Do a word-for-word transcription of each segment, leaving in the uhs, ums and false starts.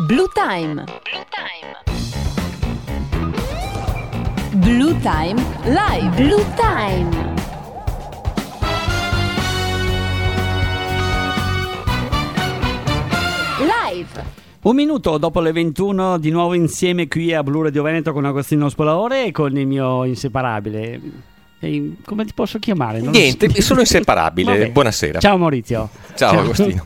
Blue Time. Blue Time Live. Blue Time. Live. Un minuto dopo le ventuno, di nuovo insieme qui a Blu Radio Veneto con Agostino Spolaore e con il mio inseparabile. E come ti posso chiamare? Non Niente, so. sono inseparabile. Vabbè. Buonasera. Ciao Maurizio. Ciao, Ciao. Agostino.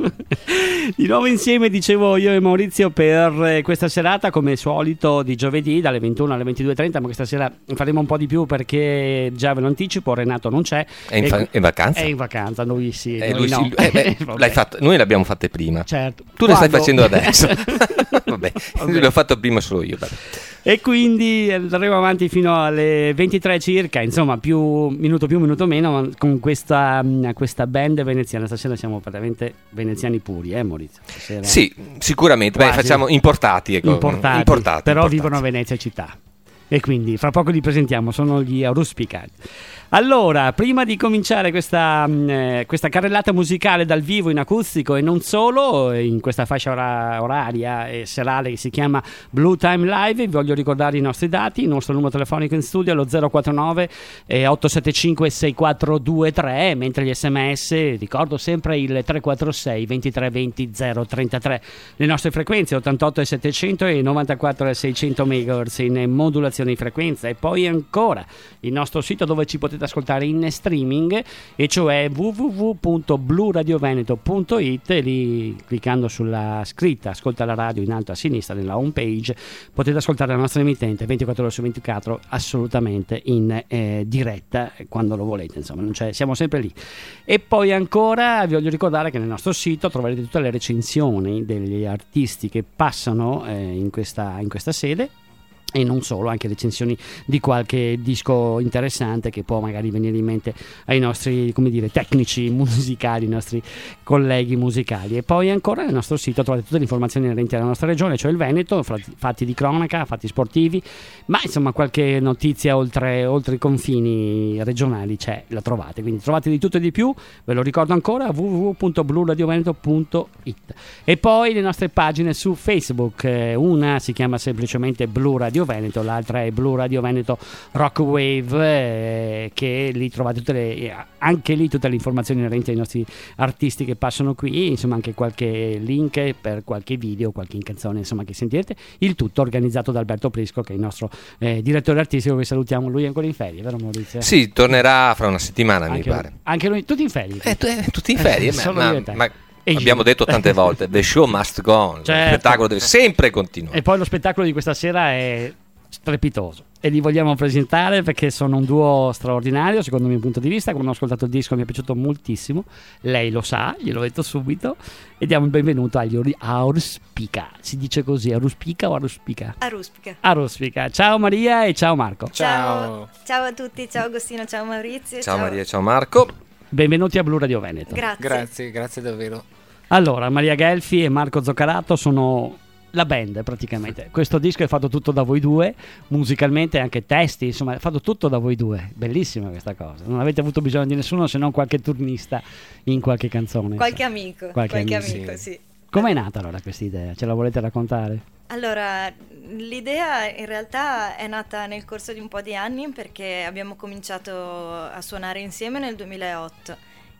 Di nuovo insieme, dicevo io e Maurizio, per questa serata come al solito di giovedì dalle ventuno alle ventidue e trenta, ma questa sera faremo un po' di più perché già ve lo anticipo, Renato non c'è. È in, fa- in vacanza? È in vacanza, noi sì, eh, noi lui no. Sì, eh, beh, l'hai fatto, noi le abbiamo fatte prima. Certo. Tu le stai Quando? facendo adesso. Vabbè, Vabbè. l'ho fatto prima solo io. Vabbè. E quindi andremo avanti fino alle ventitré circa, insomma più minuto più minuto meno, con questa, questa band veneziana. Stasera siamo veramente veneziani puri, eh Maurizio? Stasera Sì, sicuramente. Beh, facciamo importati, ecco. importati, importati però importati. vivono a Venezia città. E quindi fra poco li presentiamo, sono gli Auruspicati. Allora, prima di cominciare questa, eh, questa carrellata musicale dal vivo in acustico e non solo, in questa fascia ora- oraria e serale che si chiama Blue Time Live, vi voglio ricordare i nostri dati, il nostro numero telefonico in studio è lo zero quattro nove otto sette cinque sei quattro due tre, mentre gli sms ricordo sempre il tre quattro sei ventitré venti zero trentatré. Le nostre frequenze ottantotto e settecento e novantaquattro e seicento megahertz in modulazione di frequenza, e poi ancora il nostro sito dove ci potete ascoltare in streaming, e cioè w w w punto blu radio veneto punto i t, e lì cliccando sulla scritta ascolta la radio in alto a sinistra nella home page potete ascoltare la nostra emittente ventiquattro ore su ventiquattro assolutamente in eh, diretta quando lo volete, insomma non c'è, siamo sempre lì. E poi ancora vi voglio ricordare che nel nostro sito troverete tutte le recensioni degli artisti che passano eh, in questa, in questa sede, e non solo, anche recensioni di qualche disco interessante che può magari venire in mente ai nostri, come dire, tecnici musicali, i nostri colleghi musicali. E poi ancora nel nostro sito trovate tutte le informazioni inerenti alla nostra regione, cioè il Veneto, fatti di cronaca, fatti sportivi, ma insomma qualche notizia oltre, oltre i confini regionali c'è, la trovate, quindi trovate di tutto e di più. Ve lo ricordo ancora, w w w punto blu radio veneto punto i t. E poi le nostre pagine su Facebook, una si chiama semplicemente Blu Radio Veneto, l'altra è Blu Radio Veneto Rock Wave, eh, che lì trovate tutte le, anche lì tutte le informazioni inerenti ai nostri artisti che passano qui, insomma anche qualche link per qualche video, qualche canzone insomma che sentirete, il tutto organizzato da Alberto Prisco che è il nostro eh, direttore artistico, che salutiamo. Lui è ancora in ferie, vero Maurizio? Sì, tornerà fra una settimana anche mi pare. Lui, anche lui, tutti in ferie? Eh, tu, eh, tutti in ferie, ma, ma, ma abbiamo io. detto tante volte, the show must go on, certo. Il spettacolo deve sempre continuare. E poi lo spettacolo di questa sera è strepitoso e li vogliamo presentare perché sono un duo straordinario secondo il mio punto di vista. Quando ho ascoltato il disco mi è piaciuto moltissimo, lei lo sa, gliel'ho detto subito, e diamo il benvenuto agli Auruspica. Si dice così, Auruspica o Auruspica? Auruspica. Auruspica. Ciao Maria e ciao Marco. Ciao. Ciao a tutti, ciao Agostino, ciao Maurizio. Ciao, ciao Maria, ciao Marco. Benvenuti a Blu Radio Veneto. Grazie. Grazie, grazie davvero. Allora, Maria Gelfi e Marco Zoccarato sono la band praticamente. Questo disco è fatto tutto da voi due, musicalmente anche testi, insomma è fatto tutto da voi due. Bellissima questa cosa, non avete avuto bisogno di nessuno se non qualche turnista in qualche canzone, qualche insomma. amico qualche, qualche amico, amico sì. Com'è nata allora questa idea? Ce la volete raccontare? Allora, l'idea in realtà è nata nel corso di un po' di anni, perché abbiamo cominciato a suonare insieme nel duemilaotto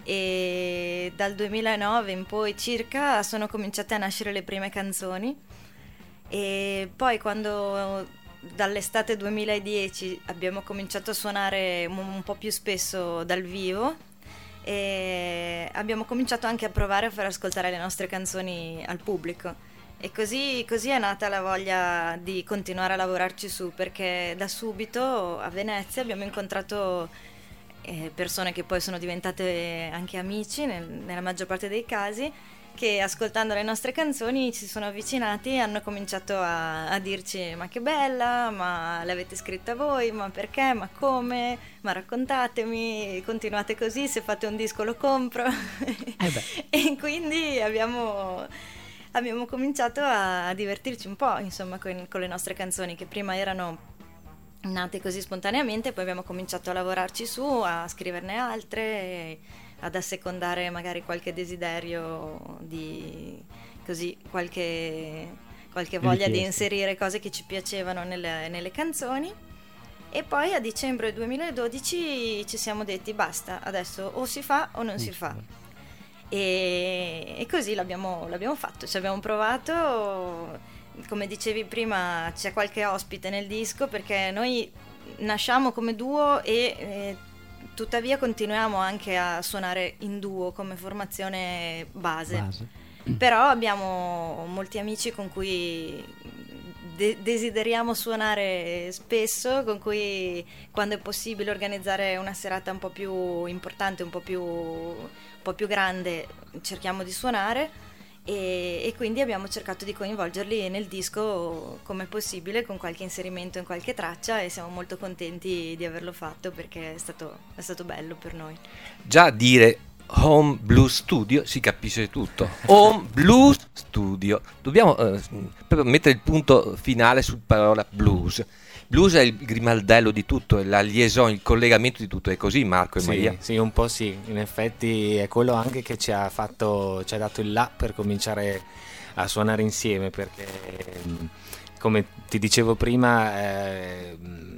e dal duemilanove in poi circa sono cominciate a nascere le prime canzoni. E poi quando dall'estate duemiladieci abbiamo cominciato a suonare un, un po' più spesso dal vivo, e abbiamo cominciato anche a provare a far ascoltare le nostre canzoni al pubblico, e così, così è nata la voglia di continuare a lavorarci su, perché da subito a Venezia abbiamo incontrato eh, persone che poi sono diventate anche amici nel, nella maggior parte dei casi, che ascoltando le nostre canzoni ci sono avvicinati e hanno cominciato a, a dirci: ma che bella, ma l'avete scritta voi, ma perché, ma come, ma raccontatemi, continuate così, se fate un disco lo compro. Eh e quindi abbiamo, abbiamo cominciato a divertirci un po', insomma, con, con le nostre canzoni, che prima erano nate così spontaneamente, poi abbiamo cominciato a lavorarci su, a scriverne altre e ad assecondare magari qualche desiderio di così, qualche qualche voglia di inserire cose che ci piacevano nelle, nelle canzoni. E poi a dicembre duemiladodici ci siamo detti basta, adesso o si fa o non si fa. E, e così l'abbiamo, l'abbiamo fatto, ci abbiamo provato. Come dicevi prima, c'è qualche ospite nel disco perché noi nasciamo come duo e eh, tuttavia continuiamo anche a suonare in duo come formazione base, base. Però abbiamo molti amici con cui de- desideriamo suonare spesso, con cui quando è possibile organizzare una serata un po' più importante, un po' più, un po' più grande, cerchiamo di suonare. E, e quindi abbiamo cercato di coinvolgerli nel disco come possibile, con qualche inserimento in qualche traccia, e siamo molto contenti di averlo fatto perché è stato, è stato bello per noi. Già dire Home Blues Studio si capisce tutto. Home Blues Studio, dobbiamo eh, mettere il punto finale sulla parola blues. Blues è il grimaldello di tutto, è la liaison, il collegamento di tutto, è così, Marco e sì, Maria? Sì, un po' sì, in effetti è quello anche che ci ha fatto, ci ha dato il là per cominciare a suonare insieme, perché come ti dicevo prima eh,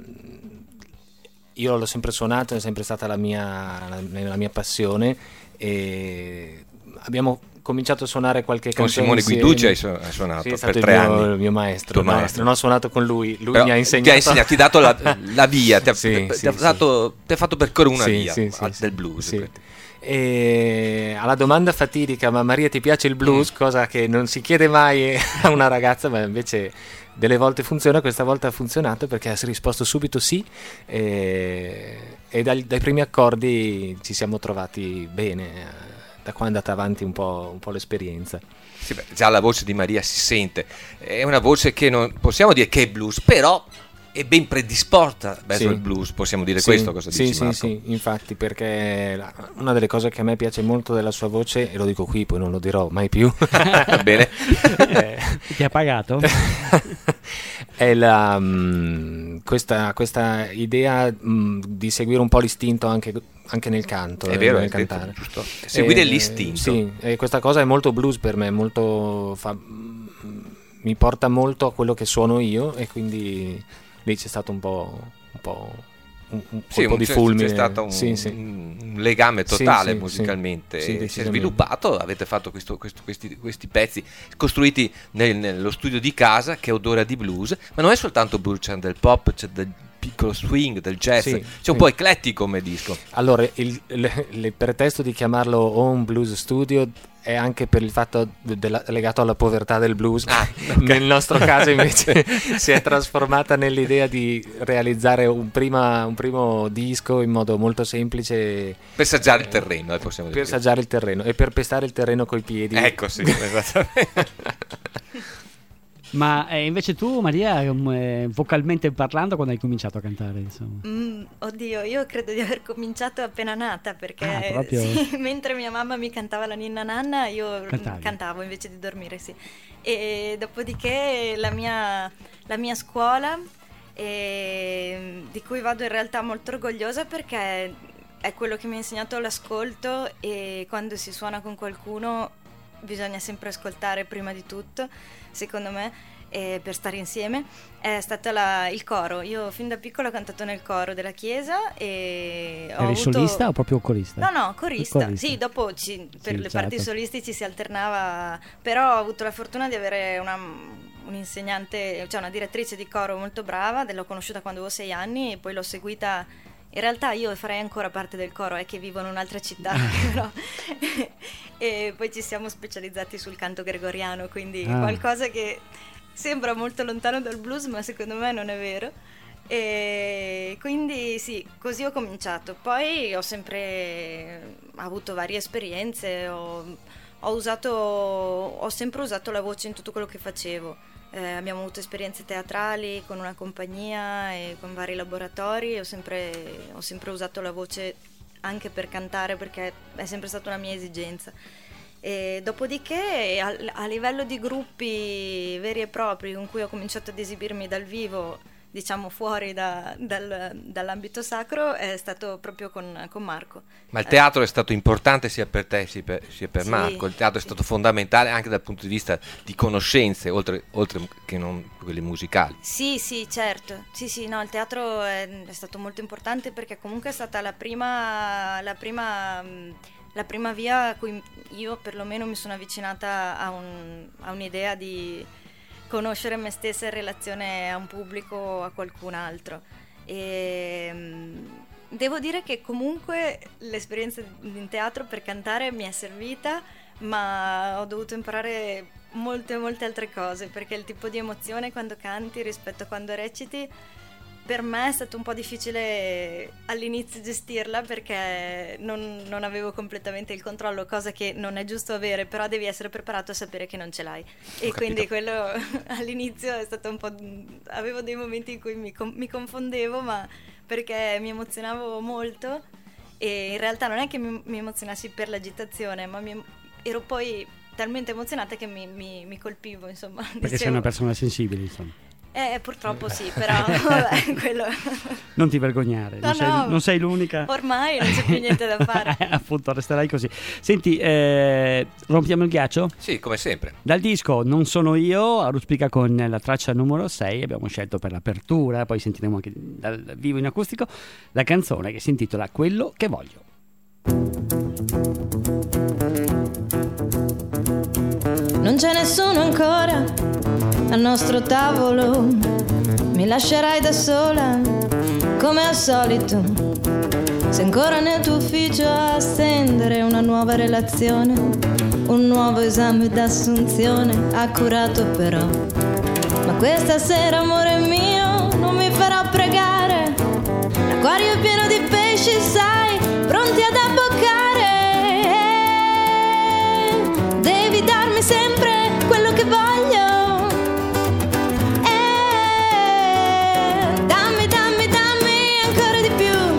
io l'ho sempre suonato, è sempre stata la mia, la, la mia passione, e abbiamo cominciato a suonare qualche con canzone Simone Guiducci hai suonato, sì, è stato per tre il mio, anni il mio maestro, no, maestro. Non ho suonato con lui, lui però mi ha insegnato, ti ha insegnato, ti ha dato la, la via, ti ha, sì, ti sì, ha dato, sì. ti ha fatto percorrere una sì, via sì, sì, del blues, sì. E alla domanda fatidica, ma Maria ti piace il blues, mm. cosa che non si chiede mai a una ragazza, ma invece delle volte funziona, questa volta ha funzionato perché ha risposto subito sì, e, e dai, dai primi accordi ci siamo trovati bene, da qua è andata avanti un po', un po' l'esperienza. Sì, beh, già la voce di Maria si sente, è una voce che non possiamo dire che è blues, però è ben predisposta verso sì. il blues, possiamo dire sì, questo, cosa sì, dici sì, Marco? sì, infatti, perché una delle cose che a me piace molto della sua voce, e lo dico qui, poi non lo dirò mai più, va bene, eh, ti ha pagato? è la, mh, questa, questa idea mh, di seguire un po' l'istinto anche, anche nel canto, è vero, nel è cantare, detto, giusto. Seguire e, l'istinto, sì, e questa cosa è molto blues per me, molto fa, mi porta molto a quello che suono io, e quindi lì c'è stato un po', un po' un, un sì, colpo un, di c'è, fulmine, c'è stato un, sì, sì. un legame totale, sì, sì, musicalmente, sì, sì, si è sviluppato, avete fatto questo, questo, questi, questi pezzi costruiti nel, nello studio di casa che odora di blues, ma non è soltanto blues, c'è del pop, c'è del piccolo swing, del jazz, sì, c'è sì. un po' eclettico come disco. Allora il, il, il pretesto di chiamarlo Home Blues Studio è anche per il fatto della, legato alla povertà del blues. Ah, okay. Nel nostro caso invece si è trasformata nell'idea di realizzare un, prima, un primo disco in modo molto semplice per saggiare il terreno, eh, possiamo per dire. saggiare il terreno e per pestare il terreno coi piedi. Ecco, sì, esattamente. Ma eh, invece tu, Maria, eh, vocalmente parlando, quando hai cominciato a cantare? Insomma? Mm, oddio, io credo di aver cominciato appena nata, perché ah, proprio... sì, mentre mia mamma mi cantava la ninna nanna, io Cantavi. cantavo invece di dormire, sì. E dopodiché la mia, la mia scuola, eh, di cui vado in realtà molto orgogliosa, perché è quello che mi ha insegnato l'ascolto, e quando si suona con qualcuno bisogna sempre ascoltare prima di tutto, secondo me, eh, per stare insieme. È stato la, il coro. Io fin da piccola ho cantato nel coro della chiesa e ho Eri avuto... solista o proprio corista? No, no, corista. corista. Sì, dopo ci, per sì, le certo. parti solisti ci si alternava, però ho avuto la fortuna di avere una, un'insegnante, cioè una direttrice di coro molto brava, l'ho conosciuta quando avevo sei anni e poi l'ho seguita. In realtà io farei ancora parte del coro, è che vivo in un'altra città, però. E poi ci siamo specializzati sul canto gregoriano, quindi ah. qualcosa che sembra molto lontano dal blues, ma secondo me non è vero. E quindi sì, così ho cominciato. Poi ho sempre avuto varie esperienze, ho, ho usato, ho sempre usato la voce in tutto quello che facevo. Eh, abbiamo avuto esperienze teatrali con una compagnia e con vari laboratori. Ho sempre, ho sempre usato la voce anche per cantare, perché è sempre stata una mia esigenza. E dopodiché a, a livello di gruppi veri e propri con cui ho cominciato ad esibirmi dal vivo, diciamo fuori da, dal, dall'ambito sacro è stato proprio con, con Marco. Ma il teatro è stato importante sia per te sia per, sia per Sì. Marco, il teatro è stato fondamentale anche dal punto di vista di conoscenze, oltre, oltre che non quelle musicali. Sì, sì, certo. Sì, sì, no, il teatro è, è stato molto importante perché comunque è stata la prima, la prima, mh, la prima via a cui io perlomeno mi sono avvicinata a, un, a un'idea di conoscere me stessa in relazione a un pubblico o a qualcun altro. E mh, devo dire che comunque l'esperienza in teatro per cantare mi è servita, ma ho dovuto imparare molte molte altre cose, perché il tipo di emozione quando canti rispetto a quando reciti per me è stato un po' difficile all'inizio gestirla, perché non, non avevo completamente il controllo, cosa che non è giusto avere, però devi essere preparato a sapere che non ce l'hai. E Ho quindi capito. quello all'inizio è stato un po', avevo dei momenti in cui mi, com- mi confondevo, ma perché mi emozionavo molto, e in realtà non è che mi, mi emozionassi per l'agitazione, ma mi, ero poi talmente emozionata che mi, mi, mi colpivo, insomma. Perché sei Dicevo- una persona sensibile, insomma. Eh, purtroppo sì, però vabbè, quello... Non ti vergognare, No, non, sei, no. non sei l'unica. Ormai non c'è più niente da fare. Appunto, resterai così. Senti, eh, rompiamo il ghiaccio? Sì, come sempre. Dal disco Non sono io, Aruspica con la traccia numero sei, abbiamo scelto per l'apertura, poi sentiremo anche dal vivo in acustico la canzone che si intitola Quello che voglio. Non c'è nessuno ancora al nostro tavolo, mi lascerai da sola come al solito. Sei ancora nel tuo ufficio a stendere una nuova relazione, un nuovo esame d'assunzione, accurato però. Ma questa sera, amore mio, non mi farò pregare. L'acquario è pieno di pesci, sai, pronti ad abboccare. Devi darmi sempre quello che voglio. Eh, dammi, dammi, dammi ancora di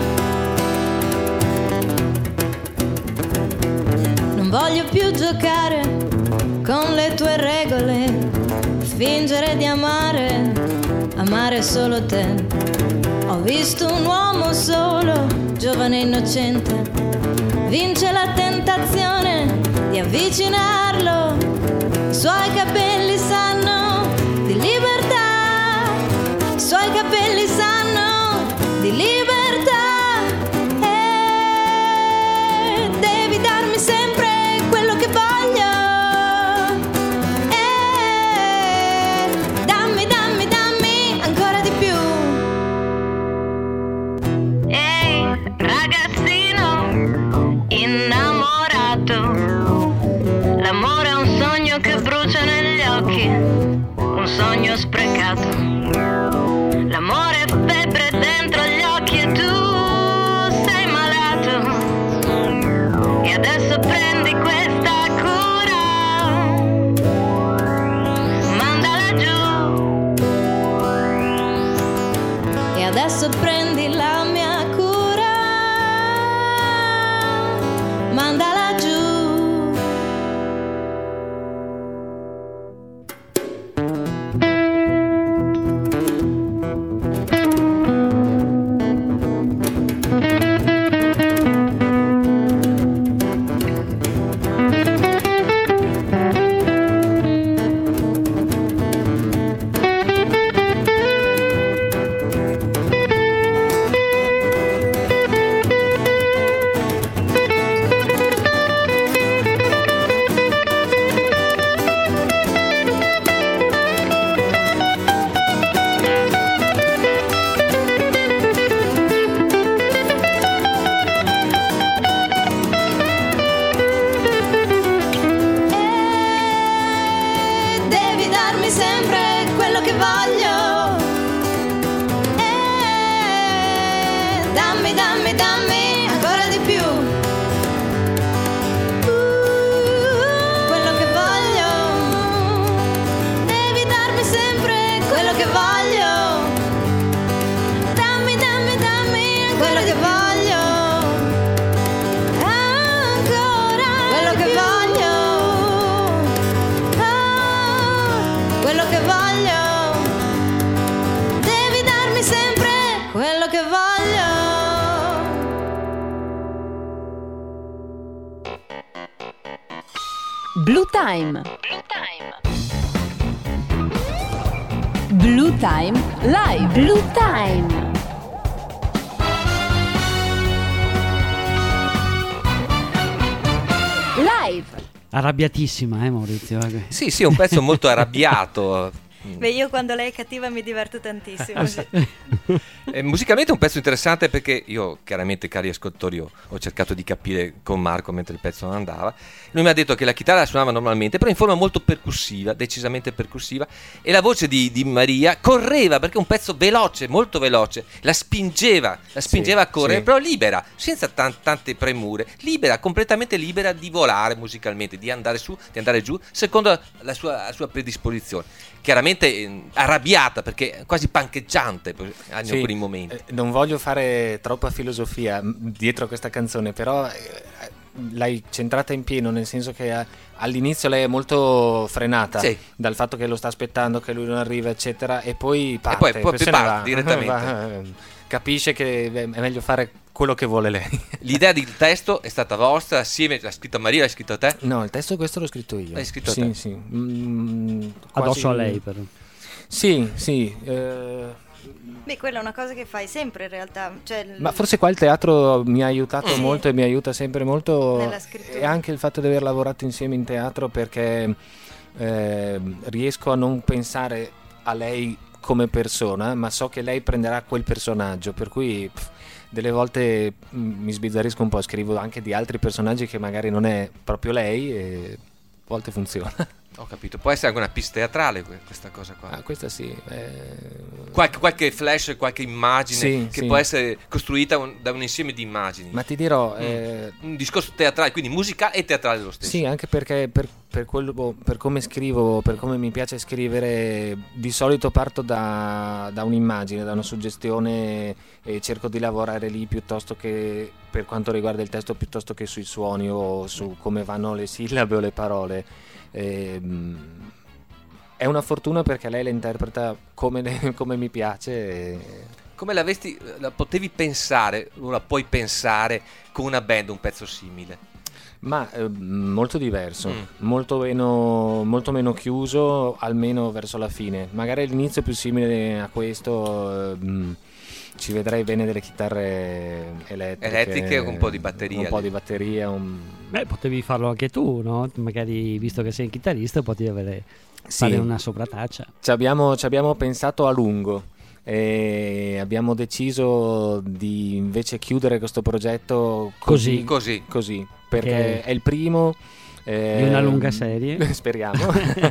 più. Non voglio più giocare con le tue regole, fingere di amare, amare solo te. Ho visto un uomo solo, giovane e innocente, vince la tentazione di avvicinarlo. I suoi capelli sanno di libertà, i suoi capelli sanno di libertà. E devi darmi sempre quello che voglio. E dammi, dammi, dammi ancora di più. Ehi, ragazzino innamorato, l'amore è un sogno che brucia negli occhi, un sogno sprecato. L'amore è febbre dentro gli occhi e tu sei malato. E adesso prendi questa cura, mandala giù. E adesso prendi la mia cura, mandala giù. Blue Time. Blue Time Live. Blue Time. Live. Arrabbiatissima, eh Maurizio? Sì, sì, è un pezzo molto arrabbiato. Beh, io quando lei è cattiva mi diverto tantissimo. Sì. Eh, musicalmente è un pezzo interessante perché io, chiaramente, cari ascoltatori, ho, ho cercato di capire con Marco mentre il pezzo non andava. Lui mi ha detto che la chitarra la suonava normalmente, però in forma molto percussiva, decisamente percussiva, e la voce di, di Maria correva perché è un pezzo veloce, molto veloce, la spingeva, la spingeva Sì, a correre, sì. però libera, senza tan- tante premure, libera, completamente libera di volare musicalmente, di andare su, di andare giù, secondo la sua, la sua predisposizione. Chiaramente eh, arrabbiata perché è quasi pancheggiante per- in Sì, alcuni momenti. eh, non voglio fare troppa filosofia mh, dietro a questa canzone, però eh, l'hai centrata in pieno, nel senso che a- all'inizio lei è molto frenata Sì. dal fatto che lo sta aspettando, che lui non arriva, eccetera, e poi parte, poi- poi se ne parte va. direttamente. Va, capisce che è meglio fare quello che vuole lei. L'idea del testo è stata vostra, assieme, l'ha scritto Maria, l'hai scritto te? No, il testo questo l'ho scritto io. L'hai scritto sì, te? sì. Mm, Addosso quasi- a lei, però. Sì, sì. eh, Beh, quella è una cosa che fai sempre in realtà. Cioè, il- Ma forse qua il teatro mi ha aiutato Sì. molto e mi aiuta sempre molto, Nella scrittura. e anche il fatto di aver lavorato insieme in teatro, perché eh, riesco a non pensare a lei come persona, ma so che lei prenderà quel personaggio, per cui pff, delle volte mh, mi sbizzarrisco un po', scrivo anche di altri personaggi che magari non è proprio lei e a volte funziona. Ho capito, può essere anche una pista teatrale que- questa cosa qua. Ah, questa sì. eh, Qualche, qualche flash, qualche immagine Sì, che sì. può essere costruita un- da un insieme di immagini. Ma ti dirò, eh, Un discorso teatrale, quindi musicale e teatrale lo stesso. sì, anche perché per, per, quello, per come scrivo, per come mi piace scrivere, di solito parto da, da un'immagine, da una suggestione, e cerco di lavorare lì piuttosto che, per quanto riguarda il testo, piuttosto che sui suoni o su come vanno le sillabe o le parole. Ehm, è una fortuna perché lei la interpreta come, le- come mi piace. e- Come l'avresti, la potevi pensare, o la puoi pensare con una band, un pezzo simile? Ma eh, molto diverso, Mm. molto meno, molto meno chiuso, almeno verso la fine. Magari all'inizio più simile a questo, eh, mh, ci vedrei bene delle chitarre elettriche. Elettriche con un po' di batteria Un po' lì. di batteria. un- Beh, potevi farlo anche tu, no? Magari, visto che sei un chitarrista, potevi avere, Sì. fare una sopratraccia. Ci abbiamo, ci abbiamo pensato a lungo e abbiamo deciso di invece chiudere questo progetto così, Così. così, perché Che- è il primo eh, Di una lunga serie. speriamo.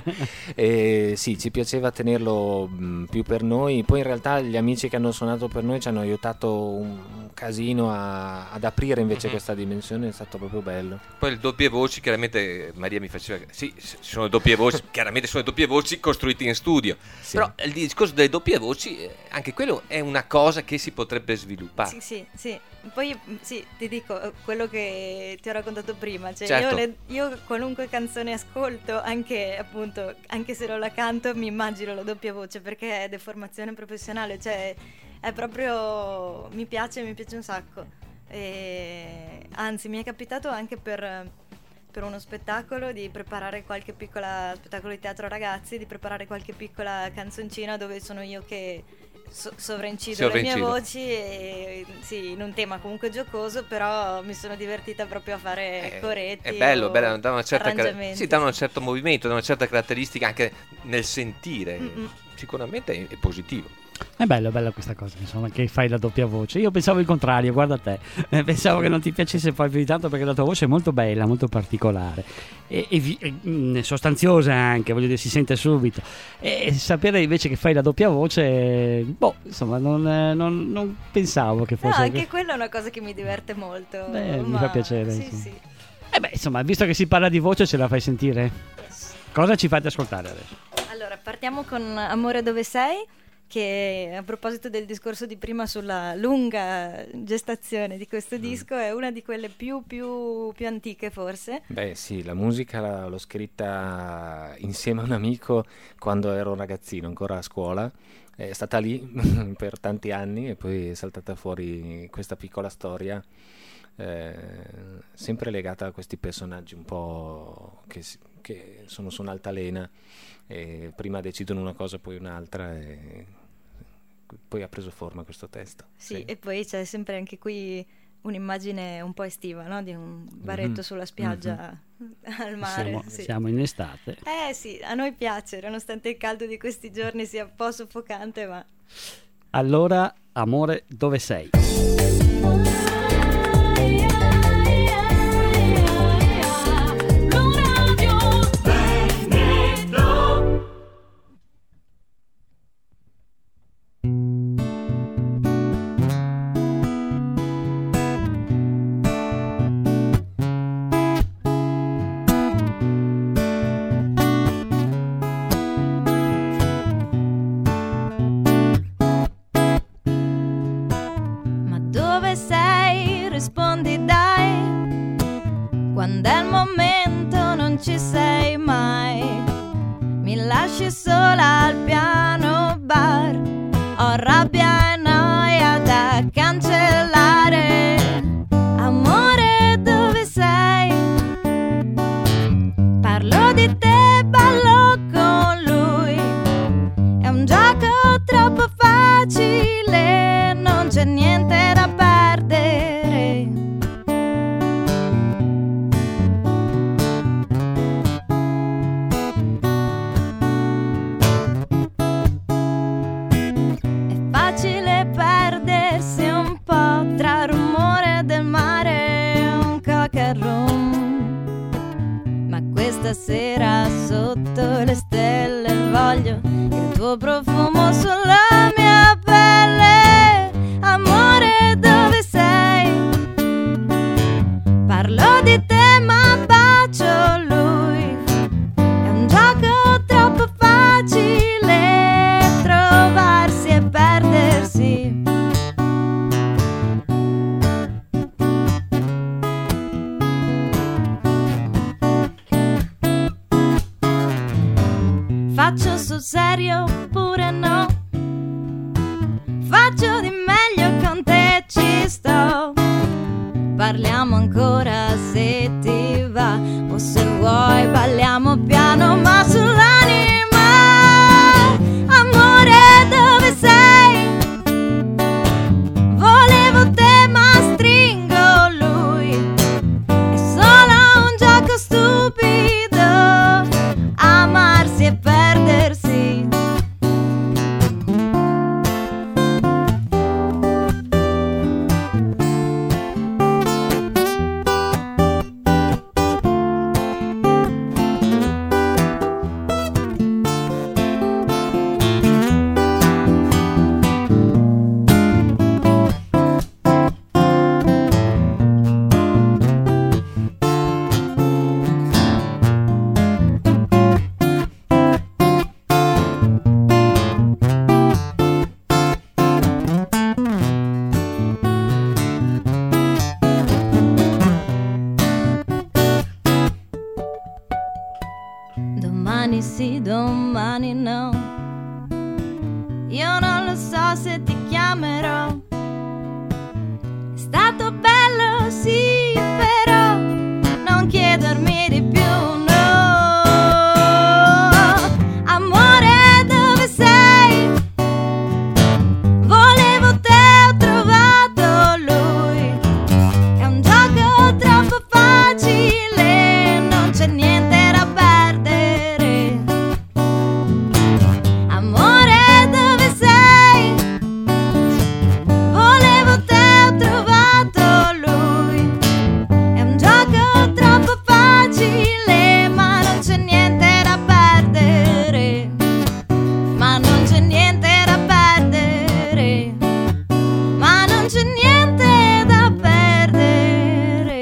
E sì, ci piaceva tenerlo mh, più per noi. Poi in realtà gli amici che hanno suonato per noi ci hanno aiutato un, un casino a- ad aprire invece Mhm. questa dimensione, è stato proprio bello. Poi le doppie voci, chiaramente Maria mi faceva... Sì, ci sono le doppie voci, chiaramente sono le doppie voci costruite in studio. Sì. Però il discorso delle doppie voci, eh, anche quello è una cosa che si potrebbe sviluppare. Sì, sì, sì. Poi mm, sì, ti dico eh, quello che ti ho raccontato prima. Cioè, Certo. io, le- io qualunque canzone ascolto, anche appunto, anche se non la canto, mi immagino la doppia voce perché è deformazione professionale. Cioè, è proprio. Mi piace, mi piace un sacco. E, anzi, mi è capitato anche per. per uno spettacolo di preparare qualche piccola spettacolo di teatro ragazzi, di preparare qualche piccola canzoncina dove sono io che so- sovraincido le mie Sovraincido. voci e sì, in un tema comunque giocoso, però mi sono divertita proprio a fare Eh, coretti. è bello, o bello, dà una certa, car- arrangiamenti. sì, dà un certo movimento, dà una certa caratteristica anche nel sentire. Mm-mm. Sicuramente è, è positivo. È bello, è bella questa cosa, insomma, che fai la doppia voce. Io pensavo il contrario, guarda te. Eh, pensavo che non ti piacesse poi più di tanto perché la tua voce è molto bella, molto particolare e, e vi- e, mh, sostanziosa anche, voglio dire, si sente subito. E sapere invece che fai la doppia voce, boh, insomma, non, eh, non- non pensavo che No, fosse... anche quella è una cosa che mi diverte molto. Beh, mi ma- fa piacere, Sì, insomma. sì. Eh beh, insomma, visto che si parla di voce, ce la fai sentire? Cosa ci fate ascoltare adesso? Allora, partiamo con Amore dove sei, che a proposito del discorso di prima sulla lunga gestazione di questo disco è una di quelle più, più, più antiche forse. Beh sì, la musica la- l'ho scritta insieme a un amico quando ero un ragazzino, ancora a scuola. È stata lì per tanti anni e poi è saltata fuori questa piccola storia, eh, sempre legata a questi personaggi un po' che, si- che sono su un'altalena e prima decidono una cosa poi un'altra e poi ha preso forma questo testo. Sì, Sì. e poi c'è sempre anche qui un'immagine un po' estiva, no? Di un baretto Mhm. sulla spiaggia al mare. Siamo, sì. siamo in estate. Eh sì, a noi piace, nonostante il caldo di questi giorni sia un po' soffocante, ma Allora, amore, dove sei? Ma dove sei? Rispondi dai. Quando è il momento non ci sei mai. Mi lasci sola al piano bar. Ho rabbia e noia da cancellare. Amore, dove sei? Parlo di te, ballo con lui. È un gioco troppo facile, non c'è niente da perdere. È facile perdersi un po' tra il rumore del mare e un coca rum. Ma questa sera sotto le stelle voglio il tuo profumo sulla mia pelle. Amore, dove sei? Parlo di te ma bacio lui. È un gioco troppo facile trovarsi e perdersi. Faccio sul serio oppure no? Faccio di meglio con te, ci sto. Parliamo ancora se ti va, o se vuoi balliamo piano ma sull'anima. Amore, dove sei? Volevo te ma stringo lui. È solo un gioco stupido, amarsi e perdersi. Domani sì, domani no. Io non lo so se ti chiamerò. È stato bello, sì, però non chiedermi di più, no. Amore, dove sei? Volevo te, ho trovato lui. È un gioco troppo facile, non c'è niente da perdere. Amore, dove sei? Volevo te, ho trovato lui. È un gioco troppo facile, ma non c'è niente da perdere. Ma non c'è niente da perdere. Ma non c'è niente da perdere.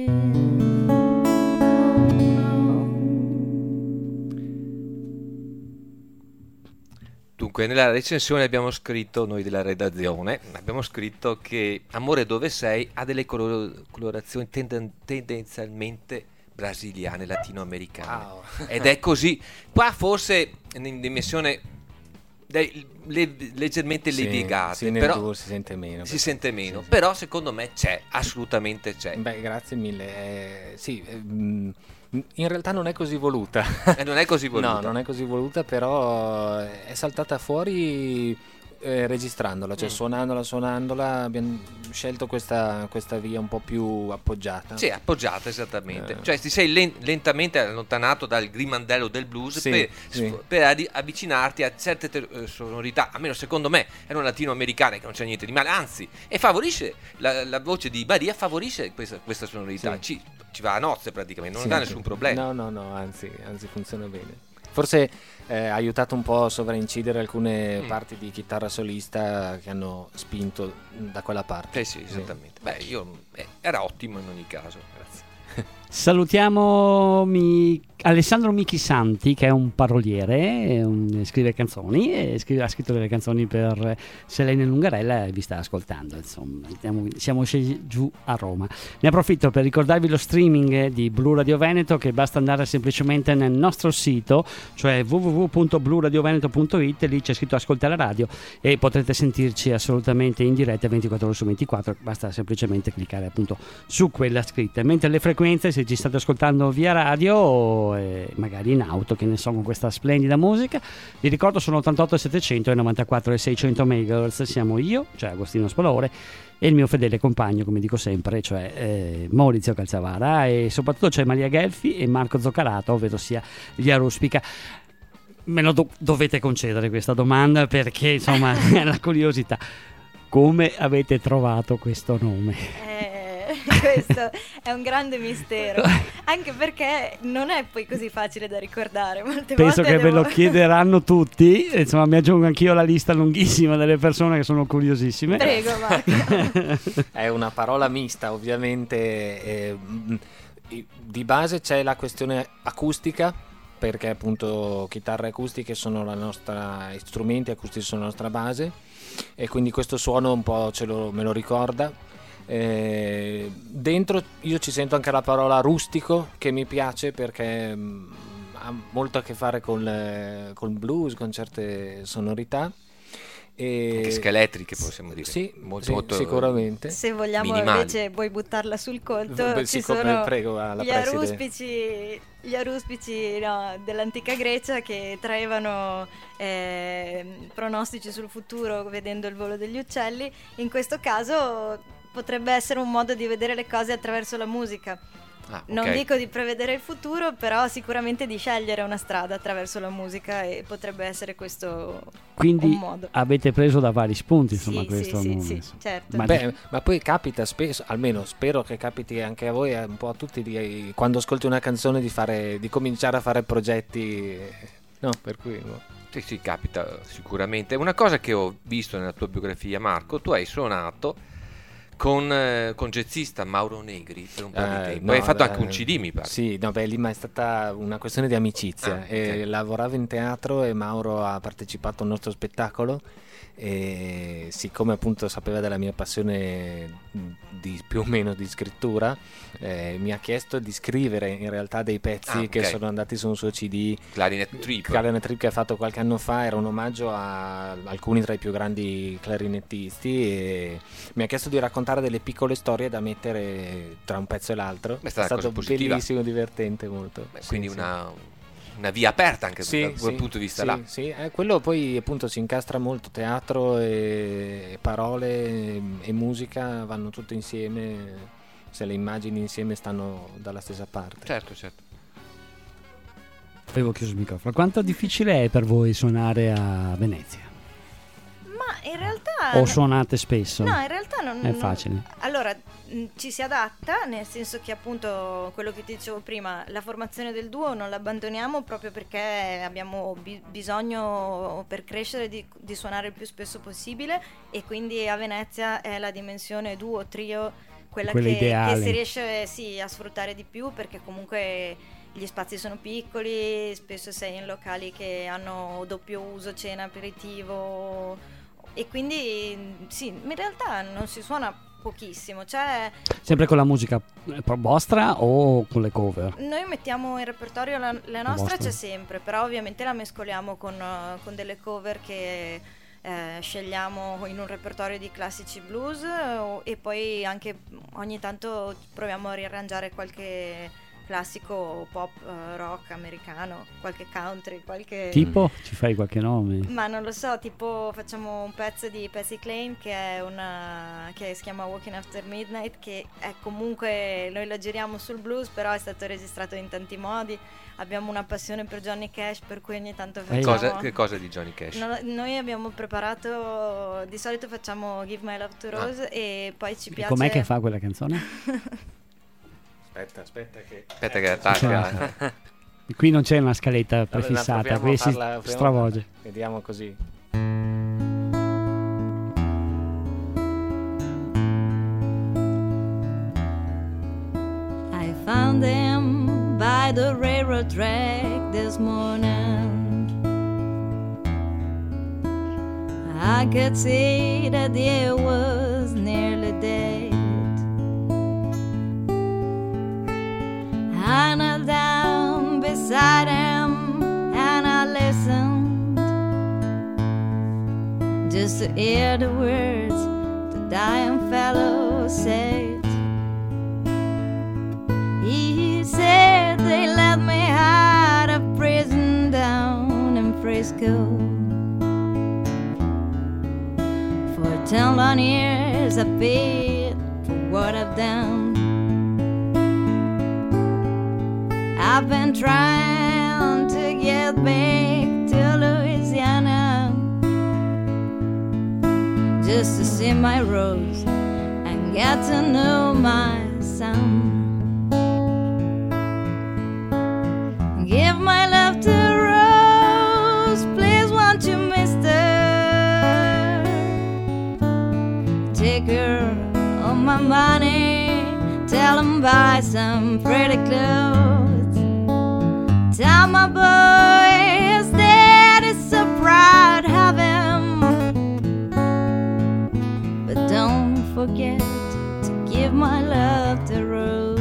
Dunque, nella recensione abbiamo scritto, noi della redazione, abbiamo scritto che Amore, dove sei? Ha delle color- colorazioni tenden- tendenzialmente brasiliane, latinoamericane. Wow. Ed è così. Qua forse in dimensione dei- le- leggermente Sì, leviegate, sì, nel però duo si sente meno. si sente meno. Sì, sì. Però secondo me c'è, assolutamente c'è. Beh, grazie mille. Eh, sì, eh, mh, In realtà non è così voluta. E non è così voluta. No, non è così voluta, però è saltata fuori eh, registrandola, cioè Mm. suonandola, suonandola. Abbiamo scelto questa, questa via un po' più appoggiata. Sì, appoggiata esattamente. Eh. Cioè ti sei len- lentamente allontanato dal grimandello del blues Sì, per, sì. sf- per adi- avvicinarti a certe ter- eh, sonorità, almeno secondo me, erano latinoamericane, che non c'è niente di male, anzi, e favorisce la, la voce di Maria, favorisce questa, questa sonorità. Sì. Ci, ci va a nozze praticamente, non Sì, dà sì. nessun problema. No, no, no, anzi, anzi funziona bene. Forse eh, ha aiutato un po' a sovraincidere alcune Mm. parti di chitarra solista che hanno spinto da quella parte. Eh sì, esattamente. Beh, io eh, era ottimo in ogni caso, grazie. Salutiamo Mi- Alessandro Michi Santi, che è un paroliere, è un- scrive canzoni e scrive- ha scritto delle canzoni per Selene Lungarella e vi sta ascoltando. Insomma, siamo, siamo scesi giù a Roma. Ne approfitto per ricordarvi lo streaming di Blu Radio Veneto, che basta andare semplicemente nel nostro sito, cioè w w w punto blu radio veneto punto i t, lì c'è scritto ascolta la radio e potrete sentirci assolutamente in diretta ventiquattro ore su ventiquattro, basta semplicemente cliccare appunto su quella scritta. Mentre le frequenze, se ci state ascoltando via radio e magari in auto, che ne so, con questa splendida musica, vi ricordo sono ottantotto settecento e novantaquattro e seicento megahertz. Siamo io, cioè Agostino Spolore, e il mio fedele compagno, come dico sempre, cioè eh, Maurizio Calzavara, e soprattutto c'è Maria Gelfi e Marco Zoccarato, ovvero sia gli Aruspica. Me lo do- dovete concedere questa domanda, perché insomma è la curiosità. Come avete trovato questo nome? Eh, questo è un grande mistero, anche perché non è poi così facile da ricordare. Molte Penso volte che ve devo- lo chiederanno tutti, e, insomma mi aggiungo anch'io alla lista lunghissima delle persone che sono curiosissime. Prego, Marco. È una parola mista, ovviamente. eh, mh, i- di base c'è la questione acustica, perché appunto chitarre acustiche sono la nostra, strumenti acustici sono la nostra base, e quindi questo suono un po' ce lo, me lo ricorda. Eh, dentro io ci sento anche la parola rustico, che mi piace perché mh, ha molto a che fare con il col blues, con certe sonorità. E Anche scheletriche, possiamo dire. Sì, Molto, sì, molto- sicuramente. Se vogliamo Minimali. invece vuoi buttarla sul conto, Beh, ci sì, come- sono prego, alla gli preside. aruspici, gli aruspici no, dell'antica Grecia, che traevano eh, pronostici sul futuro vedendo il volo degli uccelli. In questo caso potrebbe essere un modo di vedere le cose attraverso la musica. Ah, Non ok. dico di prevedere il futuro, però sicuramente di scegliere una strada attraverso la musica, e potrebbe essere questo Quindi un modo. avete preso da vari spunti, insomma, Sì, questo sì, sì, nome, sì, insomma. certo. Ma- Beh, ma poi capita spesso, almeno spero che capiti anche a voi, eh, un po' a tutti, di, quando ascolti una canzone di, fare, di cominciare a fare progetti, eh, no, per cui no. Sì, sì, capita sicuramente. Una cosa che ho visto nella tua biografia, Marco, tu hai suonato con, eh, con jazzista Mauro Negri per un po' di Eh, tempo. no, hai fatto eh, anche un C D, mi pare. Sì, no, beh, lì ma è stata una questione di amicizia. Ah, ok. E lavoravo in teatro e Mauro ha partecipato al nostro spettacolo, e siccome appunto sapeva della mia passione di, più o meno di scrittura, eh, mi ha chiesto di scrivere in realtà dei pezzi Ah, ok. che sono andati su un suo C D. Clarinet Trip. Clarinet Trip che ha fatto qualche anno fa, era un omaggio a alcuni tra i più grandi clarinettisti, e mi ha chiesto di raccontare delle piccole storie da mettere tra un pezzo e l'altro. Beh, è È stata una stato cosa positiva. bellissimo, divertente molto. Beh, Sì, quindi sì. una, una via aperta anche Sì, da quel sì, punto di vista sì, là. sì. Eh, quello poi appunto si incastra molto, teatro e, e parole e, e musica vanno tutte insieme, se le immagini insieme stanno dalla stessa parte. Certo, certo. Avevo chiuso il microfono. Quanto difficile è per voi suonare a Venezia? Ma in realtà O suonate spesso? no, in realtà non È non- facile. Allora, mh, ci si adatta, nel senso che appunto quello che ti dicevo prima, la formazione del duo non l'abbandoniamo proprio perché abbiamo bi- bisogno per crescere di, di suonare il più spesso possibile, e quindi a Venezia è la dimensione duo, trio, quella, Quella che, ideale. che si riesce sì, a sfruttare di più, perché comunque gli spazi sono piccoli, spesso sei in locali che hanno doppio uso, cena, aperitivo, e quindi sì, in realtà non si suona pochissimo, cioè Sempre con la musica eh, pro- vostra o con le cover? noi mettiamo in repertorio la, la nostra, vostra. c'è sempre, però ovviamente la mescoliamo con, eh, con delle cover che eh, scegliamo in un repertorio di classici blues, eh, o- e poi anche ogni tanto proviamo a riarrangiare qualche classico pop uh, rock americano, qualche country, qualche... Tipo? Ci fai qualche nome? Ma non lo so, tipo facciamo un pezzo di Patsy Cline che è una che si chiama Walking After Midnight, che è comunque, noi lo giriamo sul blues, però è stato registrato in tanti modi. Abbiamo una passione per Johnny Cash, per cui ogni tanto facciamo... Cosa, che cosa di Johnny Cash? No, noi abbiamo preparato, di solito facciamo Give My Love to Rose, ah. e poi ci piace... Com'è che fa quella canzone? Aspetta, aspetta che... Aspetta che attacca. Qui non c'è una scaletta Allora, prefissata, qui si farla, stravolge. Vediamo così. I found them by the railroad track this morning. I could see that the air was nearly dead. I knelt down beside him and I listened just to hear the words the dying fellow said. He said they let me out of prison down in Frisco. For ten long years I paid for what I've done. I've been trying to get back to Louisiana just to see my Rose and get to know my son. Give my love to Rose, please won't you, mister? Take her on my money, tell him buy some pretty clothes. Tell my boy his dad is so proud of him. But don't forget to give my love to Rose.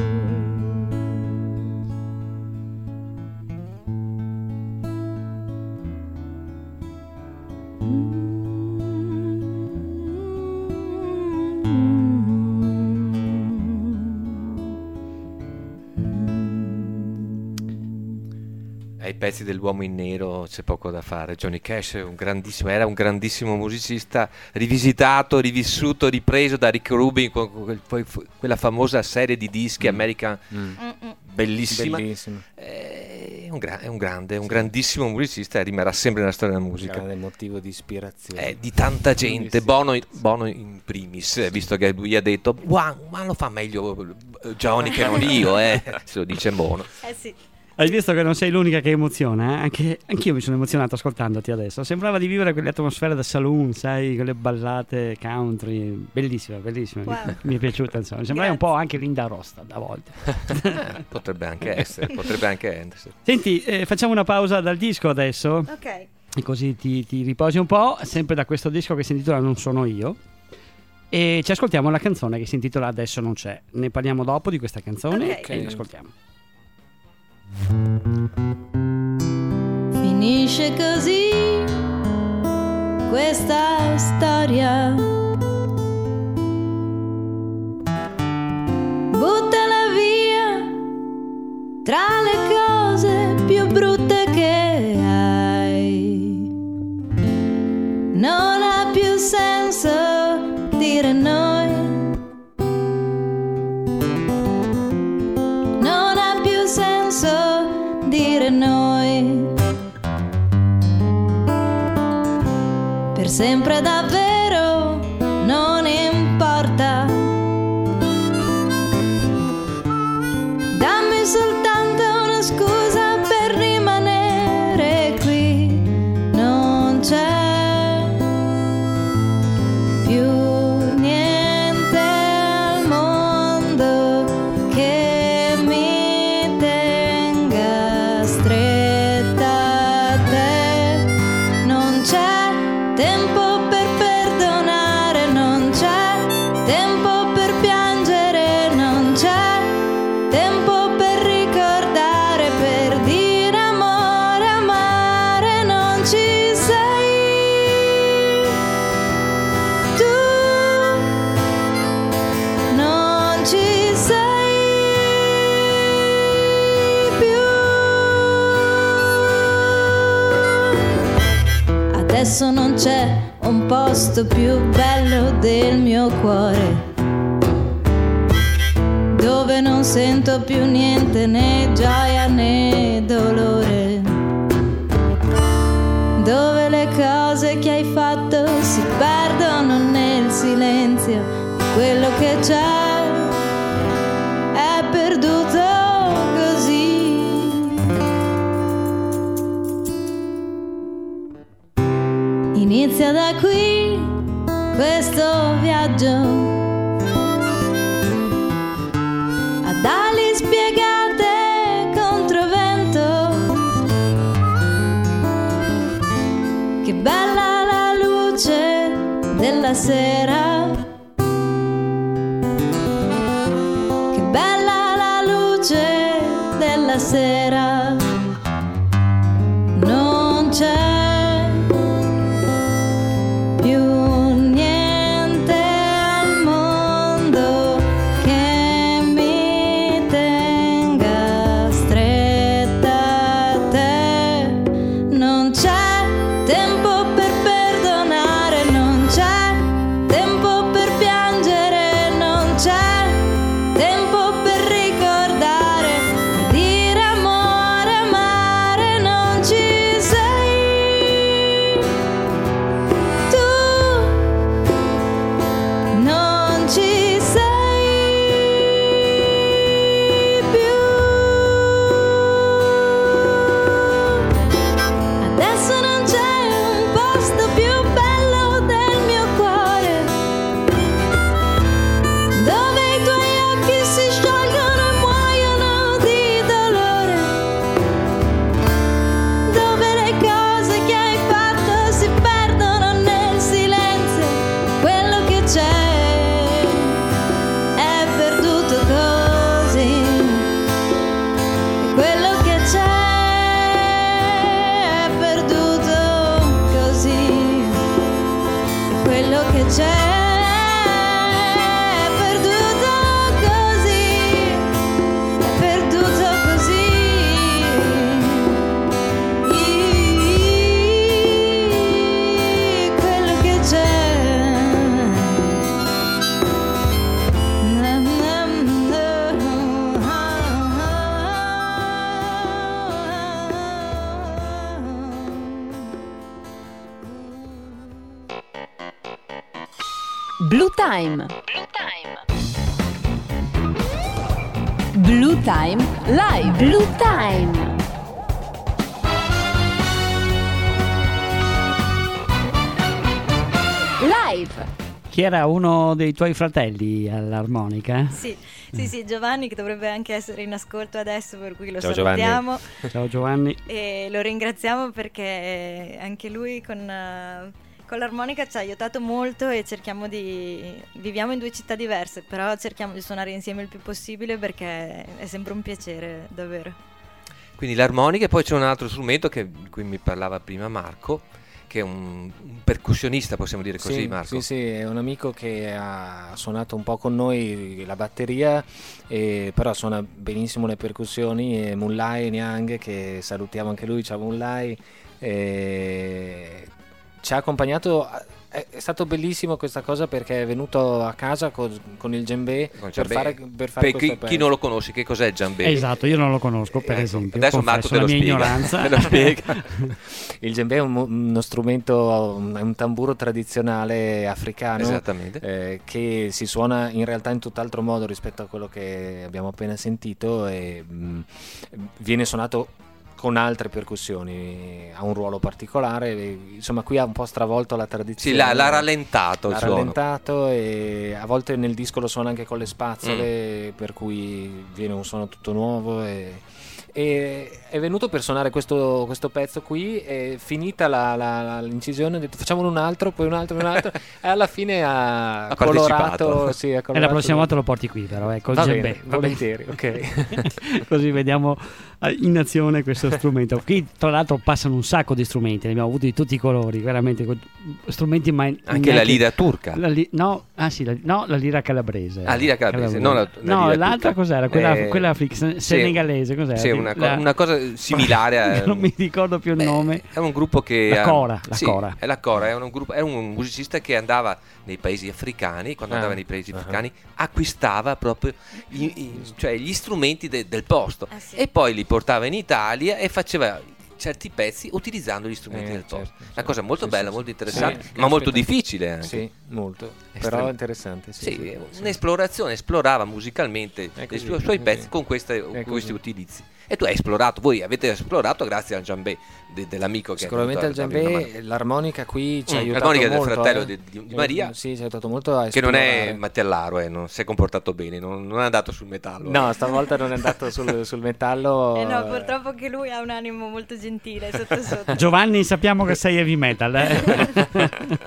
Ai pezzi dell'uomo in nero c'è poco da fare. Johnny Cash è un grandissimo, era un grandissimo musicista, rivisitato, rivissuto, ripreso da Rick Rubin con quel, quella famosa serie di dischi mm. American, mm. bellissima. Bellissimo. È un, gra- è un grande, un grandissimo musicista e rimarrà sempre nella storia della musica. Grande motivo di ispirazione. È di tanta gente, Bono, Bono in primis, visto che lui ha detto wow, ma lo fa meglio Johnny che non io, eh. Se lo dice Bono. Eh sì. Hai visto che non sei l'unica che emoziona? Eh? Anche anch'io mi sono emozionato ascoltandoti adesso. Sembrava di vivere quelle atmosfere da saloon, sai, quelle ballate country. Bellissima, bellissima. Wow. Mi, mi è piaciuta, insomma. Sembrava un po' anche Linda Rosta a volte. Eh, potrebbe anche essere, potrebbe anche essere. Senti, eh, facciamo una pausa dal disco adesso. Ok. E così ti, ti riposi un po', sempre da questo disco che si intitola Non sono io. E ci ascoltiamo la canzone che si intitola Adesso non c'è. Ne parliamo dopo di questa canzone Ok. e l'ascoltiamo. Finisce così questa storia. Buttala via tra le cose più brutte che hai. Non ha più senso dire noi. Non ha più senso dire noi. Per sempre davvero c'è un posto più bello del mio cuore, dove non sento più niente, né gioia né dolore, dove le cose che hai fatto si perdono nel silenzio, quello che c'è è perduto così. Inizia da qui questo viaggio ad ali spiegate contro vento. Che bella la luce della sera, che bella la luce della sera. Non c'è Blue Time. Blue Time Live. Blue Time. Live. Chi era uno dei tuoi fratelli all'armonica? Sì, sì, sì, Giovanni, che dovrebbe anche essere in ascolto adesso, per cui lo Ciao, salutiamo. Giovanni. Ciao Giovanni. E lo ringraziamo perché anche lui con, uh, con l'armonica ci ha aiutato molto e cerchiamo di... viviamo in due città diverse, però cerchiamo di suonare insieme il più possibile perché è sempre un piacere, davvero. Quindi l'armonica, e poi c'è un altro strumento che, di cui mi parlava prima Marco, che è un, un percussionista, possiamo dire così, sì, Marco? Sì, sì, è un amico che ha suonato un po' con noi la batteria, e però suona benissimo le percussioni, e Mulai Niang, che salutiamo anche lui, ciao Mulai, e ci ha accompagnato. È stato bellissimo questa cosa perché è venuto a casa con, con il djembé Con per djembé. fare, per fare Per chi, questo chi non lo conosce, che cos'è il djembé? Esatto, io non lo conosco, per Ecco, esempio. adesso Confesso Marco te la lo mia spiega. ignoranza. Te lo spiega. Il djembé è un, uno strumento, un, un tamburo tradizionale africano, Esattamente. eh, che si suona in realtà in tutt'altro modo rispetto a quello che abbiamo appena sentito, e mh, viene suonato con altre percussioni, ha un ruolo particolare, e, insomma qui ha un po' stravolto la tradizione. Sì, l'ha, l'ha rallentato il l'ha suono. rallentato, e a volte nel disco lo suona anche con le spazzole, mm. per cui viene un suono tutto nuovo, e, e è venuto per suonare questo, questo pezzo qui, e finita la, la, l'incisione ha detto facciamolo un altro, poi un altro, un altro e alla fine ha, Ha colorato, partecipato. sì, ha E la colorato. prossima volta lo porti qui, però, eh, col Va djembé. bene, volentieri, ok. Così vediamo in azione questo strumento. Qui tra l'altro passano un sacco di strumenti, ne abbiamo avuti di tutti i colori, veramente strumenti mai Anche la lira turca. la li- no, ah sì, la, no, la lira calabrese. Ah, lira calabrese, non la- la no, lira l'altra turca. cos'era? Quella, Eh, quella afric- sì. senegalese, cos'era? Sì, Tipo una, co- La- una cosa similare a, non mi ricordo più il Beh, nome. È un gruppo che La ha- Cora, la sì, Cora. è la Cora, è un gruppo, è un musicista che andava nei paesi africani, quando Ah, andava nei paesi uh-huh. africani acquistava proprio i- i- cioè gli strumenti de- del posto Ah, sì. e poi li portava in Italia e faceva certi pezzi utilizzando gli strumenti Eh, del posto. certo, Una sì. cosa molto Sì, bella, sì, molto sì. interessante, Sì, ma molto aspetta. difficile anche. Sì, molto. Estrem- Però interessante. Sì, Sì, sì, sì. un'esplorazione, esplorava musicalmente È i così, suoi, suoi è pezzi così. con queste- È con così. questi utilizzi. E tu hai esplorato, voi avete esplorato grazie al djambé de- dell'amico che Sicuramente è il venuto a darvi una djambé, l'armonica qui ci ha Mm, aiutato l'armonica del molto. fratello eh. di- di- di Maria. Eh, Sì, ci ha aiutato molto a mano. Che non è esplorare. Mattellaro, eh, non si è comportato bene, non, non è andato sul metallo. No, stavolta non è andato sul, sul metallo. Eh no, purtroppo anche lui ha un animo molto gentile sotto sotto. Giovanni, sappiamo che sei heavy metal, eh?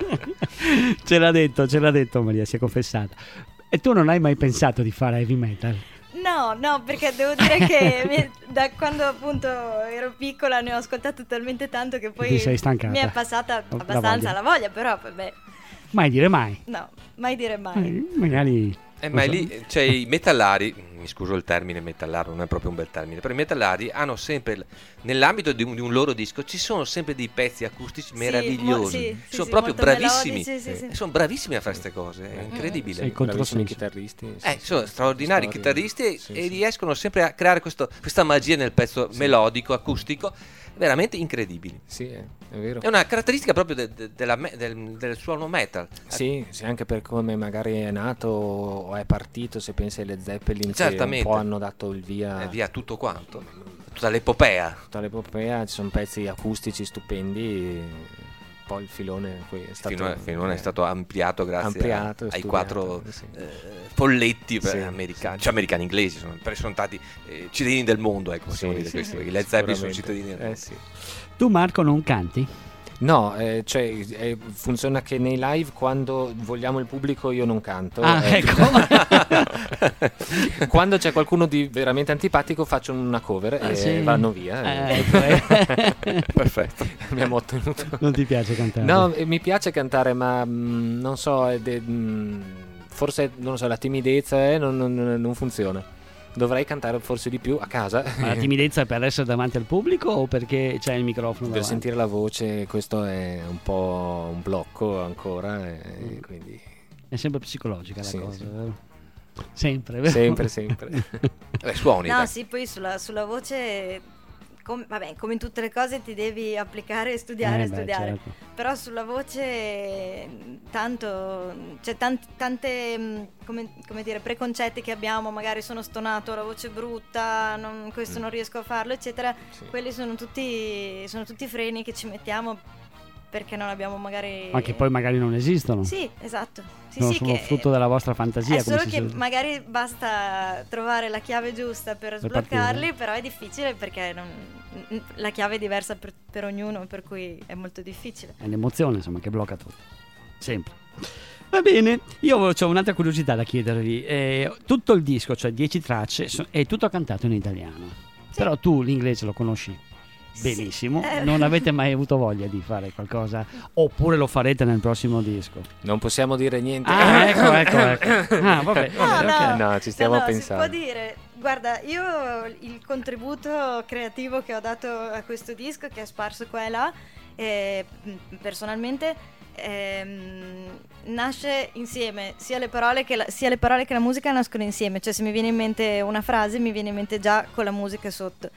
Ce l'ha detto, ce l'ha detto Maria, si è confessata. E tu non hai mai pensato di fare heavy metal? No, no, perché devo dire che mi- da quando appunto ero piccola ne ho ascoltato talmente tanto che poi Ti sei stancata? mi è passata La abbastanza voglia. la voglia, però vabbè, Mai dire mai. no, mai dire mai. Eh, Magari... Eh, ma è lì c'è i metallari, mi scuso il termine metallaro, non è proprio un bel termine, però i metallari hanno sempre, nell'ambito di un, di un loro disco, ci sono sempre dei pezzi acustici Sì, meravigliosi, mo- sì, sì, sono sì, proprio molto bravissimi, melodici, sì, sì. e sono bravissimi a fare queste cose, è incredibile. Sei Bravissimi controsenso. chitarristi. sì, Eh, sì, sono sì, straordinari storie. chitarristi e, Sì, e sì. riescono sempre a creare questo- questa magia nel pezzo melodico, acustico, veramente incredibili. Sì, è, è vero. È una caratteristica proprio de- de- della me- del, del suono metal. Sì, sì, anche per come magari è nato o è partito, se pensi alle Zeppelin, che un Certamente. po' hanno dato il via Eh, via tutto quanto, tutta l'epopea. tutta l'epopea, ci sono pezzi acustici stupendi, poi il filone poi è stato, Finora, finora è eh, stato ampliato grazie ampliato, a- ai studiato, quattro sì. eh, folletti per Sì, americani, sì. cioè americani inglesi, sono, perché sono stati eh, cittadini del mondo, ecco, possiamo Sì, dire sì, questo, sì, perché i Led Zeppelin sono sicuramente. cittadini del mondo. Eh, sì. Tu Marco non canti? No, eh, cioè eh, funziona che nei live quando vogliamo il pubblico io non canto. Ah, eh, ecco. Quando c'è qualcuno di veramente antipatico faccio una cover Ah, e sì? vanno via. Eh, eh. ecco. Perfetto. Abbiamo ottenuto. Non ti piace cantare? No, eh, mi piace cantare, ma mh, non so, è de- mh, forse non lo so, la timidezza eh, non, non- non funziona. Dovrei cantare forse di più a casa. Ma la timidezza è per essere davanti al pubblico o perché c'è il microfono Per davanti? sentire la voce, questo è un po' un blocco ancora, e quindi È sempre psicologica la Sì, cosa, sì. vero? Sempre, vero? sempre, sempre. Beh, suoni, No, dai. sì, poi sulla, sulla voce, com- vabbè, come in tutte le cose ti devi applicare e studiare, Eh, beh, studiare. certo. Però sulla voce, tanto, c'è tant- tante, mh, come, come dire, preconcetti che abbiamo, magari sono stonato, ho la voce brutta, non- questo non riesco a farlo, eccetera. Sì. Quelli sono tutti, sono tutti freni che ci mettiamo perché non abbiamo magari... Ma che poi magari non esistono. Sì, esatto. Sì, sono sì, sono che frutto della vostra fantasia. è come solo si che suol dire. magari basta trovare la chiave giusta per Per sbloccarli, partire. però è difficile perché non- la chiave è diversa per, per ognuno, per cui è molto difficile. È l'emozione insomma che blocca tutto. Sempre. Va bene, io ho un'altra curiosità da chiedervi. Eh, tutto il disco, cioè dieci tracce, so- è tutto cantato in italiano. Però tu l'inglese lo conosci benissimo, Sì. Eh. non avete mai avuto voglia di fare qualcosa oppure lo farete nel prossimo disco? Non possiamo dire niente. Ah, ecco, ecco, ecco. Ah, vabbè, No, vabbè, ok. no, No, ci stiamo no, no, pensando. Si può dire, guarda, io il contributo creativo che ho dato a questo disco, che è sparso qua e là, eh, personalmente ehm, nasce insieme, sia le parole che la, sia le parole che la musica nascono insieme, cioè se mi viene in mente una frase mi viene in mente già con la musica sotto.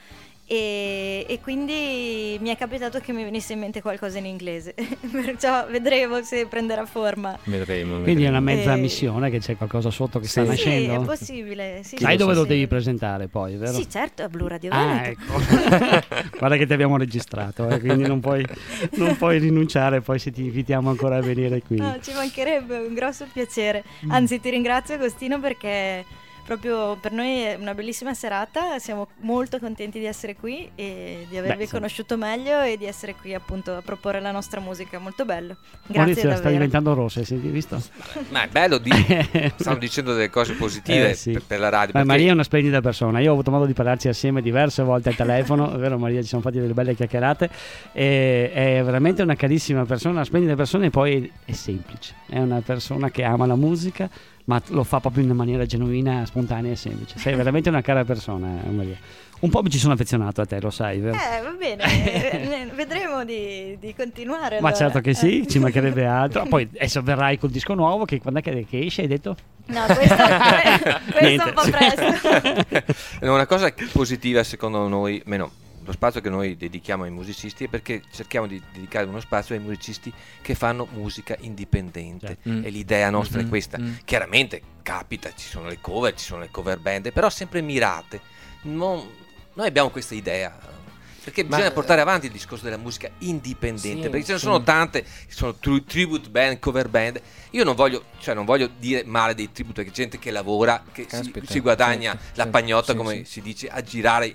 E, e quindi mi è capitato che mi venisse in mente qualcosa in inglese, perciò vedremo se prenderà forma. Vedremo. Quindi è vedremo. una mezza Eh. missione che c'è qualcosa sotto che sta Sì. Sì, è nascendo. possibile. Sì, Sai sì, dove sì, lo sì. devi presentare poi, vero? Sì, certo, a Blu Radio Ah, Veneto. ecco. Guarda che ti abbiamo registrato, eh, quindi non puoi, non puoi rinunciare poi se ti invitiamo ancora a venire qui. No, ci mancherebbe, è un grosso piacere. Mm. Anzi, ti ringrazio Agostino perché proprio per noi è una bellissima serata, siamo molto contenti di essere qui e di avervi Beh, sì. conosciuto meglio e di essere qui appunto a proporre la nostra musica, molto bello. Grazie Maurizio sta davvero. diventando rossa, hai senti- visto? Ma è bello, di... stanno dicendo delle cose positive Eh, sì. per, per la radio. Beh, perché- Maria è una splendida persona, io ho avuto modo di parlarci assieme diverse volte al telefono, è vero Maria, ci siamo fatti delle belle chiacchierate, e, è veramente una carissima persona, una splendida persona e poi è semplice, è una persona che ama la musica, ma lo fa proprio in una maniera genuina, spontanea e semplice. Sei veramente una cara persona, eh, Maria. Un po' mi ci sono affezionato a te, lo sai, vero? Eh, va bene, eh, vedremo di, di continuare. Ma allora. certo che sì, Eh. ci mancherebbe altro. Poi adesso verrai col disco nuovo, che quando è che, che esce, hai detto? No, questo, questo è un po' presto. Una cosa positiva secondo noi, meno lo spazio che noi dedichiamo ai musicisti è perché cerchiamo di dedicare uno spazio ai musicisti che fanno musica indipendente. Certo. Mm. E l'idea nostra Mm-hmm. è questa. Mm. Chiaramente capita, ci sono le cover, ci sono le cover band, però sempre mirate. Non- noi abbiamo questa idea. Perché Ma- bisogna portare avanti il discorso della musica indipendente, Sì, perché ce ne sì. sono tante, ci sono tri- tribute band, cover band. Io non voglio, cioè non voglio dire male dei tribute, perché c'è gente che lavora, che si, Caspita, si guadagna certo, la sì, pagnotta, sì, come sì. si dice, a girare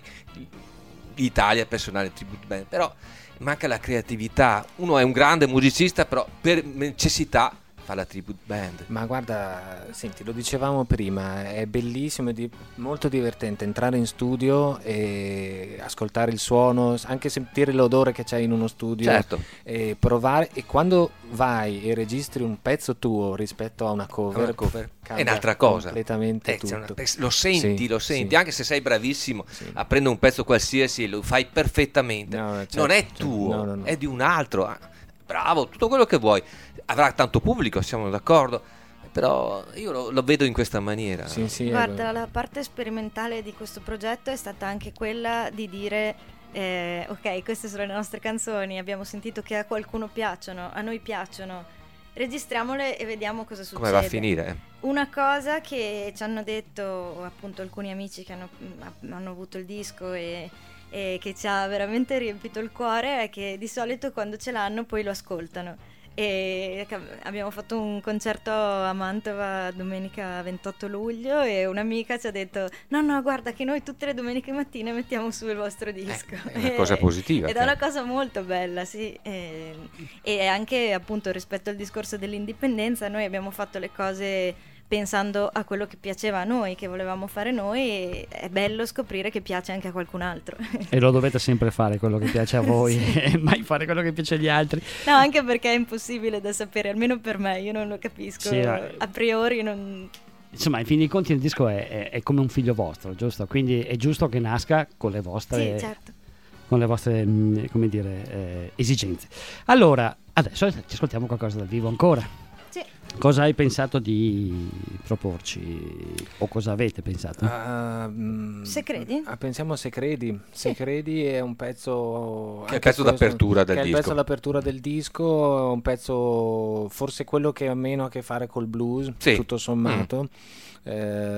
l'Italia per suonare tribute band. Però manca la creatività. Uno è un grande musicista, però per necessità fa la tribute band. Ma guarda, senti, lo dicevamo prima, è bellissimo e di- molto divertente entrare in studio e ascoltare il suono, anche sentire l'odore che c'è in uno studio, Certo. e provare. E quando vai e registri un pezzo tuo rispetto a una cover, Una cover cambia è un'altra cosa. completamente Eh, c'è una- tutto. eh, lo senti, Sì, lo senti, sì. anche se sei bravissimo Sì. a prendere un pezzo qualsiasi e lo fai perfettamente. No, certo, non è certo. tuo, No, no, no. è di un altro. Ah, bravo, tutto quello che vuoi. Avrà tanto pubblico, siamo d'accordo, però io lo, lo vedo in questa maniera. Sì, sì, Guarda, eh, la parte sperimentale di questo progetto è stata anche quella di dire eh, ok, queste sono le nostre canzoni, abbiamo sentito che a qualcuno piacciono, a noi piacciono, registriamole e vediamo cosa succede. Come va a finire? eh? Una cosa che ci hanno detto appunto alcuni amici che hanno, hanno avuto il disco e, e che ci ha veramente riempito il cuore è che di solito quando ce l'hanno poi lo ascoltano. E abbiamo fatto un concerto a Mantova domenica ventotto luglio e un'amica ci ha detto no no guarda che noi tutte le domeniche mattine mettiamo su il vostro disco. è una cosa positiva, ed è una certo. cosa molto bella, sì. e, e anche appunto rispetto al discorso dell'indipendenza noi abbiamo fatto le cose pensando a quello che piaceva a noi, che volevamo fare noi, e è bello scoprire che piace anche a qualcun altro. E lo dovete sempre fare quello che piace a voi, e mai fare quello che piace agli altri. No, anche perché è impossibile da sapere, almeno per me, io non lo capisco. Sì, ma- a priori non... Insomma, in fin dei conti il disco è, è- è come un figlio vostro, giusto? Quindi è giusto che nasca con le vostre, Sì, certo. con le vostre mh, come dire, eh, esigenze. Allora, adesso ci ascoltiamo qualcosa dal vivo ancora. Sì. Cosa hai pensato di proporci? O cosa avete pensato? Ah, mm, Se credi? ah, pensiamo a Se credi. Se Sì. credi è un pezzo. Che è il anche pezzo questo- d'apertura del che è il disco. pezzo d'apertura del disco, un pezzo forse quello che ha meno a che fare col blues, Sì. tutto sommato. Eh,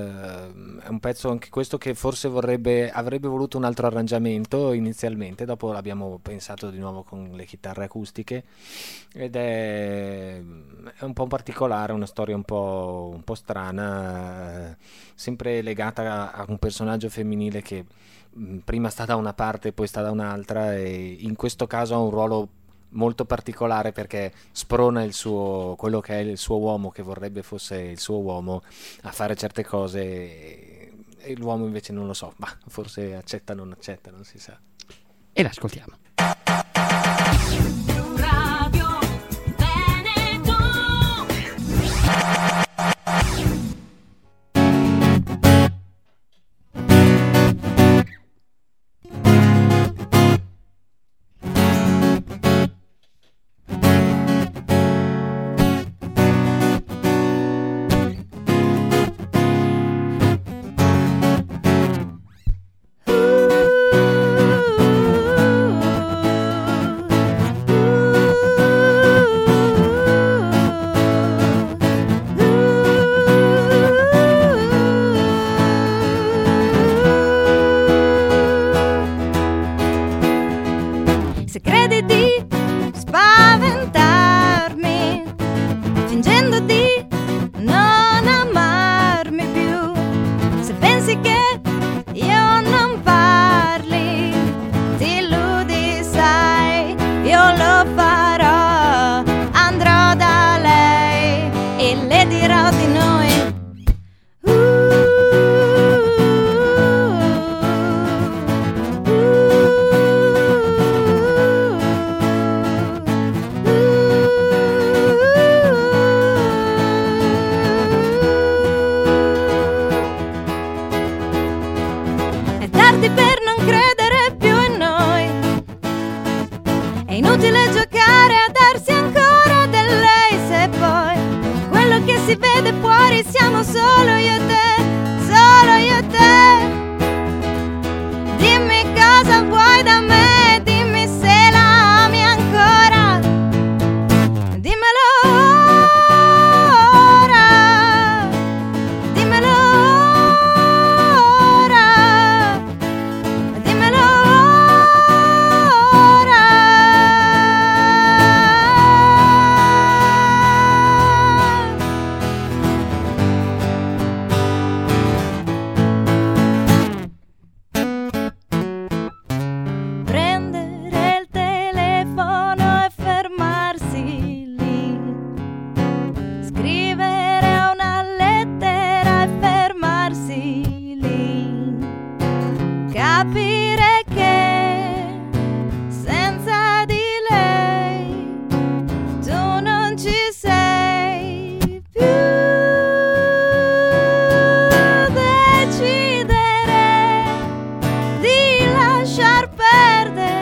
è un pezzo anche questo che forse vorrebbe avrebbe voluto un altro arrangiamento inizialmente, dopo l'abbiamo pensato di nuovo con le chitarre acustiche ed è, è un po' particolare, una storia un po', un po' strana, eh, sempre legata a, a un personaggio femminile che mh, prima sta da una parte e poi sta da un'altra, e in questo caso ha un ruolo molto particolare perché sprona il suo, quello che è il suo uomo, che vorrebbe fosse il suo uomo, a fare certe cose, e, e l'uomo invece non lo so, ma forse accetta, non accetta, non si sa. E l'ascoltiamo. Radio Veneto. Ooh, fuori siamo solo io e te, solo io e te. Dimmi cosa vuoi da me, dimmi se la ami ancora. Dimmelo ora, dimmelo ora, dimmelo ora. Prendere il telefono e fermarsi lì, scrivere una lettera e fermarsi lì, capire che senza di lei tu non ci sei più, decidere di lasciar perdere.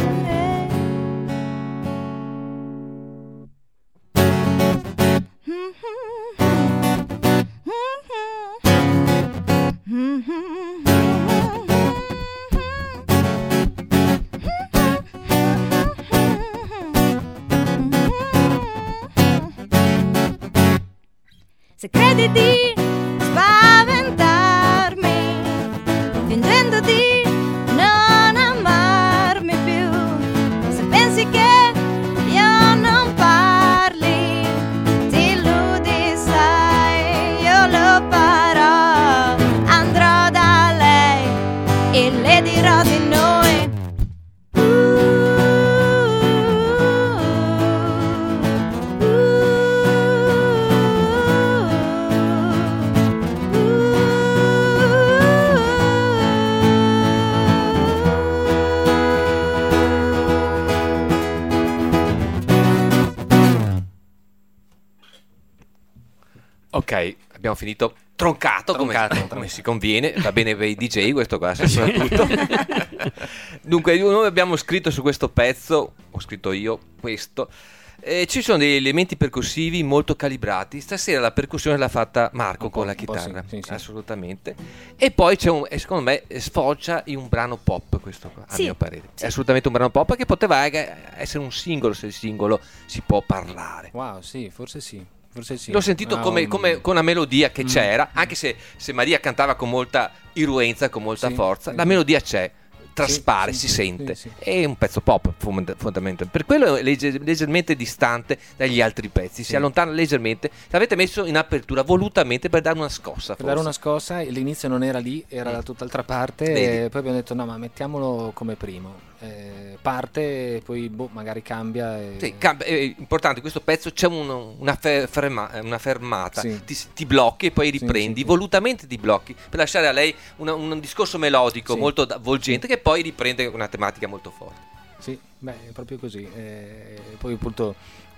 Se credi di spaventarmi, fingendo di non amarmi più, se pensi che io non parli, ti illudi, sai, io lo farò. Andrò da lei e le dirò di noi. Ok, abbiamo finito troncato, come, Troncato, come si conviene, va bene per i D J questo qua soprattutto. Dunque noi abbiamo scritto su questo pezzo, ho scritto io questo, eh, ci sono degli elementi percussivi molto calibrati. Stasera la percussione l'ha fatta Marco Un po', con la un po' chitarra, sì, sì, sì. assolutamente. E poi c'è un, e secondo me sfocia in un brano pop questo qua, a Sì, mio parere. sì. È assolutamente un brano pop che poteva anche essere un singolo, se il singolo si può parlare. Wow, sì, forse sì. Forse sì. L'ho sentito Ah, come, un- come con una melodia che Mm. c'era, anche se, se Maria cantava con molta irruenza, con molta Sì, forza, sì, la sì. melodia c'è, traspare, sì, si sì, sente. sì, sì. È un pezzo pop fond- fondamentalmente. Per quello è legge- leggermente distante dagli altri pezzi, si Sì. allontana leggermente. L'avete messo in apertura volutamente per dare una scossa. Per dare forse. una scossa, e l'inizio non era lì, era da tutt'altra parte. Vedi. E poi abbiamo detto: no, ma mettiamolo come primo. Eh, parte, e poi boh, magari cambia. E... Sì, cambia- è importante, questo pezzo c'è un- una, fe- ferma- una fermata, Sì. ti, ti blocchi e poi Sì, riprendi, sì, sì. volutamente ti blocchi per lasciare a lei una- un discorso melodico Sì. molto avvolgente che poi riprende una tematica molto forte. Sì, beh, è proprio così. Eh, poi appunto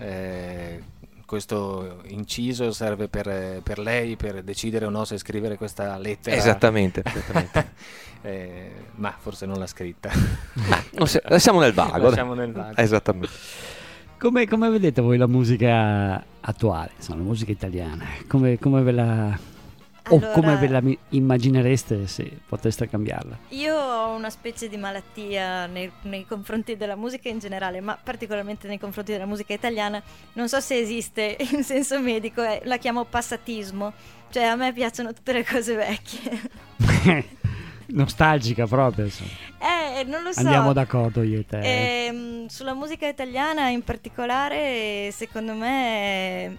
eh, questo inciso serve per, per lei, per decidere o no se scrivere questa lettera. Esattamente, esattamente. Eh, ma forse non l'ha scritta. Ma non se- lasciamo nel vago. Lasciamo nel vago. Esattamente. Come, come vedete voi la musica attuale, insomma, la musica italiana? Come, come ve la... Allora, o come ve la mi- immaginereste se poteste cambiarla? io ho una specie di malattia nei, nei confronti della musica in generale, ma particolarmente nei confronti della musica italiana. Non so se esiste in senso medico, eh, la chiamo passatismo. Cioè a me piacciono tutte le cose vecchie. Nostalgica proprio, insomma. Eh, non lo so. Andiamo d'accordo io e te. Ehm, sulla musica italiana in particolare, secondo me,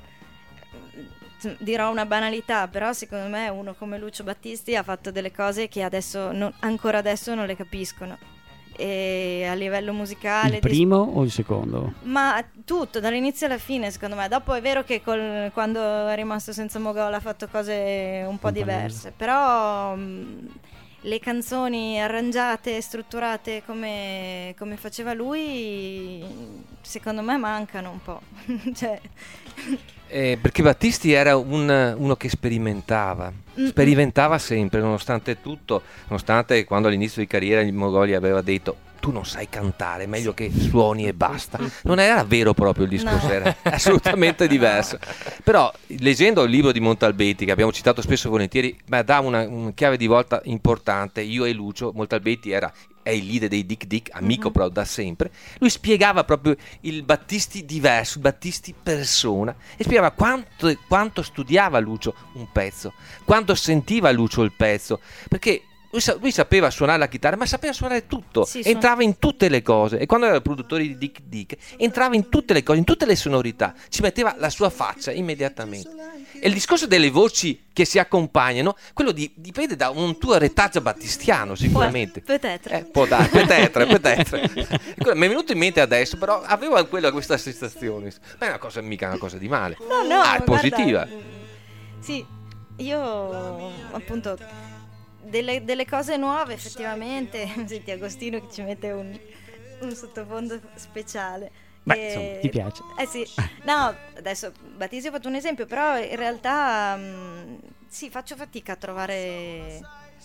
eh, dirò una banalità, però secondo me uno come Lucio Battisti ha fatto delle cose che adesso non- ancora adesso non le capiscono. E a livello musicale Il primo o il secondo? ma tutto dall'inizio alla fine, secondo me. Dopo è vero che col- quando è rimasto senza Mogol ha fatto cose un po' Un po' diverse, però mh, le canzoni arrangiate e strutturate come, come faceva lui, secondo me mancano un po'. Cioè, Eh, perché Battisti era un- uno che sperimentava, Mm, sperimentava sempre, nonostante tutto, nonostante quando all'inizio di carriera il Mogoli aveva detto tu non sai cantare, meglio che suoni e basta. Non era vero proprio il discorso, No. era assolutamente diverso. Però leggendo il libro di Montalbetti, che abbiamo citato spesso e volentieri, ma dà una, una chiave di volta importante. Io e Lucio, Montalbetti era è il leader dei Dick Dick, amico Mhm. però da sempre. Lui spiegava proprio il Battisti diverso, il Battisti persona, e spiegava quanto, quanto studiava Lucio un pezzo, quanto sentiva Lucio il pezzo, perché lui, sa- lui sapeva suonare la chitarra, ma sapeva suonare tutto, Sì, entrava in tutte le cose, e quando era il produttore di Dick Dick entrava in tutte le cose, in tutte le sonorità, ci metteva la sua faccia immediatamente. E il discorso delle voci che si accompagnano, quello di- dipende da un tuo retaggio battistiano sicuramente. Peut-être. Eh, può dare, peut-être, peut-être. Quello mi è venuto in mente adesso, però avevo quella, questa sensazione. Ma è una cosa, mica una cosa di male. No, no, ah, è guarda, positiva. Sì, io appunto delle, delle cose nuove effettivamente. Senti Agostino che ci mette un, un sottofondo speciale. Beh, E- insomma, ti piace? Eh sì, no, adesso Battisi ho fatto un esempio, però in realtà mh, sì, faccio fatica a trovare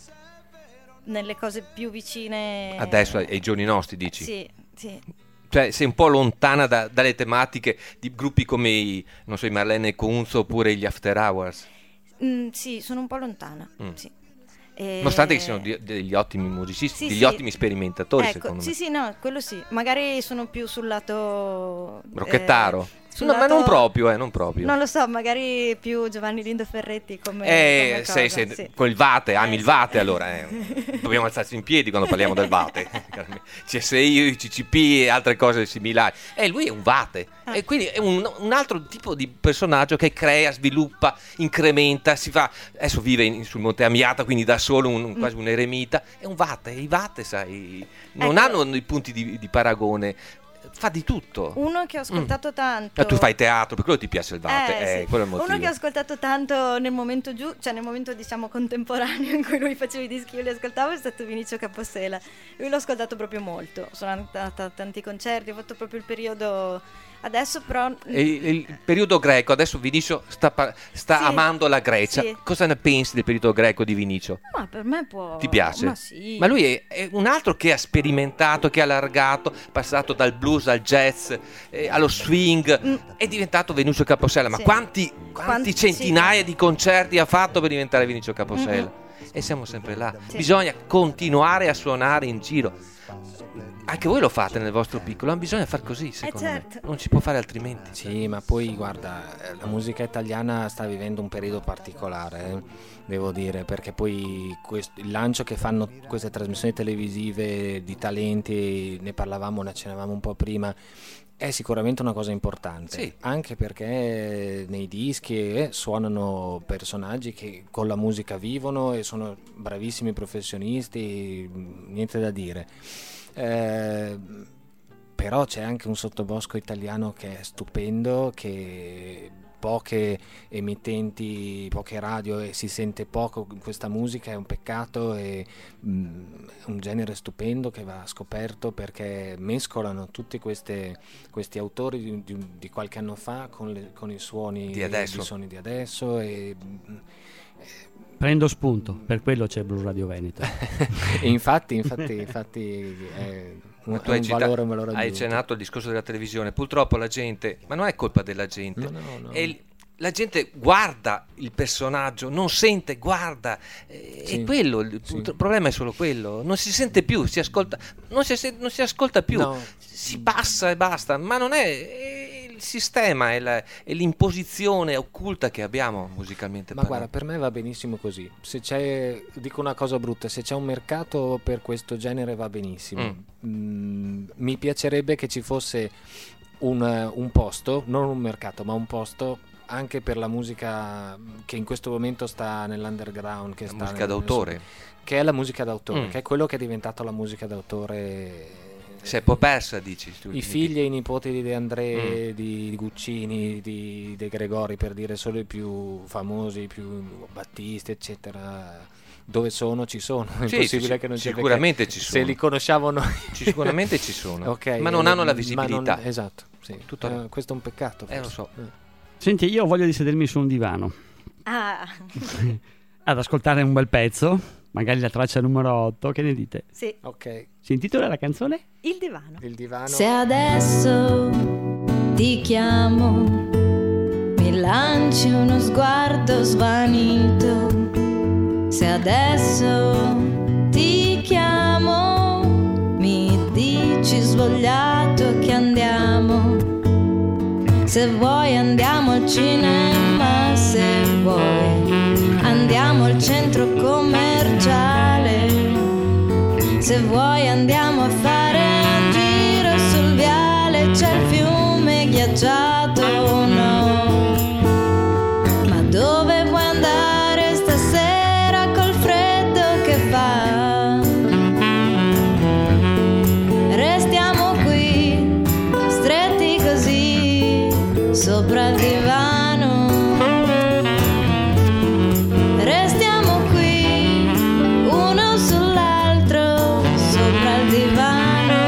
nelle cose più vicine. Adesso ai, ai giorni nostri dici. Sì, sì. Cioè sei un po' lontana da- dalle tematiche di gruppi come i, non so, i Marlene Kunz oppure gli After Hours. Mm, sì, sono un po' lontana. Mm. Sì. E- Nonostante che siano di- degli ottimi musicisti, Sì, degli sì. ottimi sperimentatori, Ecco, secondo sì, me. sì, no, quello sì. Magari sono più sul lato Rocchettaro. eh, sul No, ma lato- non proprio, eh, non proprio. Non lo so, magari più Giovanni Lindo Ferretti come, Eh, come sei, cosa, sei- sì. con il Vate, ami Eh, il sì. Vate allora, eh. Dobbiamo alzarci in piedi quando parliamo del Vate. C S I, C C P e altre cose similari. E lui è un Vate, Ah. e quindi è un, un altro tipo di personaggio che crea, sviluppa, incrementa, si fa, adesso vive in- sul Monte Amiata, quindi da solo un, un- quasi un eremita, è un Vate, e i Vate sai, non Ecco. hanno i punti di, di paragone, fa di tutto. Uno che ho ascoltato tanto. Ma tu fai teatro, per quello ti piace il Vate, Eh, eh, sì. quello è il motivo. Uno che ho ascoltato tanto nel momento giù, cioè nel momento diciamo contemporaneo in cui lui faceva i dischi, io li ascoltavo, è stato Vinicio Capossela. Lui l'ho ascoltato proprio molto. Sono andata a tanti concerti, ho fatto proprio il periodo. Adesso però. E il, il periodo greco, adesso Vinicio sta, pa- sta Sì, amando la Grecia. sì. Cosa ne pensi del periodo greco di Vinicio? Ma per me può. Ti piace? Ma sì. Ma lui è, è un altro che ha sperimentato, che ha allargato, passato dal blues al jazz, eh, allo swing, Mm. è diventato Vinicio Capossela. Ma Sì. quanti, quanti Quanti- centinaia di concerti ha fatto per diventare Vinicio Capossela? E siamo sempre là. Sì. Bisogna continuare a suonare in giro. Anche voi lo fate nel vostro piccolo, ma bisogna far così, secondo certo. me. Non si può fare altrimenti. Sì, ma poi guarda, eh, la musica italiana sta vivendo un periodo particolare, eh, devo dire, perché poi quest- il lancio che fanno queste trasmissioni televisive di talenti, ne parlavamo, ne accennavamo un po' prima, è sicuramente una cosa importante, Sì. anche perché nei dischi eh, suonano personaggi che con la musica vivono e sono bravissimi professionisti, mh, niente da dire. Eh, però c'è anche un sottobosco italiano che è stupendo, che poche emittenti, poche radio e si sente poco questa musica, è un peccato, e mh, è un genere stupendo che va scoperto, perché mescolano tutti queste, questi autori di, di- di qualche anno fa con, le- con i suoni Di adesso. i suoni di adesso e, mh, Prendo spunto, per quello c'è Blu Radio Veneto. e infatti, infatti, infatti è un, Ma tu è hai, un cita- valore, un valore hai aggiunto. accennato al discorso della televisione. Purtroppo la gente, ma non è colpa della gente, No, no, no. è il- la gente guarda il personaggio, non sente, guarda. eh, Sì, È quello, il, sì. il problema è solo quello. Non si sente più, si ascolta, non si, non si ascolta più, No. si passa e basta. Ma non è, è il sistema, è, la- è l'imposizione occulta che abbiamo musicalmente Ma parlando. guarda, per me va benissimo così. Se c'è, dico una cosa brutta, se c'è un mercato per questo genere va benissimo. Mm, mi piacerebbe che ci fosse un, un posto, non un mercato, ma un posto anche per la musica che in questo momento sta nell'underground, che La sta musica nel- d'autore. che è la musica d'autore, Mm. che è quello che è diventato la musica d'autore. Si è un po' persa, dici tu. I figli e i nipoti di De André, Mm. di Guccini, di De Gregori, per dire solo i più famosi, i più Battisti, eccetera. Dove sono, ci sono. È Sì, impossibile sì, che non ci sicuramente perché ci Se sono. li conosciamo noi. Ci- sicuramente ci sono, Ok, ma non eh, hanno la ma visibilità. non- esatto, sì. Tutto Eh, là. questo è un peccato. Eh, lo forse. so. Eh. Senti, io ho voglia di sedermi su un divano Ah, ad ascoltare un bel pezzo. magari la traccia numero otto, che ne dite? Sì, Ok, Si intitola la canzone? il divano. il divano. Se adesso ti chiamo, mi lanci uno sguardo svanito. Se adesso ti chiamo, mi dici svogliato che andiamo. Se vuoi andiamo al cinema, se vuoi andiamo al centro commerciale. Se vuoi andiamo a fare un giro sul viale, c'è il fiume ghiacciato o no? Ma dove vuoi andare stasera col freddo che fa? Restiamo qui, stretti così, sopra il divano. Restiamo qui, uno sull'altro, sopra il divano.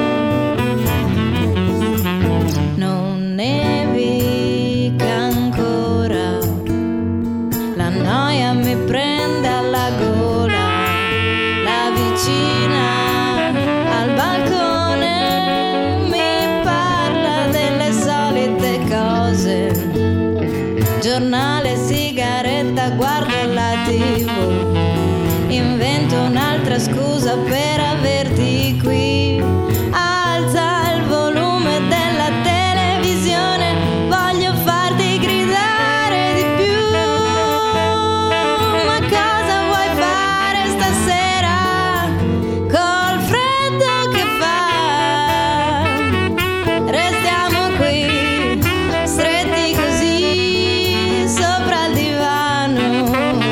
Non nevica ancora, la noia mi prende alla gola. La vicina al balcone mi parla delle solite cose. Giornale, sigaretta, guardo la tivù. Invento un'altra scusa per averti qui. Alza il volume della televisione, voglio farti gridare di più. Ma cosa vuoi fare stasera col freddo che fa? Restiamo qui, stretti così, sopra il divano.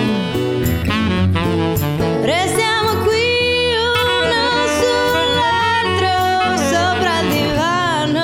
Restiamo qui, uno sull'altro, sopra il divano.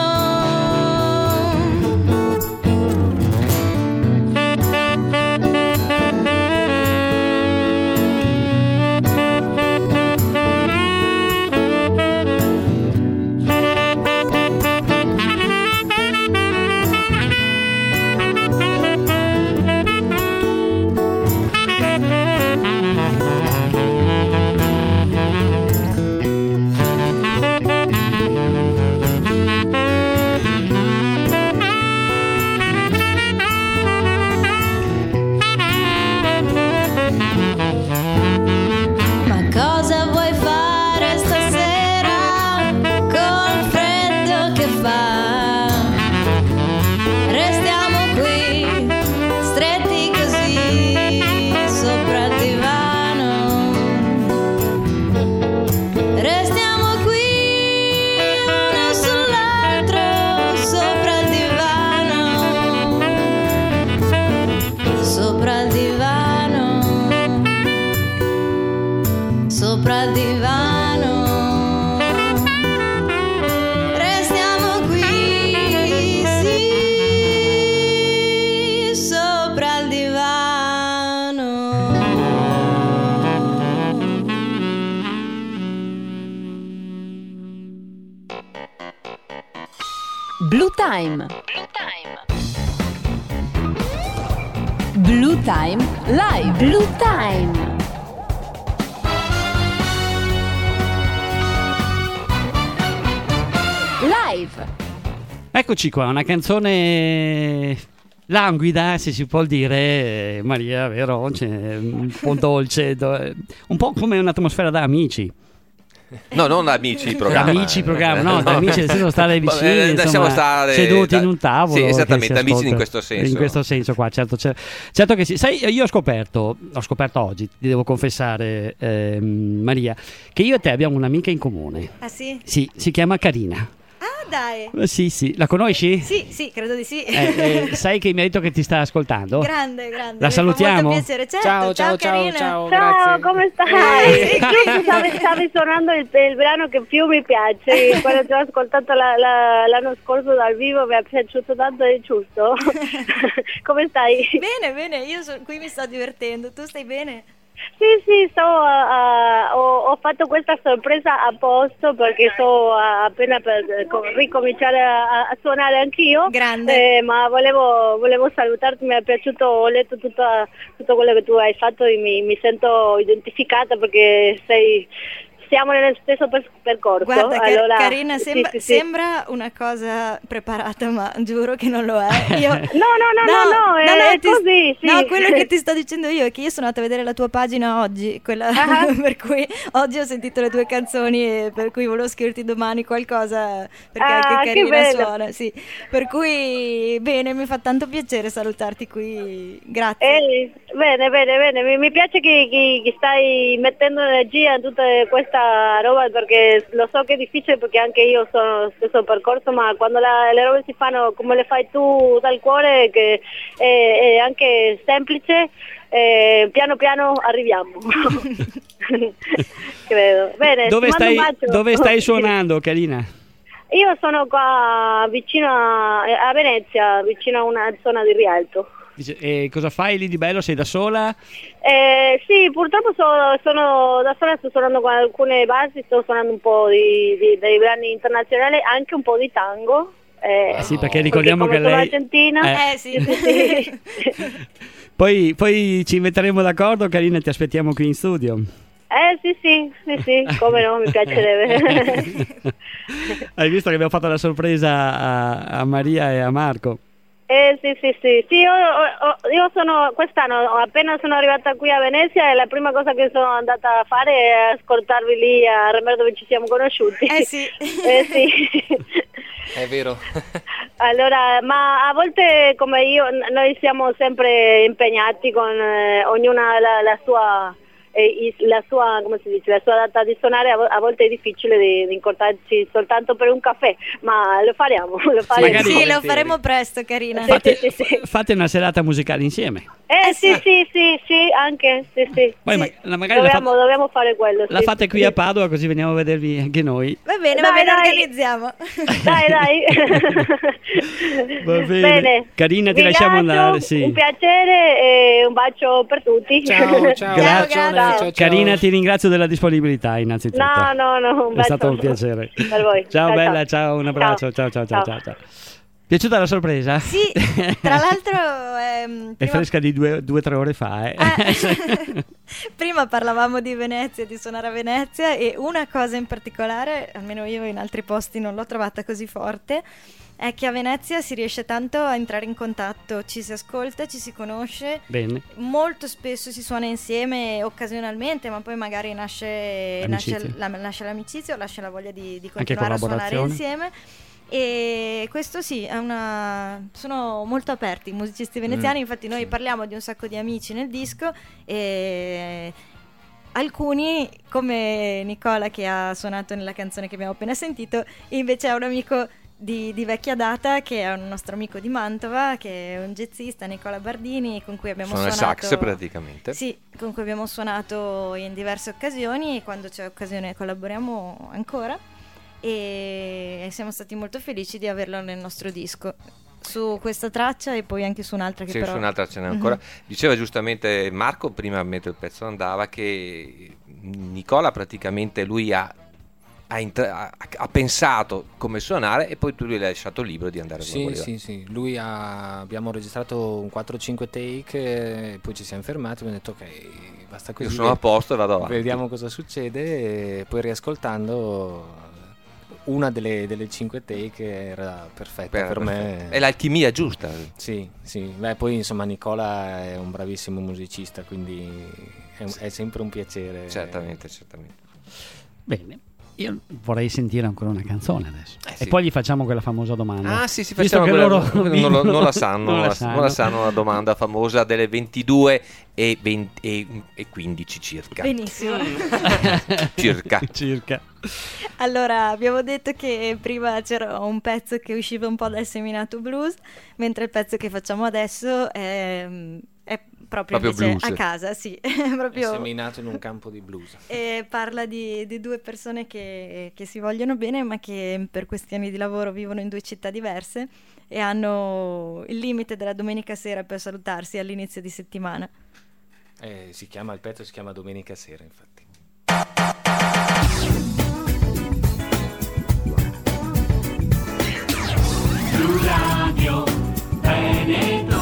Ma cosa vuoi fare stasera col freddo che fa? Restiamo qui, stretti così, sopra il divano. Restiamo qui, uno sull'altro, sopra il divano. Sopra il divano. Sopra il divano. Restiamo qui, sì, sopra il divano. Blue Time. Blue Time Live. Blue Time. Live. Eccoci qua, una canzone languida, se si può dire, eh, Maria, vero? Cioè, un po' dolce, do- un po' come un'atmosfera da amici. No, non amici di programma. Amici programma, no, da amici nel senso stare vicini, Eh, insomma, lasciamo stare- seduti da- in un tavolo. Sì, che esattamente, si amici ascolta. in questo senso. In questo senso qua, certo, cer- certo che sì. Sai, io ho scoperto, ho scoperto oggi, ti devo confessare, ehm, Maria, che io e te abbiamo un'amica in comune. Ah sì? Sì, si chiama Carina. Ah dai. Eh, Sì, sì, la conosci? Sì, sì, credo di sì. Eh, eh, sai che mi ha detto che ti sta ascoltando? Grande, grande. La mi fa salutiamo? molto piacere. Certo, Ciao, ciao, ciao, Carina. ciao, Ciao, grazie. come stai? Giusto, stavi, stavi suonando il, il brano che più mi piace, quello che ho ascoltato la- la- l'anno scorso dal vivo, mi è piaciuto tanto, è giusto. Come stai? Bene, bene, io so- qui mi sto divertendo. Tu stai bene? Sì, sì, sto, uh, ho, ho fatto questa sorpresa apposta perché sto uh, appena per co- ricominciare a, a suonare anch'io. Grande. Eh, ma volevo, volevo salutarti, mi è piaciuto, ho letto tutta, tutto quello che tu hai fatto e mi, mi sento identificata perché sei... Siamo nello stesso per- percorso. Guarda, Car- allora, Carina, sì, sembra, sì, sì. sembra una cosa preparata, ma giuro che non lo è. Io... No, no, no, no, no, è- è ti- così, sì. No, quello che ti sto dicendo io è che io sono andata a vedere la tua pagina oggi, quella Ah. per cui oggi ho sentito le tue canzoni e per cui volevo scriverti domani qualcosa perché Ah, anche che Carina bello. suona, sì. Per cui bene, mi fa tanto piacere salutarti qui. Grazie. Eh, bene, bene, bene, mi, mi piace che, che- che stai mettendo energia in tutta questa roba perché lo so che è difficile perché anche io sono lo stesso percorso, ma quando la- le robe si fanno come le fai tu dal cuore, che è, è anche semplice, eh, piano piano arriviamo. Credo. Bene, Dove ti mando stai, un bacio. dove stai suonando, Carina? Io sono qua vicino a, a Venezia, vicino a una zona di Rialto. Dice, e cosa fai lì di bello? Sei da sola? Eh, sì, purtroppo so- sono da sola, sto suonando con alcune basi, sto suonando un po' di, di- dei brani internazionali, anche un po' di tango. Eh, Eh sì, perché ricordiamo come che sono lei... argentina. Eh sì. Sì. Poi, poi ci metteremo d'accordo, Carina, ti aspettiamo qui in studio. Eh sì, sì, sì, sì, come no, mi piacerebbe. Hai visto che abbiamo fatto la sorpresa a, a Maria e a Marco? Eh sì, sì, sì, sì, io, ho- io sono, quest'anno appena sono arrivata qui a Venezia e la prima cosa che sono andata a fare è ascoltarvi lì a Remero dove ci siamo conosciuti. Eh sì. Eh sì. È vero. Allora, ma a volte come io, n- noi siamo sempre impegnati con eh, ognuna la, la sua... eh, i- la sua, come si dice, la sua data di suonare a, vo- a volte è difficile di, di incontrarci soltanto per un caffè, ma lo faremo, lo faremo. magari- Sì, lo volentieri. faremo presto, Carina. Sì, Fate, sì, sì. fate una serata musicale insieme. Eh sì, sì, sì, sì, anche, sì, sì. Poi Sì. ma- magari la, Dobbiamo, fa- dobbiamo fare quello. la sì. fate qui a Padova così veniamo a vedervi anche noi. Va bene, Dai, va bene, dai. organizziamo. Dai, dai. Va bene. Carina, ti Vi lasciamo lascio, andare, sì. Un piacere e un bacio per tutti. Ciao, ciao. Grazie. Bacione, Ciao. ciao, ciao. Carina, ti ringrazio della disponibilità innanzitutto. No, no, no, un È bacio. stato un piacere. Per voi. Ciao, bella, ciao, un abbraccio. Ciao, Ciao. ciao, ciao, ciao. ciao. Piaciuta la sorpresa? Sì, tra l'altro ehm, È prima, fresca di due o tre ore fa, eh. eh, prima parlavamo di Venezia, di suonare a Venezia e una cosa in particolare, almeno io in altri posti non l'ho trovata così forte, è che a Venezia si riesce tanto a entrare in contatto, ci si ascolta, ci si conosce. Bene. Molto spesso si suona insieme occasionalmente, ma poi magari nasce, nasce, Amicizia. la, nasce l'amicizia o nasce la voglia di, di Anche continuare a suonare collaborazione. insieme. E questo sì, è una... sono molto aperti i musicisti veneziani, Mm, infatti noi sì. parliamo di un sacco di amici nel disco e alcuni, come Nicola che ha suonato nella canzone che abbiamo appena sentito, invece è un amico di, di vecchia data che è un nostro amico di Mantova, che è un jazzista, Nicola Bardini, con cui abbiamo Sono il suonato... sax praticamente. Sì, con cui abbiamo suonato in diverse occasioni e quando c'è occasione collaboriamo ancora e siamo stati molto felici di averlo nel nostro disco su questa traccia e poi anche su un'altra che Sì, però... su un'altra ce n'è Mhm. ancora. Diceva giustamente Marco prima mentre il pezzo andava che Nicola praticamente lui ha, ha, intra- ha- ha pensato come suonare e poi tu gli hai lasciato libero di andare dove Sì, voleva. sì, sì. Lui ha, abbiamo registrato un quattro cinque take, e poi ci siamo fermati e abbiamo detto ok, basta così. Io sono a posto e vado avanti. Vediamo cosa succede e poi riascoltando una delle, delle cinque take era perfetta per, Per- me. È l'alchimia giusta. Sì, sì. Beh, poi insomma Nicola è un bravissimo musicista, quindi è, un- è sempre un piacere. Certamente, certamente. Bene. Io vorrei sentire ancora una canzone adesso. Eh, E sì. poi gli facciamo quella famosa domanda. Ah sì, sì, Visto facciamo che quella- loro non, vivono- lo- non la sanno, non non la la, sanno. non la sanno la domanda famosa delle ventidue e, venti e, e quindici circa. Benissimo. Circa. Circa. Allora, abbiamo detto che prima c'era un pezzo che usciva un po' dal seminato blues, mentre il pezzo che facciamo adesso è, è proprio, Proprio invece blues. a casa, sì, è È proprio... seminato in un campo di blues. E parla di, di due persone che, che si vogliono bene, ma che per questioni di lavoro vivono in due città diverse e hanno il limite della domenica sera per salutarsi all'inizio di settimana. Eh, si chiama, il pezzo si chiama Domenica Sera, infatti. Radio Veneto.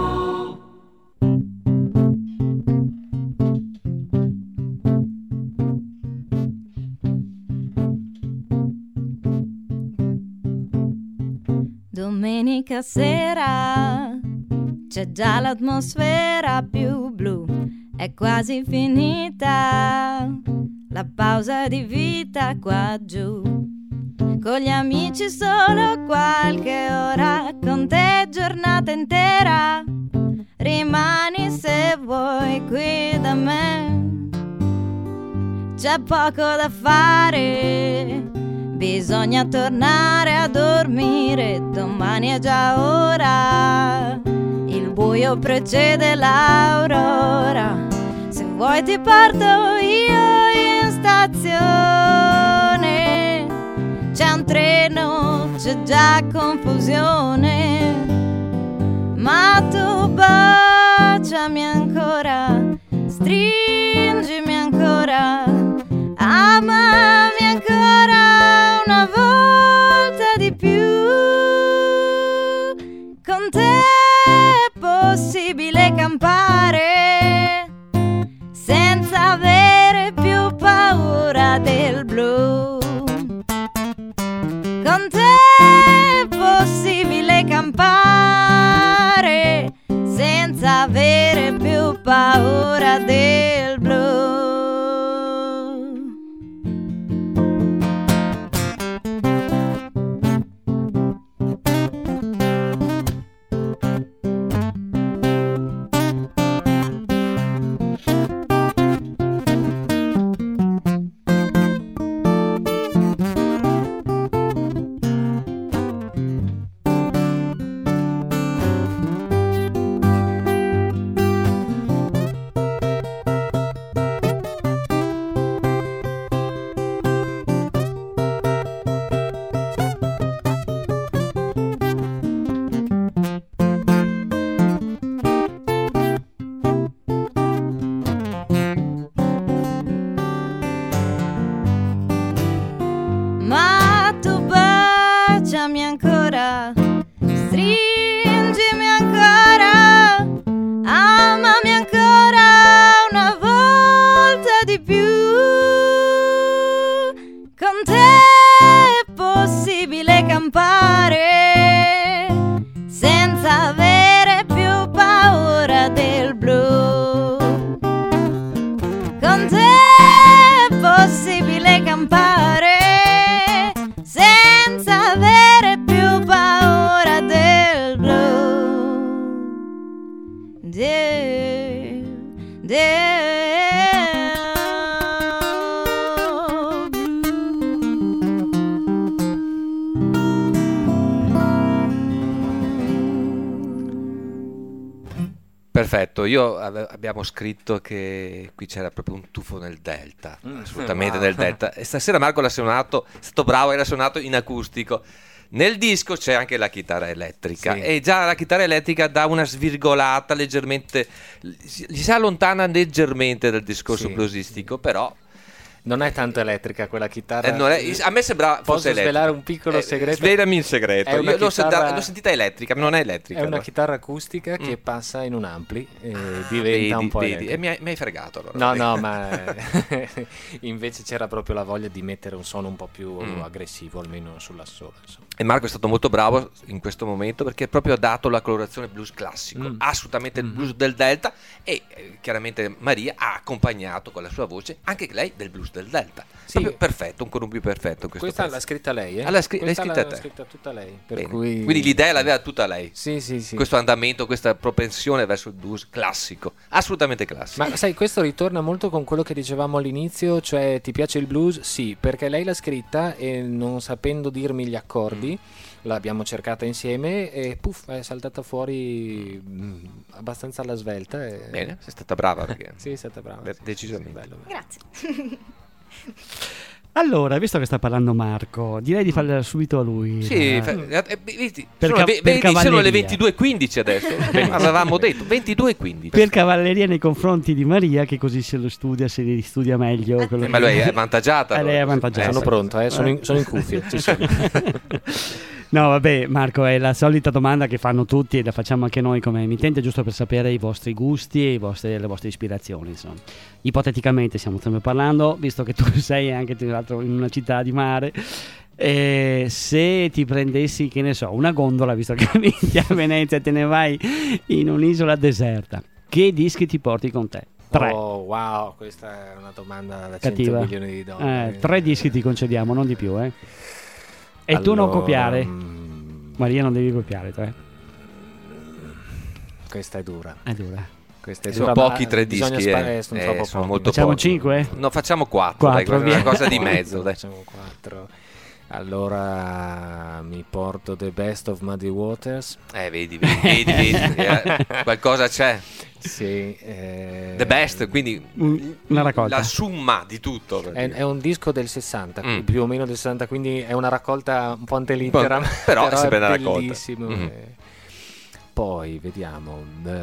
Domenica sera c'è già l'atmosfera più blu, è quasi finita la pausa di vita qua giù. Con gli amici solo qualche ora, con te giornata intera. Rimani se vuoi qui da me, c'è poco da fare, bisogna tornare a dormire, domani è già ora, il buio precede l'aurora. Se vuoi ti porto io in stazione, c'è un treno, c'è già confusione, ma tu baciami ancora, stringimi ancora, amami ancora una volta di più. Con te è possibile campare senza avere più paura del blu. Con te è possibile campare senza avere più paura del blu. Ma tu baciami ancora, stringimi ancora, amami ancora una volta di più. Con te è possibile campare senza avere più paura del blu. Con te è possibile campare senza avere più paura del blu. Del, del Perfetto, io ave- abbiamo scritto che qui c'era proprio un tuffo nel delta, Mm, assolutamente wow. nel delta. E stasera Marco l'ha suonato, è stato bravo, era suonato in acustico. Nel disco c'è anche la chitarra elettrica, Sì. e già la chitarra elettrica dà una svirgolata leggermente, si gli si allontana leggermente dal discorso Sì. bluesistico, però Non è tanto elettrica quella chitarra. eh, non è- a me sembra Posso fosse elettrica. svelare un piccolo Eh, segreto? Svelami il segreto. È una Io l'ho, chitarra- senta- l'ho sentita elettrica, ma non è elettrica. È una allora. chitarra acustica che Mm. passa in un ampli e Ah, diventa vedi, un po' vedi. elettrica. E mi hai, mi hai fregato allora. No, no, ma invece c'era proprio la voglia di mettere un suono un po' più Mm. aggressivo, almeno sull'assolo. Insomma. E Marco è stato molto bravo in questo momento perché proprio ha dato la colorazione blues classico, Mm. assolutamente il Mhm. blues del Delta, e eh, chiaramente Maria ha accompagnato con la sua voce anche lei del blues del Delta. Sì. Proprio perfetto, ancora un più perfetto questo Questa pezzo. l'ha scritta lei, eh? Ah, l'ha scri- l'hai Questa scritta l'ha te? scritta tutta lei. Per Bene. cui... Quindi l'idea l'aveva tutta lei. Sì, sì, sì. Questo andamento, questa propensione verso il blues classico, assolutamente classico. Ma sai, questo ritorna molto con quello che dicevamo all'inizio, cioè ti piace il blues? Sì, perché lei l'ha scritta e non sapendo dirmi gli accordi, l'abbiamo cercata insieme e puff, è saltata fuori mm, abbastanza alla svelta. E... Bene, sei stata brava perché Sì, è stata brava. Beh, decisamente. Bello, bello. Grazie. Allora, visto che sta parlando Marco, direi di farla subito a lui. Sì, eh. fa- eh, vedi, Per sono, ca- ve- per vedi, sono le cavalleria. ventidue e quindici adesso. Avevamo detto ventidue e quindici. Per cavalleria nei confronti di Maria, che così se lo studia, se li studia meglio. quello Ma che- lei è avvantaggiata. Eh, lei è allora. avvantaggiata. Sono pronto, eh, sono, in, sono in cuffie. Ci sono. No, vabbè, Marco, è la solita domanda che fanno tutti e la facciamo anche noi come emittente, giusto per sapere i vostri gusti e i vostri- le vostre ispirazioni, insomma. Ipoteticamente stiamo sempre parlando, visto che tu sei anche tra l'altro in una città di mare. Eh, se ti prendessi, che ne so, una gondola, visto che abiti a Venezia e te ne vai in un'isola deserta, che dischi ti porti con te? Tre. Oh, wow, questa è una domanda da Cattiva. cento milioni di dollari. Eh, tre dischi ti concediamo, non di più, eh. E tu non Allora, copiare. mm, Maria, non devi copiare, tre. Questa è dura. È dura. Questa è Sono dura, pochi ma tre bisogna dischi, sparare, eh. sono Eh, troppo sono pochi. molto Facciamo pochi. cinque? No, facciamo quattro, dai, Quattro, questa è una via. cosa di mezzo, dai. Facciamo quattro. Allora mi porto The Best of Muddy Waters. Eh, vedi, vedi, vedi, vedi, eh, qualcosa c'è. Sì, eh, The Best, quindi Mm, una raccolta. la summa di tutto. È, è un disco del sessanta, Mm. più o meno del sessanta, quindi è una raccolta un po' antelittera, Però è sempre una raccolta. bellissimo. Mm. eh. Poi vediamo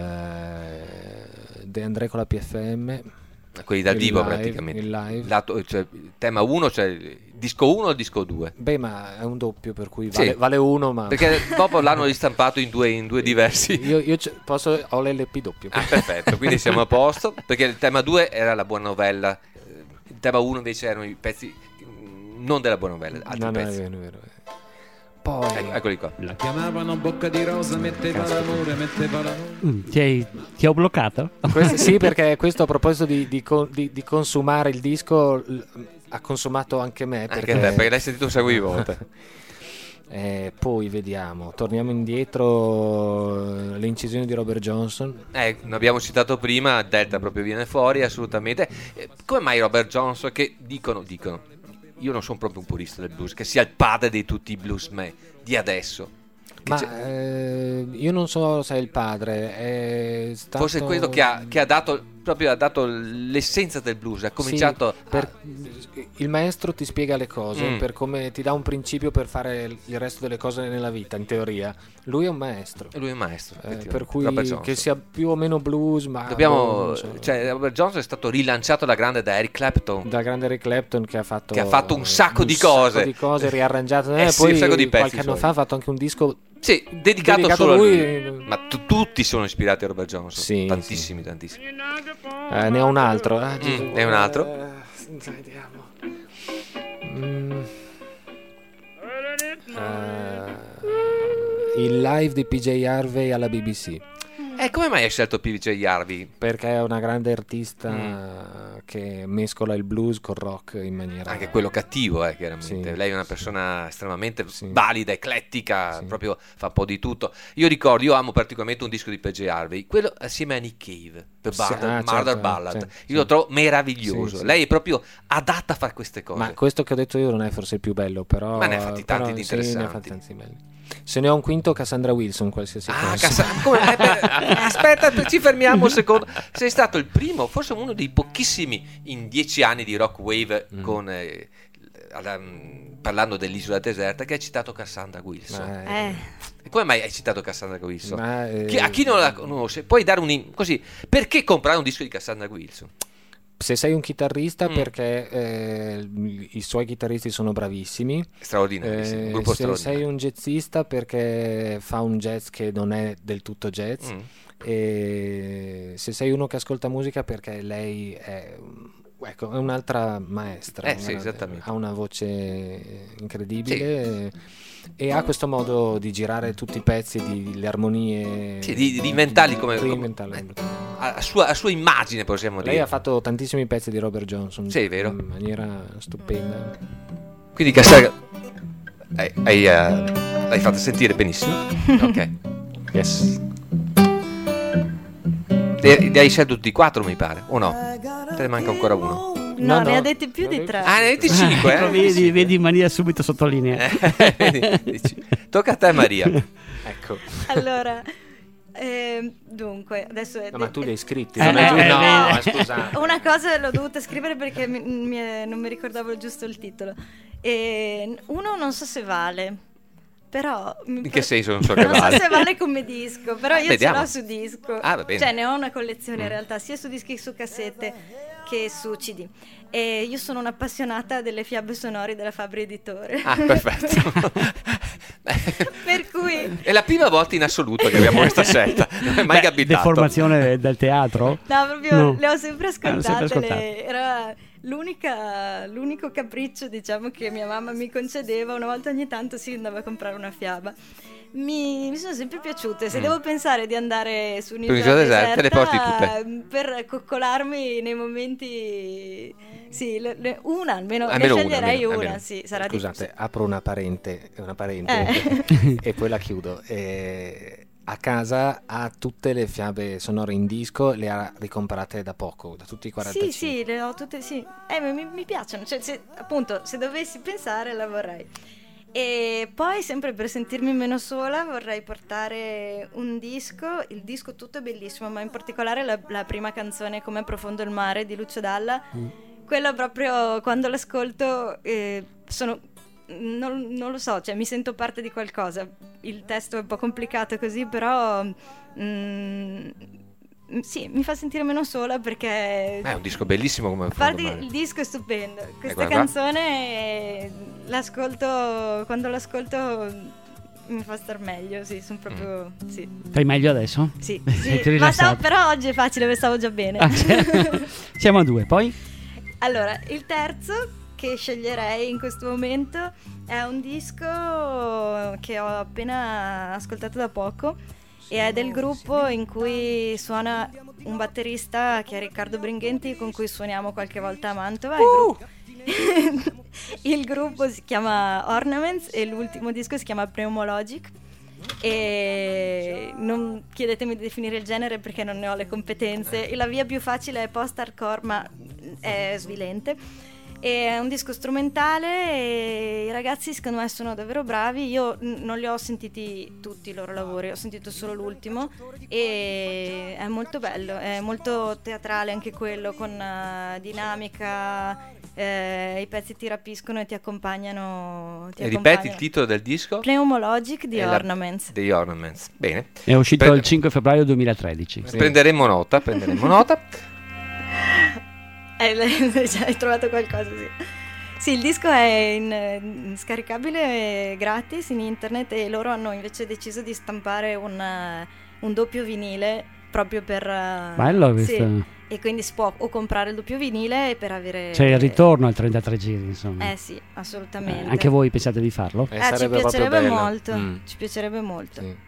eh, De André con la P F M. Quelli dal il vivo live, praticamente. il live. Lato- cioè, tema uno, cioè il disco uno o il disco due? Beh, ma è un doppio, per cui Sì. vale, vale uno, ma Perché dopo l'hanno ristampato in due, in due diversi. io, io c- posso, ho l'L P doppio. Ah, perfetto, quindi siamo a posto. Perché il tema due era la buona novella, eh, il tema uno invece erano i pezzi mm, non della buona novella, altri No, no, è pezzi. vero, è vero. Poi Ecco, eccoli qua. La chiamavano bocca di rosa, metteva l'amore, metteva l'amore. Mm, ti, hai- ti ho bloccato? Questo- sì, perché questo a proposito di, di con- di- di consumare il disco l- ha consumato anche me. Anche Perché, te, perché l'hai sentito un sacco di volte. eh, poi vediamo, torniamo indietro, eh, le incisioni di Robert Johnson. Eh, ne abbiamo citato prima, Delta proprio viene fuori, assolutamente. Eh, come mai Robert Johnson, che dicono, dicono, io non sono proprio un purista del blues, che sia il padre di tutti i bluesmen di adesso. Che Ma c'è- eh, io non so se è il padre, è stato... forse è quello che ha, che ha dato proprio ha dato l'essenza del blues, ha cominciato Sì, per- il maestro ti spiega le cose, Mm. per come ti dà un principio per fare il resto delle cose nella vita, in teoria. Lui è un maestro. a lui è un maestro, Eh, effettivamente, per cui Robert Johnson. che sia più o meno blues, ma boh, Dobbiamo, non so. cioè, Robert Johnson è stato rilanciato da grande da Eric Clapton, da grande Eric Clapton che ha fatto che ha fatto un sacco di sacco cose. di cose riarrangiate, Eh eh, sì, poi un sacco di pezzi qualche anno suoi. fa ha fatto anche un disco sì, dedicato, dedicato solo a a lui. lui. Ma tu- tutti sono ispirati a Robert Johnson, Sì, tantissimi, tantissimi. eh, ne ho un altro. Ah, Gesù. Mm, ne hai un altro? Eh, vediamo. Mm. Eh, il live di P J Harvey alla B B C. E come mai hai scelto P J Harvey? Perché è una grande artista Mm. che mescola il blues col rock in maniera Anche quello cattivo, eh, chiaramente. Sì. Lei è una persona estremamente Sì. valida, eclettica, Sì. proprio fa un po' di tutto. Io ricordo, io amo particolarmente un disco di P J Harvey, quello assieme a Nick Cave, The Sì, Murder, ah, Murder certo, Ballad. certo, Io sì. lo trovo meraviglioso. Sì, sì. Lei è proprio adatta a fare queste cose. Ma questo che ho detto io non è forse il più bello, però. Ma ne ha fatti tanti però di sì, ne ha interessanti. fatti tanti belli. Se ne ho un quinto, Cassandra Wilson, qualsiasi Ah, cosa. Cassa- come- eh, beh, aspetta, ci fermiamo un secondo. Sei stato il primo, forse uno dei pochissimi in dieci anni di rock wave Mm. con, eh, alla- parlando dell'isola deserta, che hai citato Cassandra Wilson. Ma, Eh, E come mai hai citato Cassandra Wilson? ma, eh, Chi- a chi non la conosce, puoi dare un in- così, perché comprare un disco di Cassandra Wilson? se sei un chitarrista, Mm. perché eh, i suoi chitarristi sono bravissimi. Straordinario, sì, Eh, un gruppo se sei straordinario. un jazzista, perché fa un jazz che non è del tutto jazz. Mm. E se sei uno che ascolta musica, perché lei è, ecco, è un'altra maestra. Eh, sì, una- esattamente. ha una voce incredibile e, e ha questo modo di girare tutti i pezzi, di, le armonie. Sì, di, di inventarli come, come- reinventarli. eh, a, a sua, a sua immagine, possiamo Lei dire. ha fatto tantissimi pezzi di Robert Johnson. Sì, è vero. In maniera stupenda. Quindi Cassandra hai, hai, eh, l'hai fatta sentire benissimo. Ok. Yes. Li, li hai scelti tutti e quattro, mi pare, o no? Te ne manca ancora uno. no, No, ne no. ha detti più di tre. Ah, ne hai cinque, eh? vedi, vedi Maria subito sottolinea. Eh, vedi, dici. Tocca a te, Maria. Ecco. Allora, Eh, dunque, adesso è No, ma tu li hai scritti, Eh, non è giusto? eh, No, eh, scusa. una cosa l'ho dovuta scrivere perché mi- mi è- non mi ricordavo giusto il titolo. E uno non so se vale, però mi In pre- che senso non so che non vale? so se vale come disco, però io Vediamo. ce l'ho su disco. Ah, va bene. Cioè ne ho una collezione in Mm. realtà, sia su dischi che su cassette che su C D. E io sono un'appassionata delle fiabe sonore della Fabbri Editore. Ah, perfetto. Per cui È la prima volta in assoluto che abbiamo questa scelta, non è mai Beh, capitato. deformazione del teatro? No, proprio No. le ho sempre Ah, ascoltate. sempre ascoltate. le- Era l'unica, l'unico capriccio, diciamo, che mia mamma mi concedeva. Una volta ogni tanto si andava a comprare una fiaba. Mi, mi sono sempre piaciute. Se Mm. devo pensare di andare su un'isola un'isola deserta, deserta, le porti tutte. per coccolarmi nei momenti, sì, le- le- una almeno, Almeno ne una, sceglierei almeno, una. almeno. Sì, sarà Scusate, apro una parente, una parente Eh. e poi la chiudo. Eh, a casa ha tutte le fiabe sonore in disco, le ha ricomprate da poco, da tutti i quarantacinque. Sì, sì, le ho tutte, sì. Eh, ma mi, mi piacciono, cioè, se- appunto, se dovessi pensare la vorrei. E poi, sempre per sentirmi meno sola, vorrei portare un disco, il disco tutto è bellissimo, ma in particolare la, la prima canzone, Come profondo il mare, di Lucio Dalla. Mm. Quella proprio, quando l'ascolto, eh, sono... Non, non lo so, cioè mi sento parte di qualcosa. Il testo è un po' complicato così, però mm, sì, mi fa sentire meno sola perché Eh, è un disco bellissimo come a parte fondo, il disco è stupendo. Questa guarda qua. canzone eh, l'ascolto, quando l'ascolto mi fa star meglio, sì, sono proprio sì. Stai meglio adesso? Sì, Sei sì. Ma rilassato? stavo- però oggi è facile, perché stavo già bene. Ah, c'è- siamo a due, poi? Allora, il terzo che sceglierei in questo momento è un disco che ho appena ascoltato da poco e è del gruppo in cui suona un batterista che è Riccardo Bringhenti, con cui suoniamo qualche volta a Mantova. Il gruppo, il gruppo si chiama Ornaments e l'ultimo disco si chiama Pneumologic. E non chiedetemi di definire il genere perché non ne ho le competenze. La via più facile è post-hardcore, ma è svilente. È un disco strumentale e i ragazzi secondo me sono davvero bravi. Io n- non li ho sentiti tutti i loro lavori, ho sentito solo l'ultimo e è molto bello, è molto teatrale anche quello, con uh, dinamica, eh, i pezzi ti rapiscono e ti accompagnano, ti E ripeti accompagnano. il titolo del disco? Pneumologic di È la- Ornaments. degli Ornaments. Bene. È uscito Pre- il cinque febbraio duemilatredici. Prenderemo nota, prenderemo nota. Eh, hai trovato qualcosa, sì. Sì, il disco è in, in scaricabile e gratis in internet e loro hanno invece deciso di stampare un, eh, un doppio vinile proprio per... eh, Bello questo. sì. E quindi si può o comprare il doppio vinile per avere... C'è il ritorno al trentatré giri, insomma. Eh sì, assolutamente. Eh, anche voi pensate di farlo? Eh, Eh, ci sarebbe proprio piacerebbe bello. molto, Mm. ci piacerebbe molto. Sì.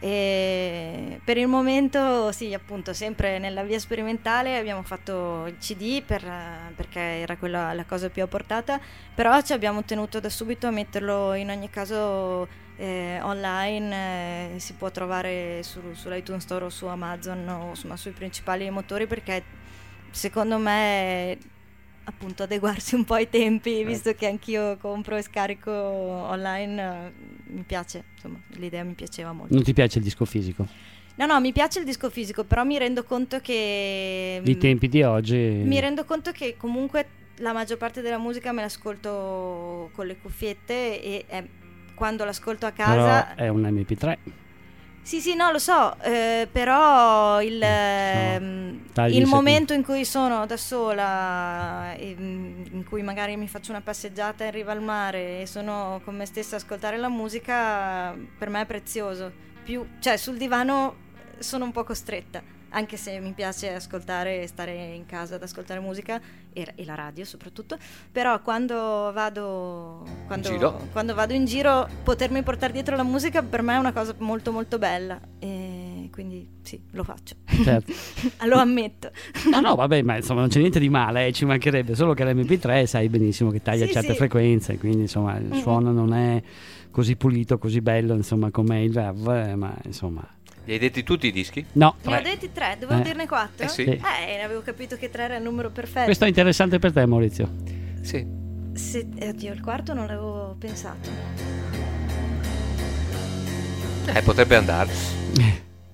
E per il momento sì, appunto, sempre nella via sperimentale abbiamo fatto il C D per, perché era quella la cosa più a portata, però ci abbiamo tenuto da subito a metterlo in ogni caso eh, online, eh, si può trovare su, sull'iTunes Store o su Amazon o insomma sui principali motori, perché secondo me appunto adeguarsi un po' ai tempi, visto che anch'io compro e scarico online, eh, mi piace, insomma, l'idea mi piaceva molto. Non ti piace il disco fisico? No, no, mi piace il disco fisico, però mi rendo conto che I tempi di oggi... mi rendo conto che comunque la maggior parte della musica me l'ascolto con le cuffiette e eh, quando l'ascolto a casa Però è un emme pi tre. sì, sì, no, lo so, eh, però il, ehm, tagli il secondi. momento in cui sono da sola, e, mm, in cui magari mi faccio una passeggiata in riva al mare e sono con me stessa a ascoltare la musica, per me è prezioso. Più, cioè, sul divano sono un po' costretta, anche se mi piace ascoltare e stare in casa ad ascoltare musica e, e la radio soprattutto, però quando vado quando, giro. quando vado in giro potermi portare dietro la musica per me è una cosa molto molto bella e quindi sì, lo faccio. Certo. Lo ammetto. No, no, vabbè, ma insomma non c'è niente di male, eh, ci mancherebbe, solo che l'emme pi tre sai benissimo che taglia Sì, certe sì. frequenze, quindi insomma il Mm-mm. suono non è così pulito, così bello, insomma, come il rev, eh, ma insomma... Li hai detti tutti i dischi? No, Ne ho tre. detti tre, dovevo Eh. dirne quattro? Eh sì. Sì. Eh, avevo capito che tre era il numero perfetto. Questo è interessante per te, Maurizio. Sì. Se, eh, oddio, il quarto non l'avevo pensato. Eh, potrebbe andare.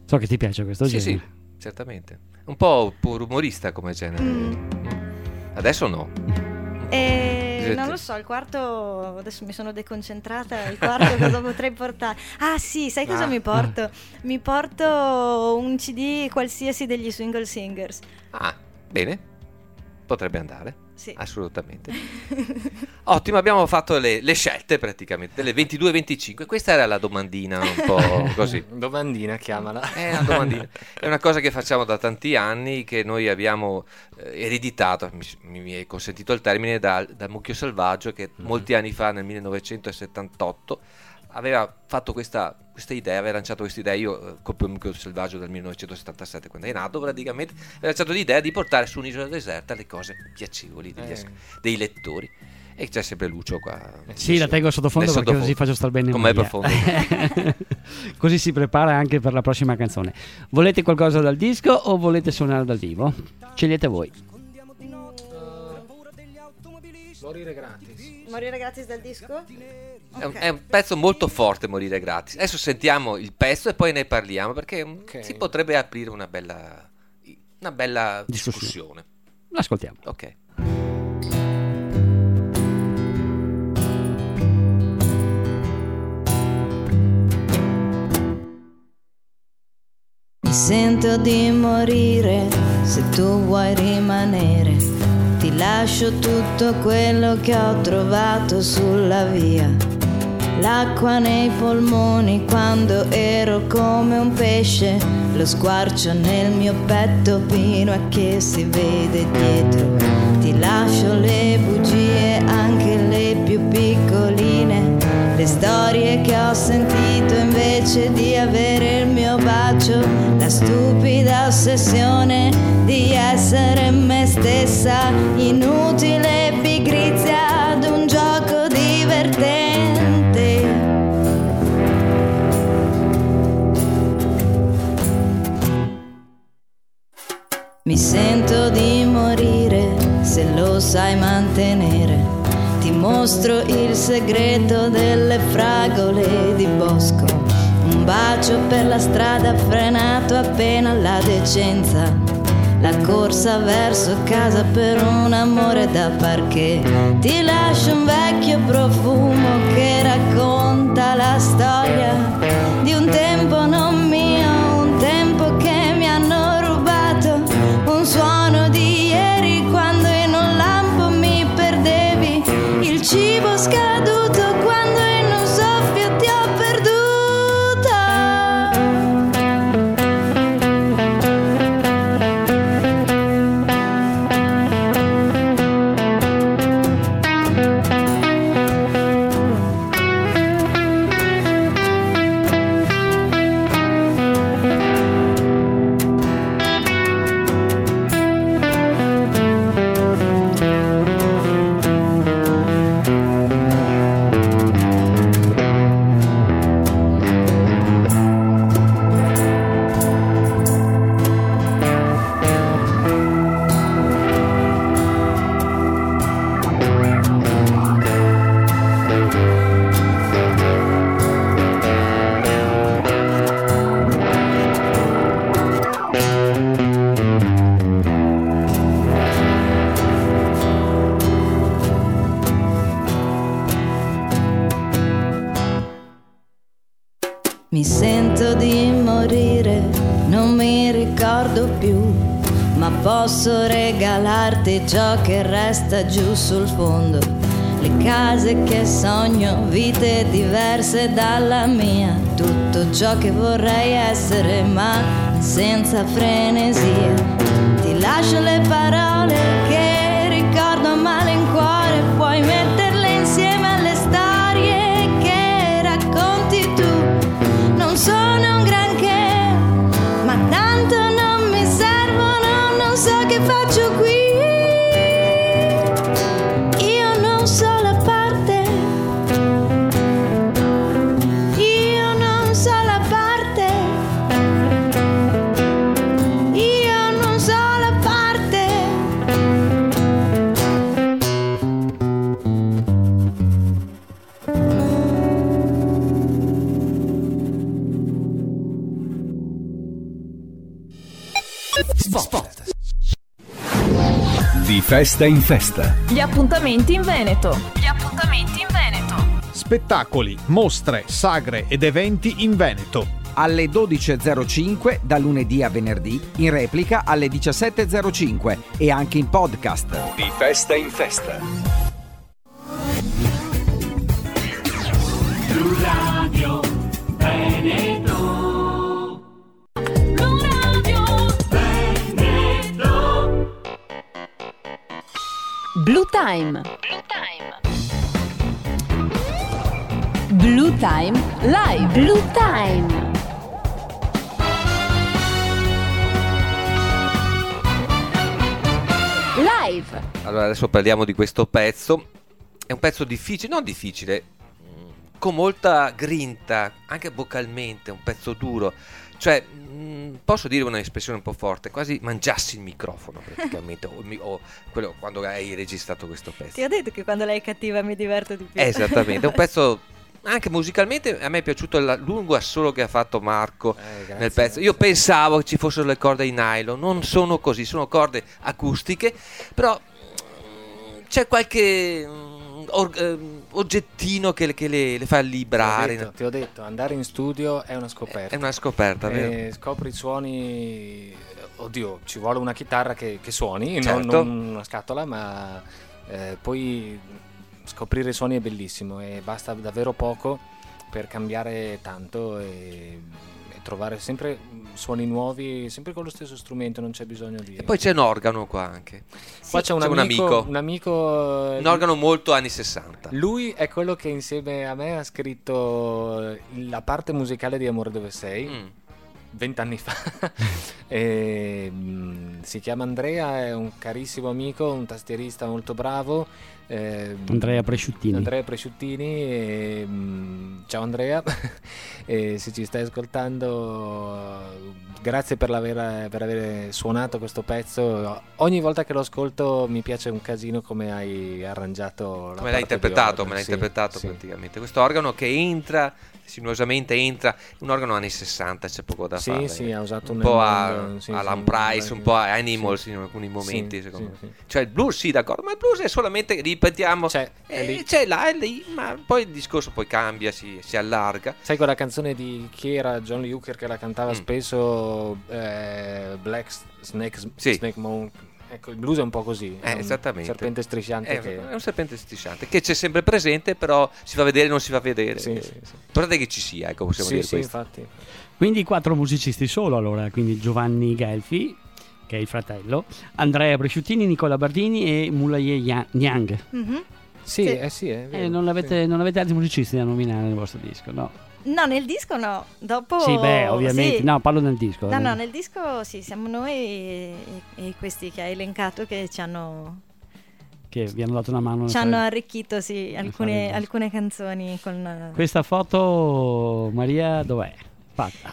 So che ti piace questo Sì, genere. sì, certamente. Un po' pur umorista come genere. Mm. Adesso no. E Siete- non lo so, il quarto, adesso mi sono deconcentrata, il quarto cosa potrei portare? Ah sì, sai cosa Ah. mi porto? Mi porto un C D qualsiasi degli Swingle Singers. Ah, bene. Potrebbe andare. Sì. Assolutamente. Ottimo, abbiamo fatto le, le scelte praticamente delle ventidue e venticinque. Questa era la domandina un po' così. Domandina, chiamala. È una domandina. È una cosa che facciamo da tanti anni, che noi abbiamo eh, ereditato, mi, mi è consentito il termine, da, da Mucchio Selvaggio, che Mhm. molti anni fa, nel millenovecentosettantotto, aveva fatto questa, questa idea, aveva lanciato questa idea. Io eh, copio Mucchio Selvaggio dal millenovecentosettantasette, quando è nato praticamente, aveva lanciato l'idea di portare su un'isola deserta le cose piacevoli degli Eh. as- dei lettori. E c'è sempre Lucio qua. Sì, la tengo sottofondo Nel perché così sottofondo. faccio star bene Con me Maria. profondo. Così si prepara anche per la prossima canzone. Volete qualcosa dal disco o volete suonare dal vivo? Scegliete voi. Morire gratis. Morire gratis dal disco? È un, è un pezzo molto forte, Morire gratis. Adesso sentiamo il pezzo e poi ne parliamo, perché mm, Ok. si potrebbe aprire una bella, una bella Discussione. discussione. L'ascoltiamo. Ok. Mi sento di morire se tu vuoi rimanere. Ti lascio tutto quello che ho trovato sulla via. L'acqua nei polmoni quando ero come un pesce. Lo squarcio nel mio petto fino a che si vede dietro. Ti lascio le bugie, anche le più piccoline. Le storie che ho sentito invece di avere il mio bacio. La stupida ossessione di essere me stessa. Inutile pigrizia ad un gioco divertente. Mi sento di morire se lo sai mantenere. Ti mostro il segreto delle fragole di bosco. Un bacio per la strada frenato appena alla decenza. La corsa verso casa per un amore da parquet. Ti lascio un vecchio profumo che racconta la storia di un tempo non mio, un tempo che mi hanno rubato. Un suono di ieri quando in un lampo mi perdevi. Il cibo scaduto quando in un soffio ti ho perduta. Mi sento di morire, non mi ricordo più, ma posso regalarti ciò che resta giù sul fondo. Le case che sogno, vite diverse dalla mia, tutto ciò che vorrei essere ma senza frenesia. Ti lascio le parole che ricordo a malincuore, puoi metterle insieme alle storie che racconti tu. Non sono un granché, ma tanto non mi servono, non so che faccio qui. Io non so la parte, io non so la parte, io non so la parte. Di festa in festa. Gli appuntamenti in Veneto. Gli appuntamenti in Veneto. Spettacoli, mostre, sagre ed eventi in Veneto. Alle dodici e zero cinque da lunedì a venerdì, in replica alle diciassette e zero cinque e anche in podcast. Di festa in festa. Blu Radio Veneto. Blu Radio Veneto. Blue Time. Blue Time Live. Blue Time. Live. Allora adesso parliamo di questo pezzo. È un pezzo difficile, non difficile, con molta grinta, anche vocalmente, un pezzo duro. Cioè, mh, posso dire un'espressione un po' forte, quasi mangiassi il microfono praticamente, o, o quello quando hai registrato questo pezzo. Ti ho detto che quando lei è cattiva mi diverto di più. Esattamente, è un pezzo anche musicalmente, a me è piaciuto il lungo assolo che ha fatto Marco Eh, grazie, nel pezzo. Io pensavo che ci fossero le corde in nylon, non sono così, sono corde acustiche, però mh, c'è qualche mh, or- ehm, oggettino che, che le, le fa librare. Ti ho, detto, ti ho detto, andare in studio è una scoperta. È una scoperta, vero? Eh, scopri i suoni. Oddio, ci vuole una chitarra che, che suoni, Certo. non, non una scatola, ma eh, poi scoprire i suoni è bellissimo e basta davvero poco per cambiare tanto e, e trovare sempre suoni nuovi, sempre con lo stesso strumento, non c'è bisogno di... E poi c'è un organo qua anche. Qua c'è un C'è un amico, amico. un amico, Un organo molto anni sessanta. Lui è quello che insieme a me ha scritto la parte musicale di Amore dove sei, Mm. vent'anni fa. E, mh, si chiama Andrea, è un carissimo amico, un tastierista molto bravo. eh, Andrea Presciuttini. Andrea Presciuttini e, mh, ciao Andrea. E se ci stai ascoltando, grazie per, l'aver, per aver suonato questo pezzo. Ogni volta che lo ascolto mi piace un casino come hai arrangiato la Come l'hai parte di interpretato, organo. me l'hai Sì, interpretato sì. praticamente. Questo organo che entra, sinuosamente entra, un organo anni sessanta, c'è poco da Sì, fare. sì, ha usato un un po' a Edmondo, sì, Alan sì, Price, sì. un po' a Animals Sì. in alcuni momenti, Sì, secondo sì, me. sì. Cioè il blues sì, d'accordo, ma il blues è solamente, ripetiamo, C'è, è eh, lì. c'è là, è lì, ma poi il discorso poi cambia, si, si allarga. Sai quella canzone di chi era John Lee Hooker che la cantava Mm. spesso, eh, Black Snake, Sì. Snake Moon. Ecco, il blues è un po' così, Eh, è un esattamente. serpente strisciante È, che... è un serpente strisciante che c'è sempre presente, però si fa vedere e non si fa vedere. Sì, Eh, sì, sì. Guardate che ci sia, ecco, possiamo Sì, dire sì, questo. infatti. Quindi quattro musicisti solo allora, quindi Giovanni Gelfi, che è il fratello, Andrea Presciuttini, Nicola Bardini e Mulaye Nyang. Mhm. Sì, Sì. eh sì, è vero. Eh, non, avete, non avete altri musicisti da nominare nel vostro disco, no? No, nel disco no. Dopo Sì, beh, ovviamente. sì. No, parlo del disco. No, no, nel disco sì, siamo noi e, e questi che hai elencato che ci hanno, Che vi hanno dato una mano. ci nel hanno fare- arricchito sì, fare il alcune, disco. alcune canzoni con... Questa foto, Maria, dov'è? Fatta.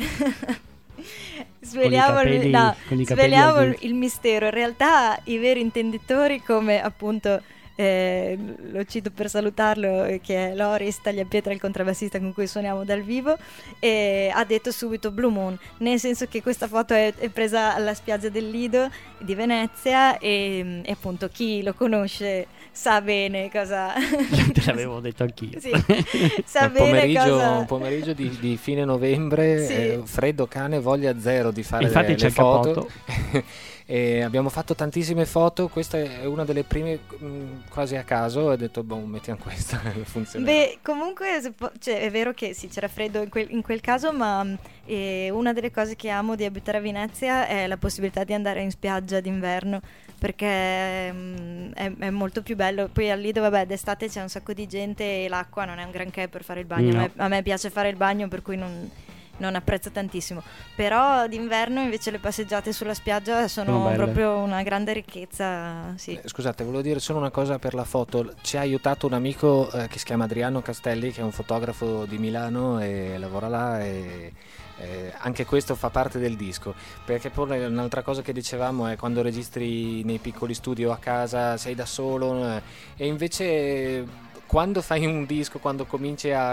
Sveliamo, Con i il, capelli- no, con i capelli sveliamo al il, dito. il mistero. In realtà i veri intenditori, come appunto eh, lo cito per salutarlo, eh, che è Loris Tagliapietra, il contrabbassista con cui suoniamo dal vivo, e ha detto subito Blue Moon, nel senso che questa foto è, è presa alla spiaggia del Lido di Venezia e, e appunto chi lo conosce sa bene cosa... Te l'avevo detto anch'io. Sì, sa un bene pomeriggio, cosa... un pomeriggio di, di fine novembre, Sì. eh, freddo cane, voglia zero di fare Infatti le, c'è le il foto. cappotto. E abbiamo fatto tantissime foto, questa è una delle prime mh, quasi a caso, ho detto boh, mettiamo questa, funziona. Beh, comunque se po- cioè, è vero che sì, c'era freddo in quel, in quel caso, ma mh, eh, una delle cose che amo di abitare a Venezia è la possibilità di andare in spiaggia d'inverno, perché mh, è, è molto più bello. Poi al Lido, vabbè, d'estate c'è un sacco di gente e l'acqua non è un granché per fare il bagno. No. A, me, a me piace fare il bagno, per cui non, non apprezzo tantissimo. Però d'inverno invece le passeggiate sulla spiaggia sono, Sono belle. proprio una grande ricchezza, sì. Eh, Scusate, volevo dire solo una cosa per la foto. Ci ha aiutato un amico eh, che si chiama Adriano Castelli, che è un fotografo di Milano e lavora là, e eh, anche questo fa parte del disco, perché poi un'altra cosa che dicevamo è quando registri nei piccoli studio a casa sei da solo, eh, e invece quando fai un disco, quando cominci a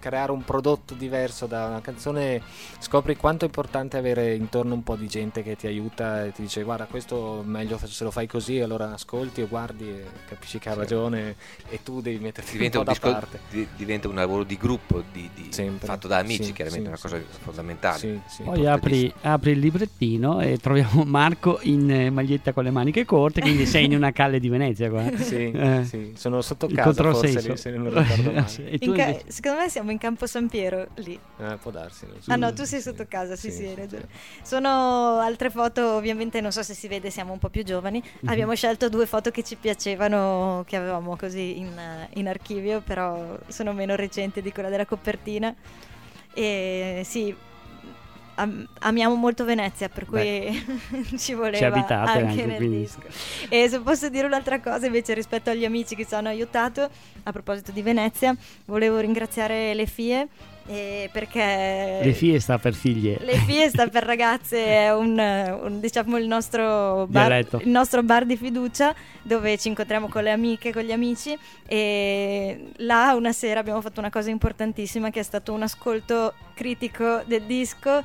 creare un prodotto diverso da una canzone, scopri quanto è importante avere intorno un po' di gente che ti aiuta e ti dice guarda questo meglio se lo fai così, allora ascolti o guardi e capisci che ha ragione e tu devi metterti diventa un po' un da disco, parte. di- diventa un lavoro di gruppo di, di- Sempre. fatto da amici, Sì, chiaramente sì, una cosa sì. fondamentale. Sì, sì. Poi apri, apri il librettino e troviamo Marco in eh, maglietta con le maniche corte, quindi sei in una calle di Venezia qua. Sì, Eh, sì, sono sotto il casa forse controsenso. lì, se non ricordo male. E tu In ca- invece- secondo me siamo in Campo San Piero lì. Eh, può darsi. non so. Ah no, tu sei sotto casa, sì sì, hai ragione. Sono altre foto, ovviamente non so se si vede, siamo un po' più giovani. Abbiamo scelto due foto che ci piacevano, che avevamo così in, in archivio, però sono meno recenti di quella della copertina. E sì, am- amiamo molto Venezia, per cui ci voleva Ci abitate anche, anche, nel quindi. disco. E se posso dire un'altra cosa invece rispetto agli amici che ci hanno aiutato, a proposito di Venezia, volevo ringraziare le F I E eh, perché Le fie sta per figlie. le F I E sta per ragazze, è un, un, diciamo il nostro, bar, Dialetto. il nostro bar di fiducia dove ci incontriamo con le amiche, con gli amici, e là una sera abbiamo fatto una cosa importantissima che è stato un ascolto critico del disco.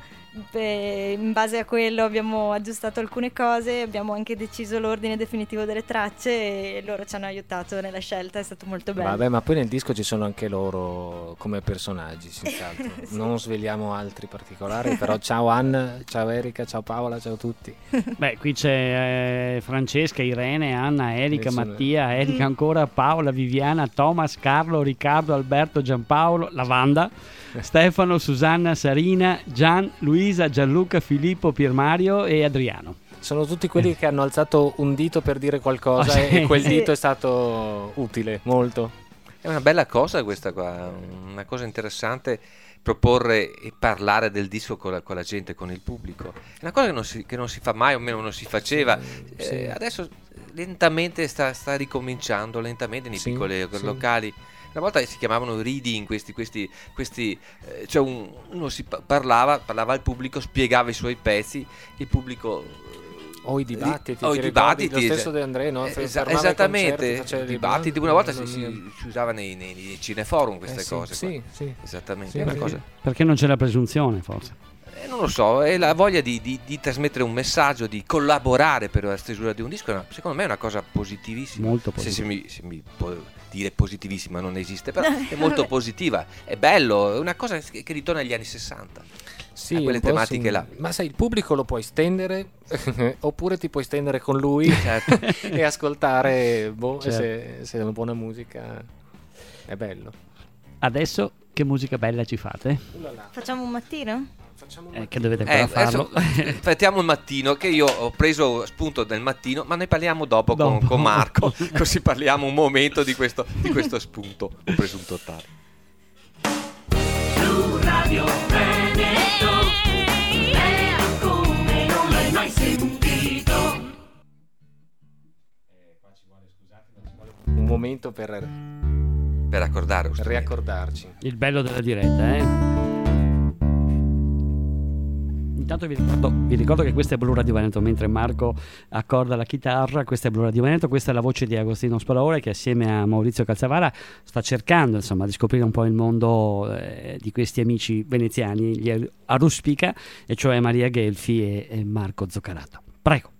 E in base a quello abbiamo aggiustato alcune cose, abbiamo anche deciso l'ordine definitivo delle tracce e loro ci hanno aiutato nella scelta, è stato molto bello. Vabbè, ma poi nel disco ci sono anche loro come personaggi, senz'altro. Sì. Non sveliamo altri particolari, però ciao Anna, ciao Erika, ciao Paola, ciao a tutti. Beh, qui c'è eh, Francesca, Irene, Anna, Erika, Nessuno- Mattia, Erika ancora, Paola, Viviana, Thomas, Carlo, Riccardo, Alberto, Giampaolo, Lavanda, Stefano, Susanna, Sarina, Gian, Luisa, Gianluca, Filippo, Piermario e Adriano. Sono tutti quelli che hanno alzato un dito per dire qualcosa Oh, sì. e quel Sì. dito è stato utile, molto. È una bella cosa questa qua, una cosa interessante proporre e parlare del disco con la, con la gente, con il pubblico. È una cosa che non si, che non si fa mai, o meno non si faceva. Sì, Eh, sì. adesso lentamente sta, sta ricominciando, lentamente nei Sì, piccoli sì. locali. Una volta si chiamavano reading, questi, questi, questi eh, cioè un- uno si pa- parlava, parlava al pubblico, spiegava i suoi pezzi, il pubblico eh, O i dibattiti, o ti i ricordi? dibattiti, Lo stesso eh, De André, no? eh, Fe- esa- fermava i esattamente, concerti, faceva i dei dibattiti. ban- Una volta si, Mamma si, mia. si usava nei, nei, nei cineforum queste Eh sì, cose. sì, qua. sì. Esattamente, Sì, è una sì. cosa. Perché non c'è la presunzione, forse. Eh, non lo so, è la voglia di, di- di trasmettere un messaggio, di collaborare per la stesura di un disco, è una- secondo me è una cosa positivissima. Molto Se, se positiva. mi, se mi può dire positivissima non esiste, però è molto positiva, è bello, è una cosa che, che ritorna agli anni sessanta. Sì, a quelle un po' tematiche sì. là. Ma sai, il pubblico lo puoi stendere oppure ti puoi stendere con lui Certo. e ascoltare, boh, Certo. se, se è una buona musica è bello. Adesso che musica bella ci fate? Facciamo un mattino? Facciamo Eh, che dovete ancora Eh, farlo. adesso facciamo il mattino, che io ho preso spunto del mattino, ma ne parliamo dopo, Dopo. Con, con Marco, così parliamo un momento di questo, di questo spunto, un presunto tale. Su Radio Veneto, è come non l'hai mai sentito. Un momento per Per accordare un riaccordarci. Il bello della diretta, eh? Intanto vi ricordo, vi ricordo che questa è Blu Radio Veneto, mentre Marco accorda la chitarra. Questa è Blu Radio Veneto, questa è la voce di Agostino Spalaore, che assieme a Maurizio Calzavara sta cercando, insomma, di scoprire un po' il mondo eh, di questi amici veneziani, gli Aruspica, e cioè Maria Gelfi e, e Marco Zoccarato. Prego.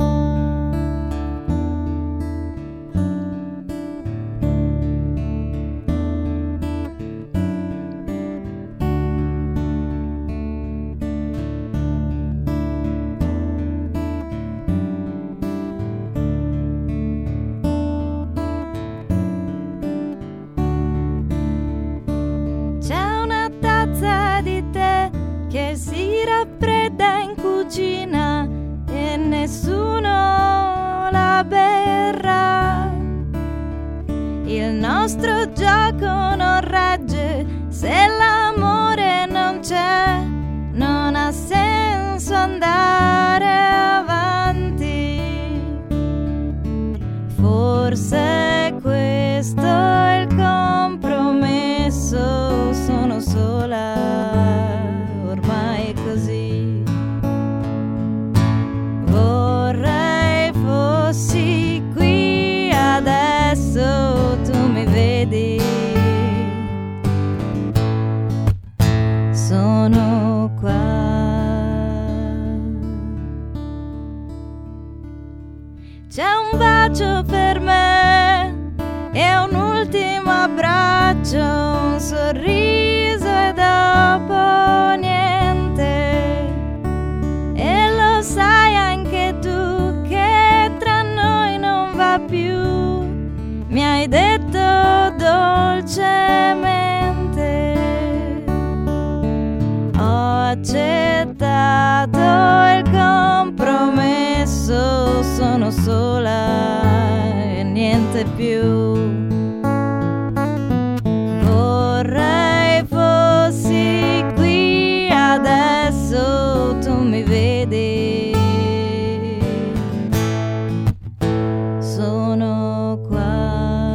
C'è una tazza di tè che si raffredda in cucina e nessuno la berrà. Il nostro gioco non regge se l'amore non c'è, non ha senso andare avanti. Forse questo è il compromesso, sono sola, ormai è così. Vorrei fossi qui adesso, tu mi vedi. bacio per me e un ultimo abbraccio, un sorriso e dopo niente. E lo sai anche tu che tra noi non va più, mi hai detto dolcemente. Ho accettato il compromesso, sono sola e niente più. Vorrei fossi qui adesso, tu mi vedi, sono qua.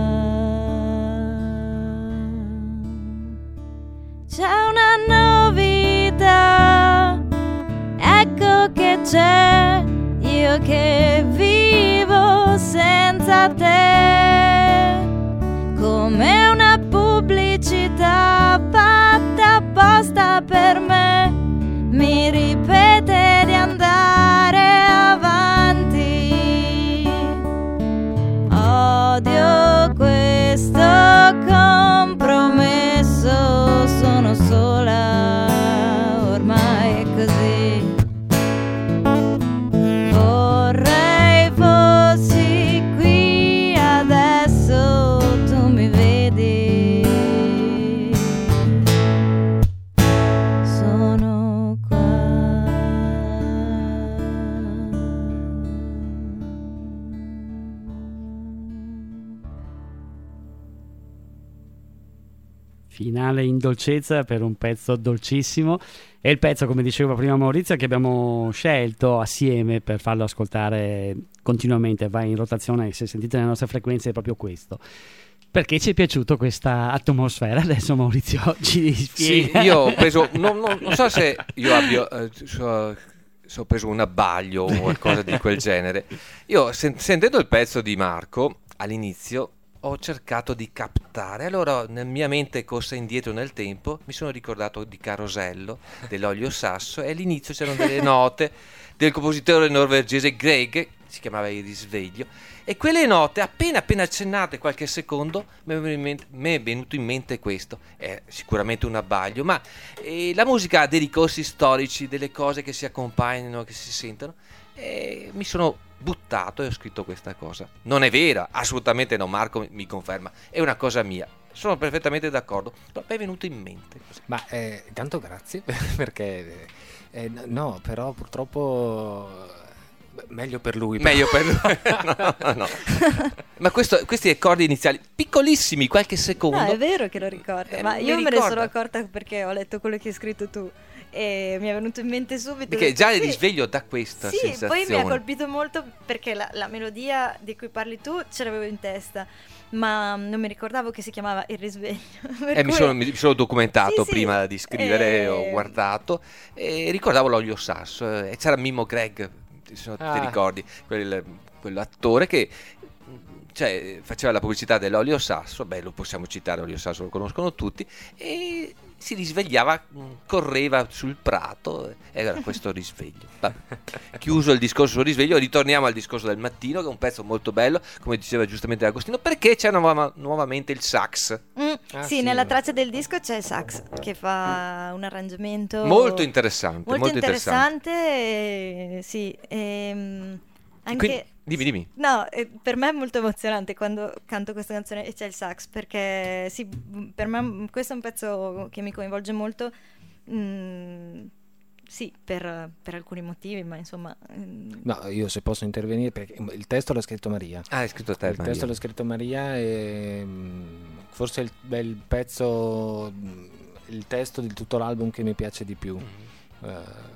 C'è una novità, ecco che c'è, io che vivo senza te, come una pubblicità fatta apposta per me, mi ripete di andare avanti. Odio questo compromesso, sono sola, ormai è così. Vorrei fossi qui adesso, tu mi vedi, sono qua. Finale in dolcezza per un pezzo dolcissimo. È il pezzo, come diceva prima Maurizio, che abbiamo scelto assieme per farlo ascoltare continuamente, va in rotazione. Se sentite le nostre frequenze è proprio questo, perché ci è piaciuto questa atmosfera. Adesso Maurizio ci spiega. Sì, io ho preso, non, non, non so se io abbia, eh, so, so ho preso un abbaglio o qualcosa di quel genere. Io sen- sentendo il pezzo di Marco all'inizio ho cercato di captare, allora nella mia mente corsa indietro nel tempo, mi sono ricordato di Carosello, dell'Olio Sasso, e all'inizio c'erano delle note del compositore norvegese Grieg, si chiamava Il risveglio, e quelle note appena appena accennate qualche secondo mi è venuto in mente, mi è venuto in mente questo. È sicuramente un abbaglio, ma eh, la musica ha dei ricorsi storici, delle cose che si accompagnano, che si sentono, e mi sono buttato e ho scritto questa cosa. Non è vera, assolutamente no, Marco mi conferma, è una cosa mia, sono perfettamente d'accordo, però mi è venuto in mente così. Ma eh, tanto grazie perché eh, no, però purtroppo meglio per lui, meglio per lui. no, no, no. Ma questo, questi accordi iniziali piccolissimi, qualche secondo. No, è vero che lo ricordo, eh, ma io mi me ne ricorda. sono accorta perché ho letto quello che hai scritto tu e mi è venuto in mente subito. Perché già il sì, risveglio da questa sì, sensazione. poi mi ha colpito molto perché la, la melodia di cui parli tu ce l'avevo in testa, ma non mi ricordavo che si chiamava Il risveglio. Per Eh, mi, cui- sono, mi sono documentato Sì, sì. prima di scrivere, Eh, ho guardato e ricordavo l'Olio Sasso, eh, e c'era Mimmo Greg, se non ti Ah. ricordi, quel, quell'attore che cioè, faceva la pubblicità dell'Olio Sasso, beh, lo possiamo citare, l'Olio Sasso lo conoscono tutti, e si risvegliava, mh, correva sul prato, e era questo risveglio. Vabbè. Chiuso il discorso sul risveglio, ritorniamo al discorso del mattino, che è un pezzo molto bello, come diceva giustamente Agostino, perché c'è nuova- nuovamente il sax. Mm, Ah, sì, sì, nella no. traccia del disco c'è il sax che fa un arrangiamento Molto interessante, molto, molto interessante. interessante, eh, sì. ehm, anche Quindi- dimmi, dimmi. No, eh, per me è molto emozionante quando canto questa canzone e c'è il sax, perché sì, m- per me m- questo è un pezzo che mi coinvolge molto, mm, sì, per, per alcuni motivi, ma insomma... mm, No, io se posso intervenire perché il testo l'ha scritto Maria. Ah, hai scritto te, Il Maria. testo l'ha scritto Maria e mm, forse il, è il pezzo, mm, il testo di tutto l'album che mi piace di più. Eh,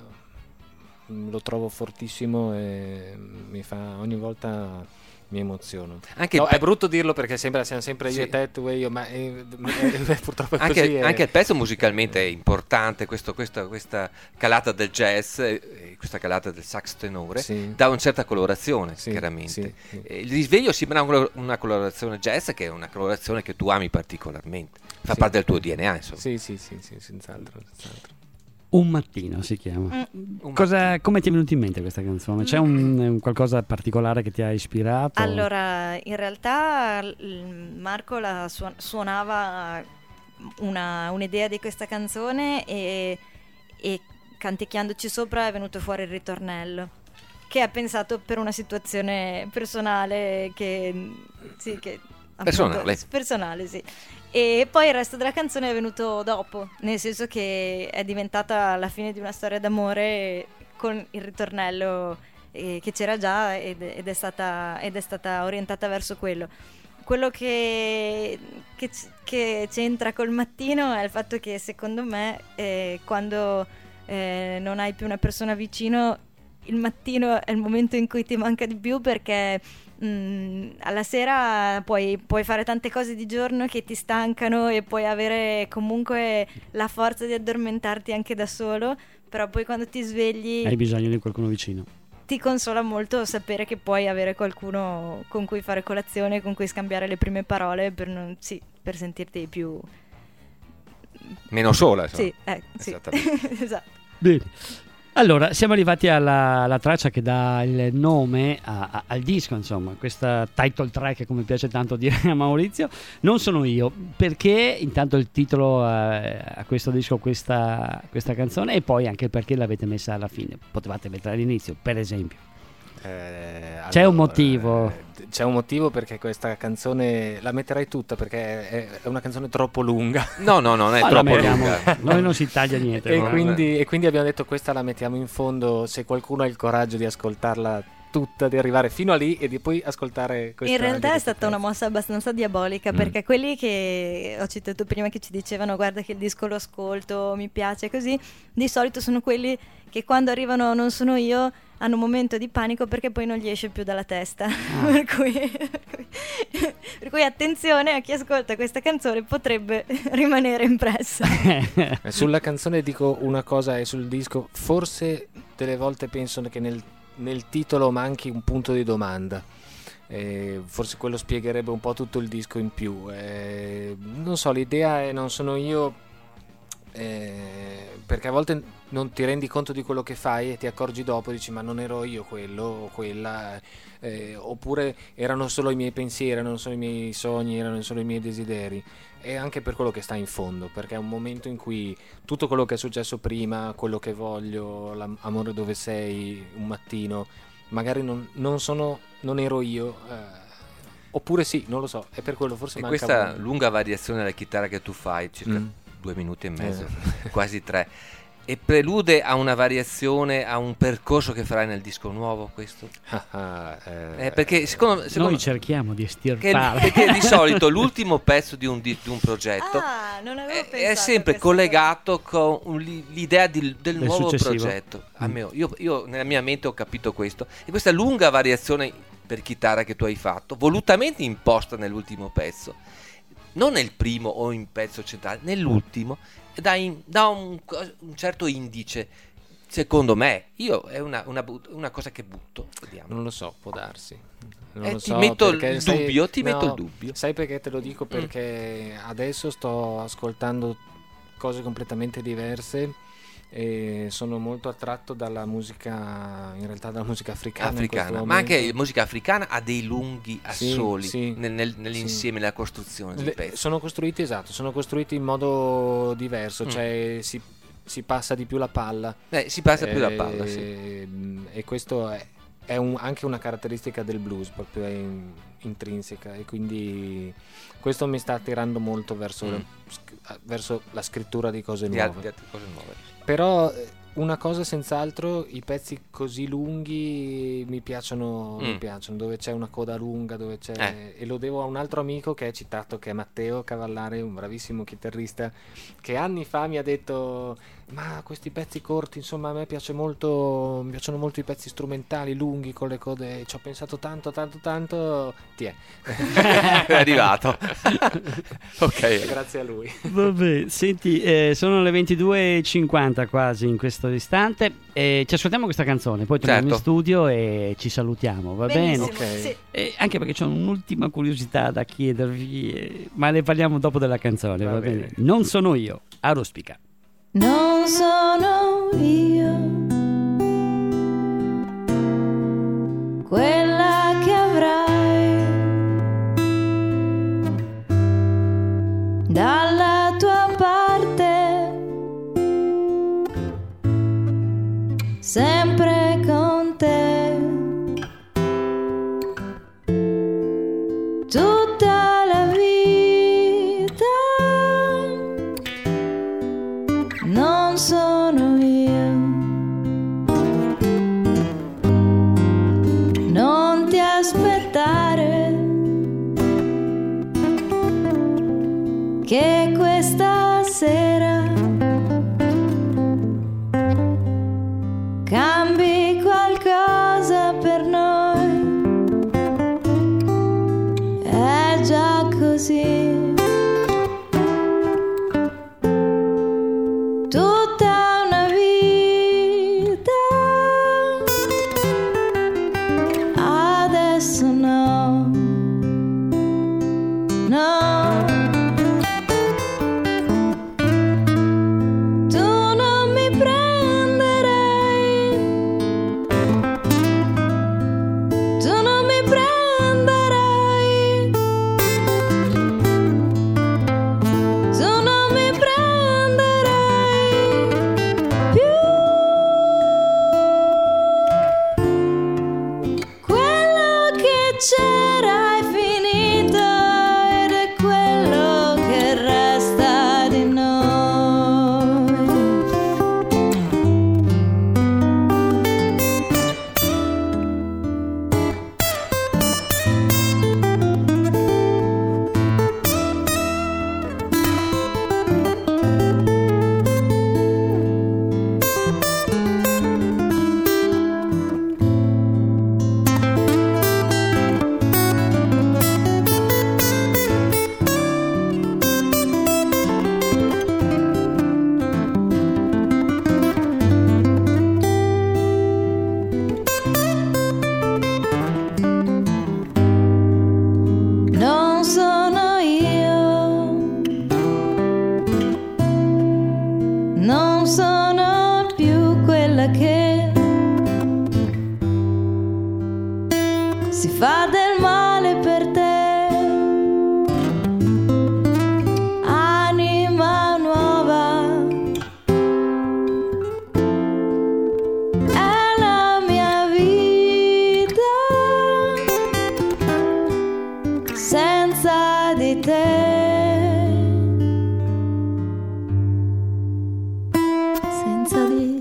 lo trovo fortissimo e mi fa ogni volta mi emoziono. Anche No, il pe- è brutto dirlo perché sembra siamo sempre io Sì. e te, tu e io, ma è- è- purtroppo è Anche, così. è- anche il pezzo musicalmente è importante, questo- questa, questa calata del jazz, eh, questa calata del sax tenore, Sì. dà una certa colorazione, Sì, chiaramente. sì, sì. Eh, Il risveglio sembra una, una colorazione jazz, che è una colorazione che tu ami particolarmente, fa Sì. parte del tuo D N A, insomma. Sì, sì, sì, sì, senz'altro, senz'altro. Un mattino si chiama. Mm. Cosa, come ti è venuta in mente questa canzone? C'è un, un qualcosa particolare che ti ha ispirato? Allora, in realtà l- Marco la suon- suonava una- un'idea di questa canzone e, e canticchiandoci sopra è venuto fuori il ritornello, che ha pensato per una situazione personale che... Sì, che appunto, Personale. personale, sì. E poi il resto della canzone è venuto dopo, nel senso che è diventata la fine di una storia d'amore con il ritornello eh, che c'era già ed, ed, è stata, ed è stata orientata verso quello. Quello che, che, c- che c'entra col mattino è il fatto che secondo me eh, quando eh, non hai più una persona vicino, il mattino è il momento in cui ti manca di più, perché Mm, alla sera puoi, puoi fare tante cose di giorno che ti stancano e puoi avere comunque la forza di addormentarti anche da solo, però poi quando ti svegli Hai bisogno di qualcuno vicino. ti consola molto sapere che puoi avere qualcuno con cui fare colazione, con cui scambiare le prime parole per, non, sì, per sentirti più Meno sola, insomma. sì, eh, sì. Esattamente. Esatto. Bene. Allora, siamo arrivati alla, alla traccia che dà il nome a- a- al disco, insomma, questa title track, come piace tanto dire a Maurizio. Non sono io, perché intanto il titolo eh, a questo disco, questa, questa canzone, e poi anche perché l'avete messa alla fine. Potevate metterla all'inizio, per esempio. Eh, C'è un allora, motivo. eh, C'è un motivo perché questa canzone la metterei tutta, perché è, è una canzone troppo lunga. No, no, non è Ma la troppo mettiamo- lunga. Noi non si taglia niente. E no? quindi, e quindi abbiamo detto questa la mettiamo in fondo, se qualcuno ha il coraggio di ascoltarla tutta, di arrivare fino a lì e di poi ascoltare questa. In realtà anche è stata una mossa abbastanza diabolica, Mm. perché quelli che ho citato prima, che ci dicevano guarda che il disco lo ascolto, mi piace così, di solito sono quelli che quando arrivano Non sono io hanno un momento di panico perché poi non gli esce più dalla testa. per, cui, per cui attenzione a chi ascolta questa canzone, potrebbe rimanere impressa. Eh, Sulla canzone dico una cosa, e sul disco forse delle volte penso che nel, nel titolo manchi un punto di domanda. Eh, forse quello spiegherebbe un po' tutto il disco in più. Eh, non so, l'idea è non sono io, eh, perché a volte non ti rendi conto di quello che fai e ti accorgi dopo, dici ma non ero io quello o quella, eh, oppure erano solo i miei pensieri, erano solo i miei sogni, erano solo i miei desideri. E anche per quello che sta in fondo, perché è un momento in cui tutto quello che è successo prima, quello che voglio, l'amore dove sei, un mattino, magari non, non sono, non ero io, eh, oppure sì, non lo so, è per quello forse E manca questa molto. lunga variazione della chitarra che tu fai, circa Mm. due minuti e mezzo, Eh. quasi tre, e prelude a una variazione, a un percorso che farai nel disco nuovo, questo? Ah, eh, Eh, perché secondo, secondo Noi cerchiamo di che, estirpare. perché di solito l'ultimo pezzo di un, di, di un progetto Ah, non avevo è, pensato è a sempre questa collegato con un- l'idea di- del Del nuovo successivo. progetto. A Mm. me- io, io nella mia mente ho capito questo, e questa lunga variazione per chitarra che tu hai fatto, volutamente imposta nell'ultimo pezzo, non nel primo o in pezzo centrale, nell'ultimo, dà, in- dà un, co- un certo indice. Secondo me, io è una, una but- una cosa che butto, vediamo. Non lo so, può darsi. Non Eh, lo ti so, metto il perché sai- dubbio, ti no, metto il dubbio. Sai perché te lo dico? Perché adesso sto ascoltando cose completamente diverse e sono molto attratto dalla musica, in realtà dalla musica africana. in questo Africana, ma anche momento. la musica africana ha dei lunghi Sì, assoli sì, nel- nel- nell'insieme, sì. nella costruzione del Le- pezzo. sono costruiti, esatto, sono costruiti in modo diverso, Mm. cioè si, si passa di più la palla. Eh, si passa più la palla, sì. E, e questo è, è un- anche una caratteristica del blues, proprio è in- intrinseca, e quindi questo mi sta attirando molto verso, Mm. la, sc- verso la scrittura di cose Di nuove. al- di altre cose nuove. Però eh, una cosa senz'altro, i pezzi così lunghi mi piacciono, mi Mm. piacciono, dove c'è una coda lunga, dove c'è... Eh. E lo devo a un altro amico che è citato, che è Matteo Cavallare, un bravissimo chitarrista, che anni fa mi ha detto ma questi pezzi corti, insomma, a me piace molto, mi piacciono molto i pezzi strumentali lunghi con le code, ci ho pensato tanto, tanto, tanto, ti è. È arrivato. Ok. Grazie a lui. Vabbè, senti, eh, sono le ventidue e cinquanta quasi in questo istante. E ci ascoltiamo questa canzone, poi torniamo in Certo. studio e ci salutiamo, va Benissimo, bene? Ok. sì. E anche perché c'è un'ultima curiosità da chiedervi, eh, ma ne parliamo dopo della canzone, va, Va bene? bene. Non sono io, a Ruspica. non sono io quella che avrai dalla tua parte, sempre con te, tutta la vita. Non sono io, non ti aspettare che questa sera cambi qualcosa per noi, è già così. Tutta una vita, adesso no, no. Tu non mi prenderai, tu non mi prenderai, tu non mi prenderai più. Quello che c'era è finito ed è quello che resta di noi. Non sono io, non sono più quella che si fa del male per te. Anima nuova, è la mia vita senza di te, senza di te.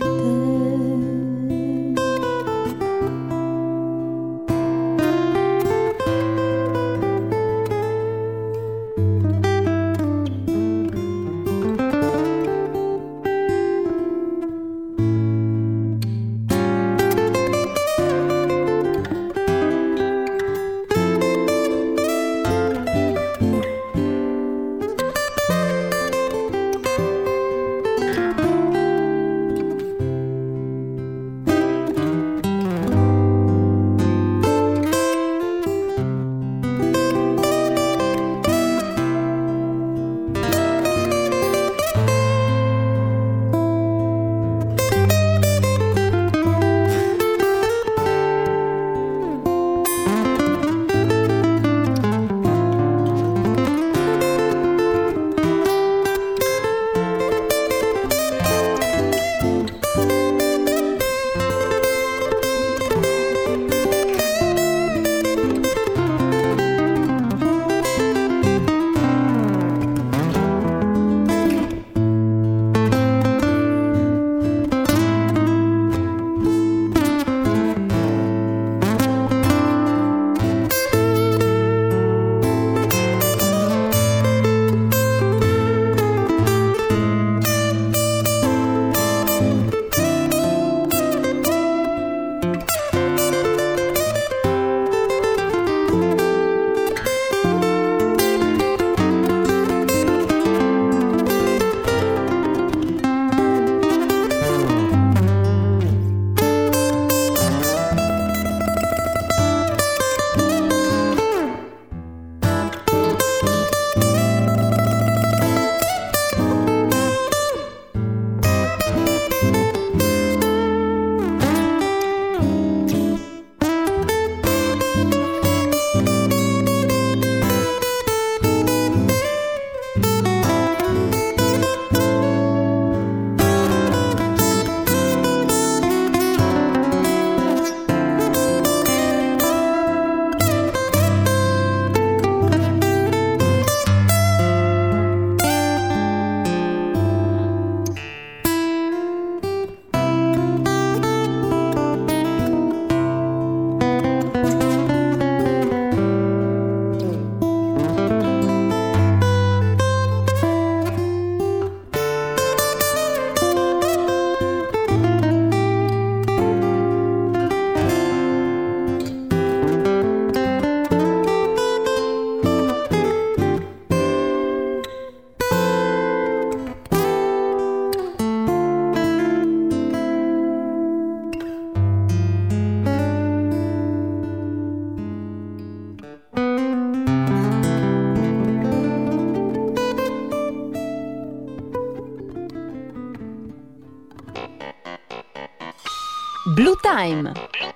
Blue Time.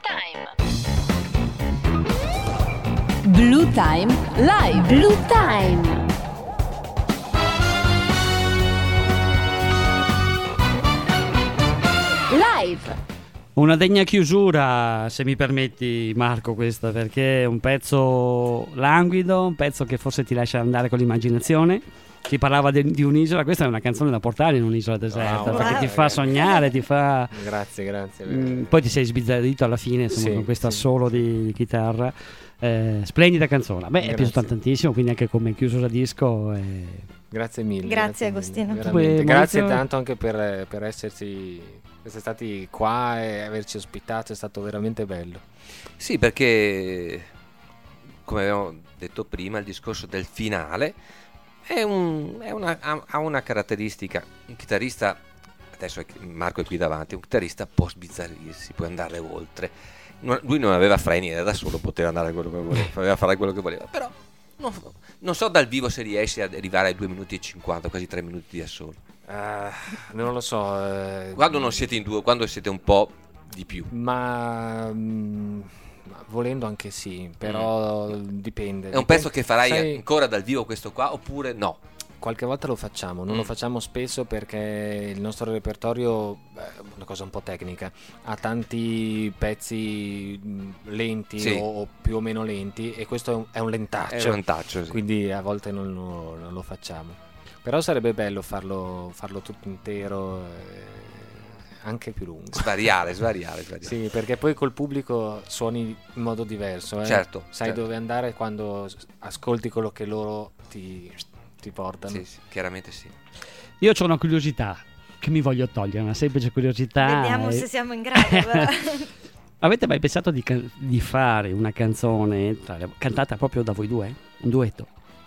Blue Time Live. Blue Time. Live. Una degna chiusura, se mi permetti, Marco, questa, perché è un pezzo languido, un pezzo che forse ti lascia andare con l'immaginazione. Ti parlava de- di un'isola, questa è una canzone da portare in un'isola deserta, Wow, perché wow. ti fa sognare, ti fa... Grazie, grazie. Mm, poi ti sei sbizzarrito alla fine, insomma, Sì, con questo sì. assolo di, di chitarra. Eh, splendida canzone. Beh, è Grazie. piaciuta tantissimo, quindi anche come chiusura disco. eh, Grazie mille. Grazie, mille, Agostino. veramente. Beh, Grazie molto- tanto anche per, per esserci, essere stati qua e averci ospitato, è stato veramente bello. Sì, perché come abbiamo detto prima, il discorso del finale è un, è una, ha, ha una caratteristica. Un chitarrista, adesso è- Marco è qui davanti, un chitarrista può sbizzarrirsi, può andare oltre. Non- lui non aveva freni, era da solo, poteva andare quello che voleva, poteva fare quello che voleva, però non, non so dal vivo se riesce ad arrivare ai due minuti e cinquanta, quasi tre minuti di assolo. Ah, non lo so. eh, Quando non siete in due, quando siete un po' di più. Ma, mm, ma volendo anche sì, però dipende. È un pezzo Dipende- che farai sai, ancora dal vivo questo qua oppure no? qualche volta lo facciamo, non lo Mm. facciamo spesso perché il nostro repertorio beh, è una cosa un po' tecnica, ha tanti pezzi mm, lenti Sì. o, o più o meno lenti e questo è un, è un lentaccio, È un lentaccio, sì. quindi a volte non lo, non lo facciamo. Però sarebbe bello farlo, farlo tutto intero, eh, anche più lungo. Svariare, svariare, svariare. Sì, perché poi col pubblico suoni in modo diverso. Eh? Certo, Sai certo. dove andare quando s- ascolti quello che loro ti, ti portano. Sì, sì, chiaramente sì. Io ho una curiosità che mi voglio togliere, una semplice curiosità. Vediamo eh. se siamo in grado. però. Avete mai pensato di, can- di fare una canzone tra le- cantata proprio da voi due? Un duetto?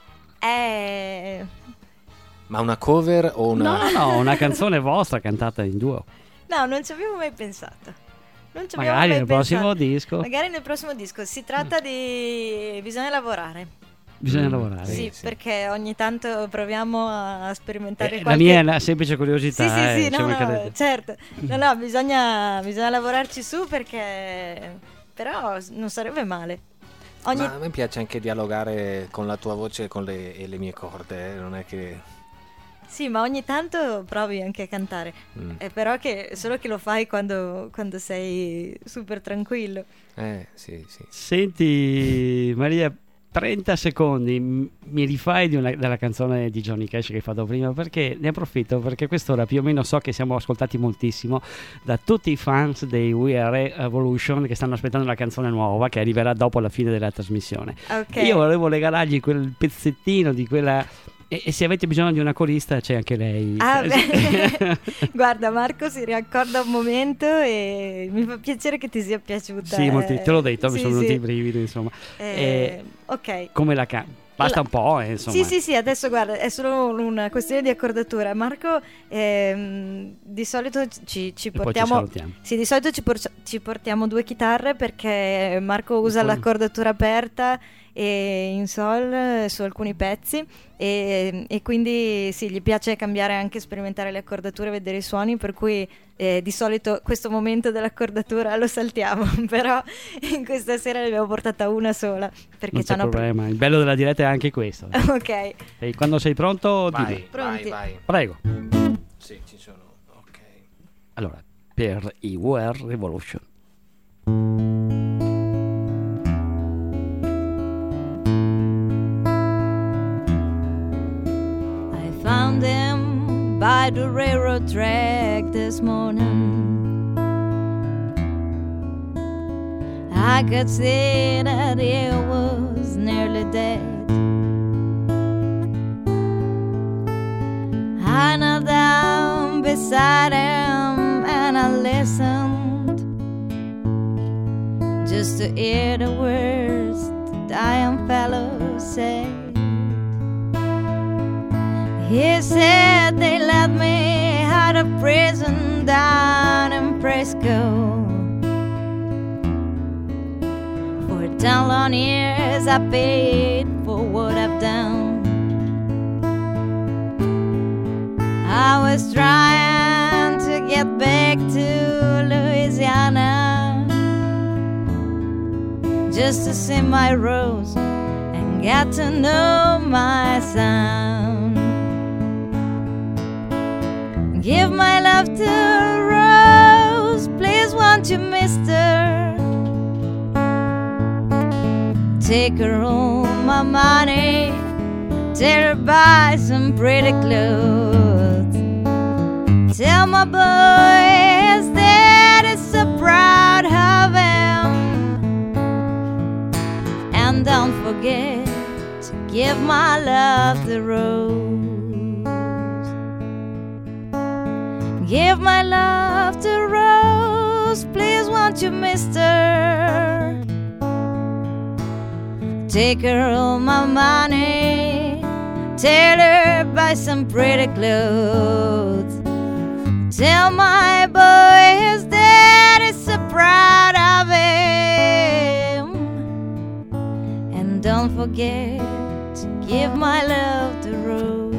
Eh, Ma una cover o una... No, no, una canzone vostra cantata in duo. no, non ci abbiamo mai pensato. Non ci abbiamo Magari mai nel prossimo pensato. disco. Magari nel prossimo disco. Si tratta di... bisogna lavorare. Bisogna Mm, lavorare. Sì, perché ogni tanto proviamo a sperimentare Eh, qualche... La mia è una semplice curiosità. Sì, sì, eh, sì, ci no, no, mancherebbe. certo. No, no, bisogna, bisogna lavorarci su perché... Però non sarebbe male. Ogni... Ma a me piace anche dialogare con la tua voce e con le, e le mie corde, eh, non è che... Sì, ma ogni tanto provi anche a cantare. Mm. Eh, però che solo che lo fai quando, quando sei super tranquillo. Eh, sì, sì. Senti, Maria, trenta secondi m- mi rifai di una- della canzone di Johnny Cash che hai fatto prima, perché ne approfitto, perché quest'ora più o meno so che siamo ascoltati moltissimo da tutti i fans dei We Are Evolution che stanno aspettando la canzone nuova che arriverà dopo la fine della trasmissione. Ok. Io volevo regalargli quel pezzettino di quella... E, e se avete bisogno di una corista c'è anche lei. Ah, beh. Guarda, Marco si riaccorda un momento e mi fa piacere che ti sia piaciuta. Sì, molti- te l'ho detto, mi Sì, sono venuti sì. i brividi, insomma. Eh, E ok. come la can... Basta La- un po', eh, insomma. Sì, sì, sì, adesso guarda, è solo una questione di accordatura. Marco, ehm, di solito ci, ci E poi ci portiamo... salutiamo. Sì, di solito ci, por- ci portiamo due chitarre perché Marco usa Poi- l'accordatura aperta e in sol eh, su alcuni pezzi e, e quindi sì, gli piace cambiare, anche sperimentare le accordature, vedere i suoni, per cui eh, di solito questo momento dell'accordatura lo saltiamo, però in questa sera ne abbiamo portata una sola perché Non ci c'è hanno pre- problema, il bello della diretta è anche questo. ok, E quando sei pronto, Vai, dillo. Pronti? vai, vai. Prego. Sì, ci sono. Ok. Allora, per i W R Revolution. I found them by the railroad track this morning. I could see that he was nearly dead. I knelt down beside him and I listened just to hear the words the dying fellow said. He said they let me out of prison down in Frisco. For ten long years I paid for what I've done. I was trying to get back to Louisiana. just to see my rose and get to know my sound. Give my love to Rose, please won't you, mister? Take her home my money, tell her buy some pretty clothes. Tell my boys that is so proud of him. And don't forget to give my love to Rose. Give my love to Rose, please won't you, mister? Take her all my money, tell her buy some pretty clothes. Tell my boys that is so proud of him. And don't forget to give my love to Rose.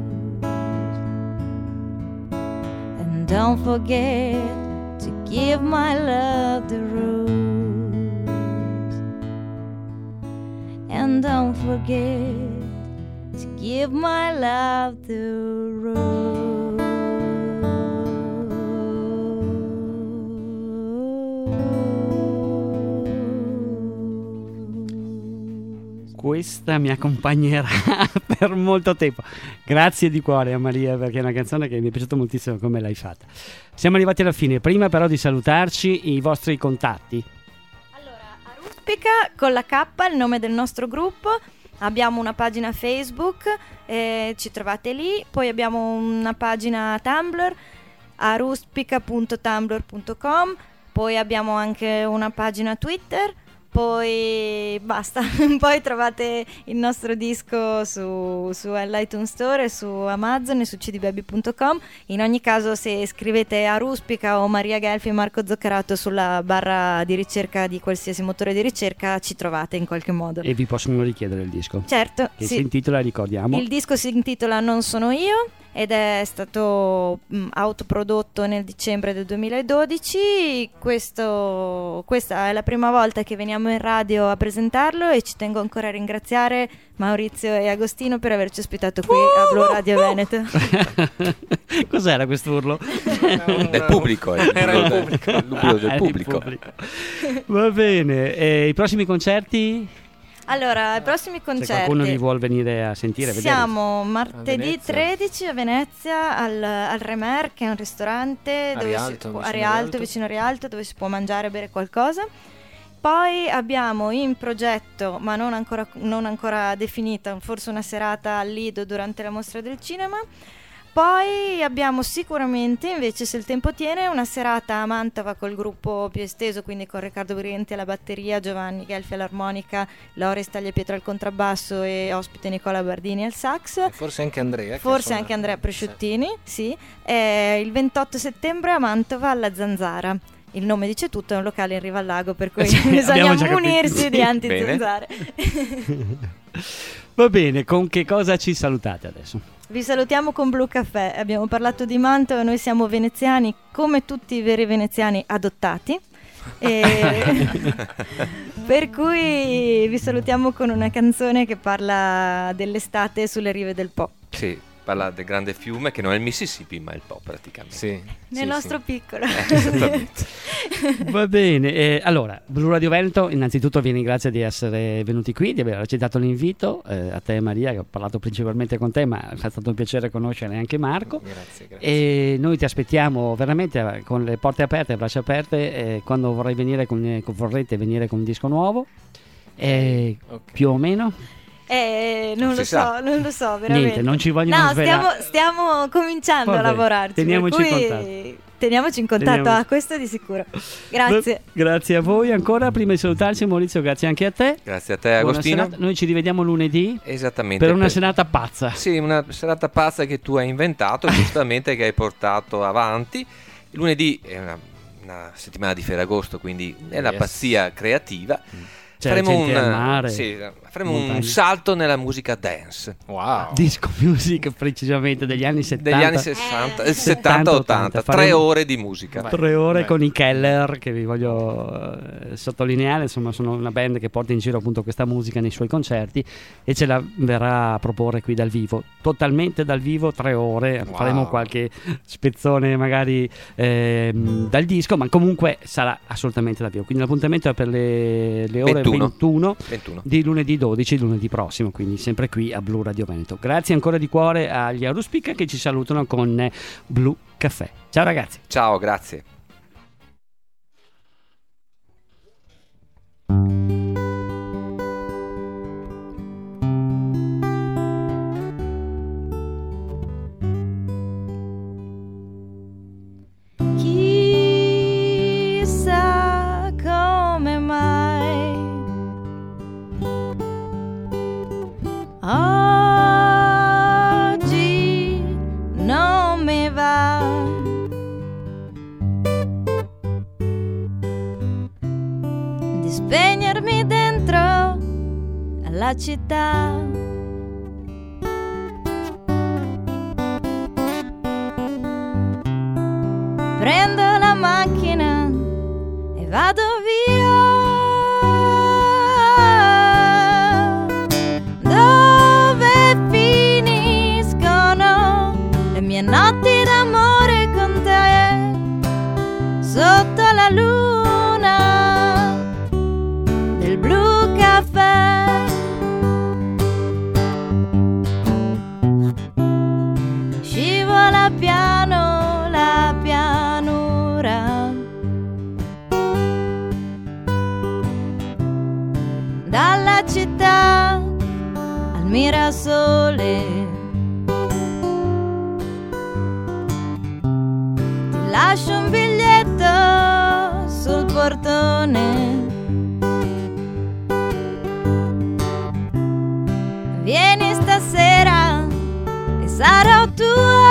And don't forget to give my love to Rose. And don't forget to give my love to Rose. Questa mi accompagnerà per molto tempo. Grazie di cuore a Maria, perché è una canzone che mi è piaciuta moltissimo come l'hai fatta. Siamo arrivati alla fine. Prima però di salutarci, i vostri contatti. Aruspica con la K, il nome del nostro gruppo. Abbiamo una pagina Facebook, eh, ci trovate lì. Poi abbiamo una pagina Tumblr, aruspica punto tumblr punto com. Poi abbiamo anche una pagina Twitter. Poi basta, poi trovate il nostro disco su, su iTunes Store e su Amazon e su c d baby punto com. In ogni caso, se scrivete Aruspica o Maria Gelfi e Marco Zuccherato sulla barra di ricerca di qualsiasi motore di ricerca, ci trovate in qualche modo. E vi possono richiedere il disco. Certo. Che sì. si intitola, ricordiamo. Il disco si intitola Non sono io ed è stato mh, autoprodotto nel dicembre del duemiladodici. Questo, questa è la prima volta che veniamo in radio a presentarlo e ci tengo ancora a ringraziare Maurizio e Agostino per averci ospitato qui a Blu Radio Veneto. Cos'era questo urlo? Del pubblico, eh. Era il pubblico. L'urlo del Ah, il pubblico. pubblico. Va bene, e i prossimi concerti? Allora, i prossimi concerti. Se qualcuno li vuol venire a sentire, a vedere. Siamo martedì A Venezia. tredici a Venezia al, al Remer, che è un ristorante A dove Rialto, si può, vicino a a Rialto, Rialto. vicino a Rialto, dove si può mangiare e bere qualcosa. Poi abbiamo in progetto, ma non ancora, non ancora definita, forse una serata al Lido durante la mostra del cinema. Poi abbiamo sicuramente, invece, se il tempo tiene, una serata a Mantova col gruppo più esteso, quindi con Riccardo Brienti alla batteria, Giovanni Gelfi all'armonica, Loris Tagliapietra al contrabbasso e ospite Nicola Bardini al sax. Forse anche Andrea. che Forse suona. anche Andrea Presciottini, sì. È il ventotto settembre a Mantova alla Zanzara. Il nome dice tutto, è un locale in riva al lago, per cui Sì, bisogna abbiamo già capito. munirsi Sì, di anti-zanzare. Va bene, con che cosa ci salutate adesso? Vi salutiamo con Blu Caffè. Abbiamo parlato di Mantova, noi siamo veneziani, come tutti i veri veneziani adottati. E per cui vi salutiamo con una canzone che parla dell'estate sulle rive del Po. Sì, parla del grande fiume che non è il Mississippi ma è il Po praticamente. Sì. Nel Sì, nostro sì. piccolo. Eh, esattamente. Va bene, eh, allora Blu Radio Veneto innanzitutto vi ringrazio di essere venuti qui, di aver accettato l'invito, eh, a te Maria, che ho parlato principalmente con te, ma è stato un piacere conoscere anche Marco. Grazie, grazie. E noi ti aspettiamo veramente con le porte aperte, le braccia aperte, eh, quando vorrai venire con, eh, vorrete venire con un disco nuovo, eh, Ok. più o meno. Eh, non Non lo si so, sa. non lo so, veramente. Niente, non ci vogliono No, svelare. stiamo, stiamo cominciando Vabbè, a lavorarci. teniamoci per in cui contatto. Teniamoci in contatto, Teniamoci. ah, questo di sicuro. Grazie. Va- Grazie a voi ancora. Prima di salutarci, Maurizio, grazie anche a te. Grazie a te Buona Agostino. serata. Noi ci rivediamo lunedì Esattamente. per una serata pazza. Sì, una serata pazza che tu hai inventato, giustamente, che hai portato avanti. Il lunedì è una, una settimana di Ferragosto, quindi è la Yes. pazzia creativa. C'è gente al mare. sì, Faremo un Montagna. salto nella musica dance. Wow. Disco music precisamente degli anni settanta. Degli anni sessanta, eh, settanta ottanta, tre Faremo ore di musica. Tre ore Beh. con i Keller, che vi voglio eh, sottolineare, insomma sono una band che porta in giro appunto questa musica nei suoi concerti e ce la verrà a proporre qui dal vivo, totalmente dal vivo, tre ore. Wow. Faremo qualche spezzone magari ehm, dal disco, ma comunque sarà assolutamente dal vivo, quindi l'appuntamento è per le, le ore ventuno. ventuno ventuno. di lunedì dodici, lunedì prossimo, quindi sempre qui a Blu Radio Veneto. Grazie ancora di cuore agli Auruspica che ci salutano con Blu Caffè. Ciao ragazzi. Ciao, grazie. Chissà come mai oggi non mi va di spegnermi dentro alla città. Prendo la macchina e vado via. Dove finiscono le mie notti d'amore con te? Sotto la luna del blu caffè. Scivola piano la pianura, dalla città al mirasole. Ti lascio un biglietto sul portone. Vieni stasera e sarò tua.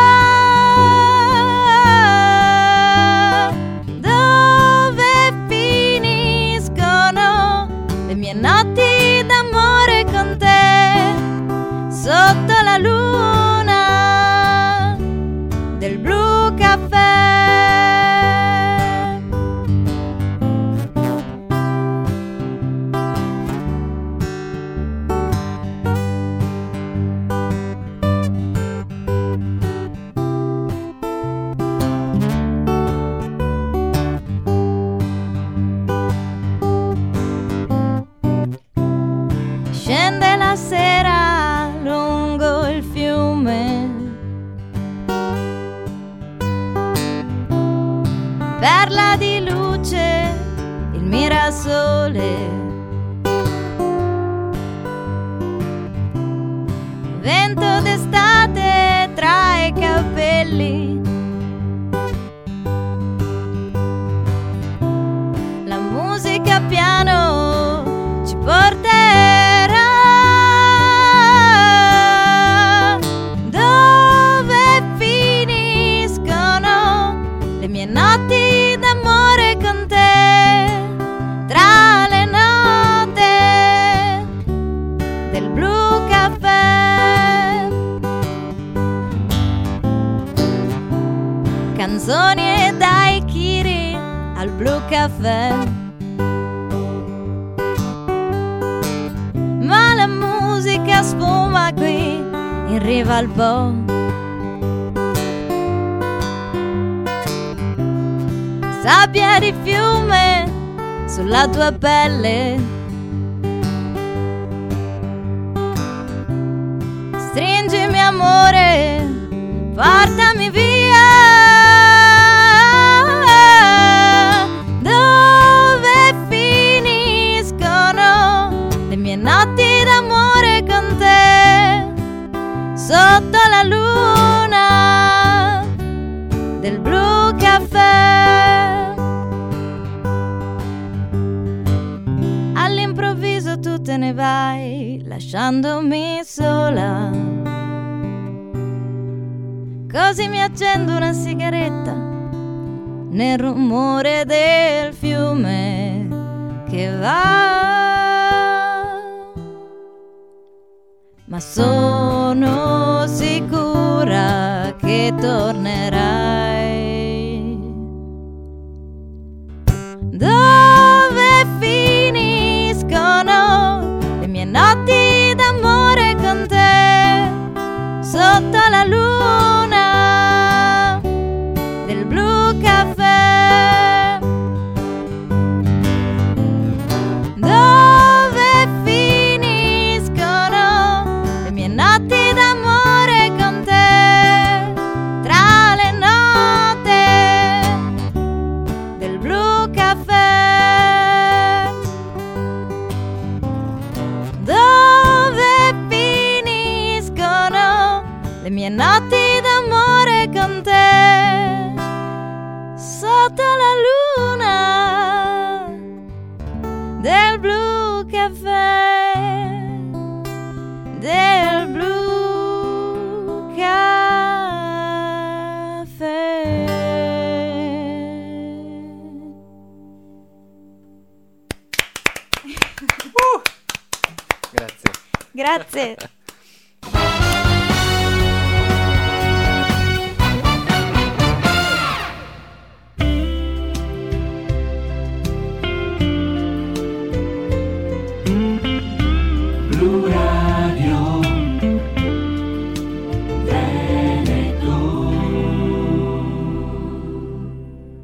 Dove finiscono le mie notti d'amore con te? Sotto la luna del blu caffè. Scende la sera lungo il fiume, perla di luce il mirasole. Vento d'estate tra i capelli, la musica piano ci porterà. Dove finiscono le mie notti d'amore con te? Tra le note del blu caffè. Canzoni e daiquiri al blu caffè. Ma la musica sfuma qui in riva al Po. Sabbia di fiume sulla tua pelle. Stringimi amore, portami via. Dove finiscono le mie notti d'amore con te? Sotto la luna del blu caffè. All'improvviso tu te ne vai lasciandomi sola. Così mi accendo una sigaretta nel rumore del fiume che va. ma sono sicura che tornerai. Dove finiscono le mie notti d'amore con te, sotto la luna del blu caffè? Dove finiscono le mie notti d'amore con te, tra le note del blu caffè? Dove finiscono le mie notti d'amore con te, sotto la luna del blu caffè, del blu caffè. Grazie. Grazie.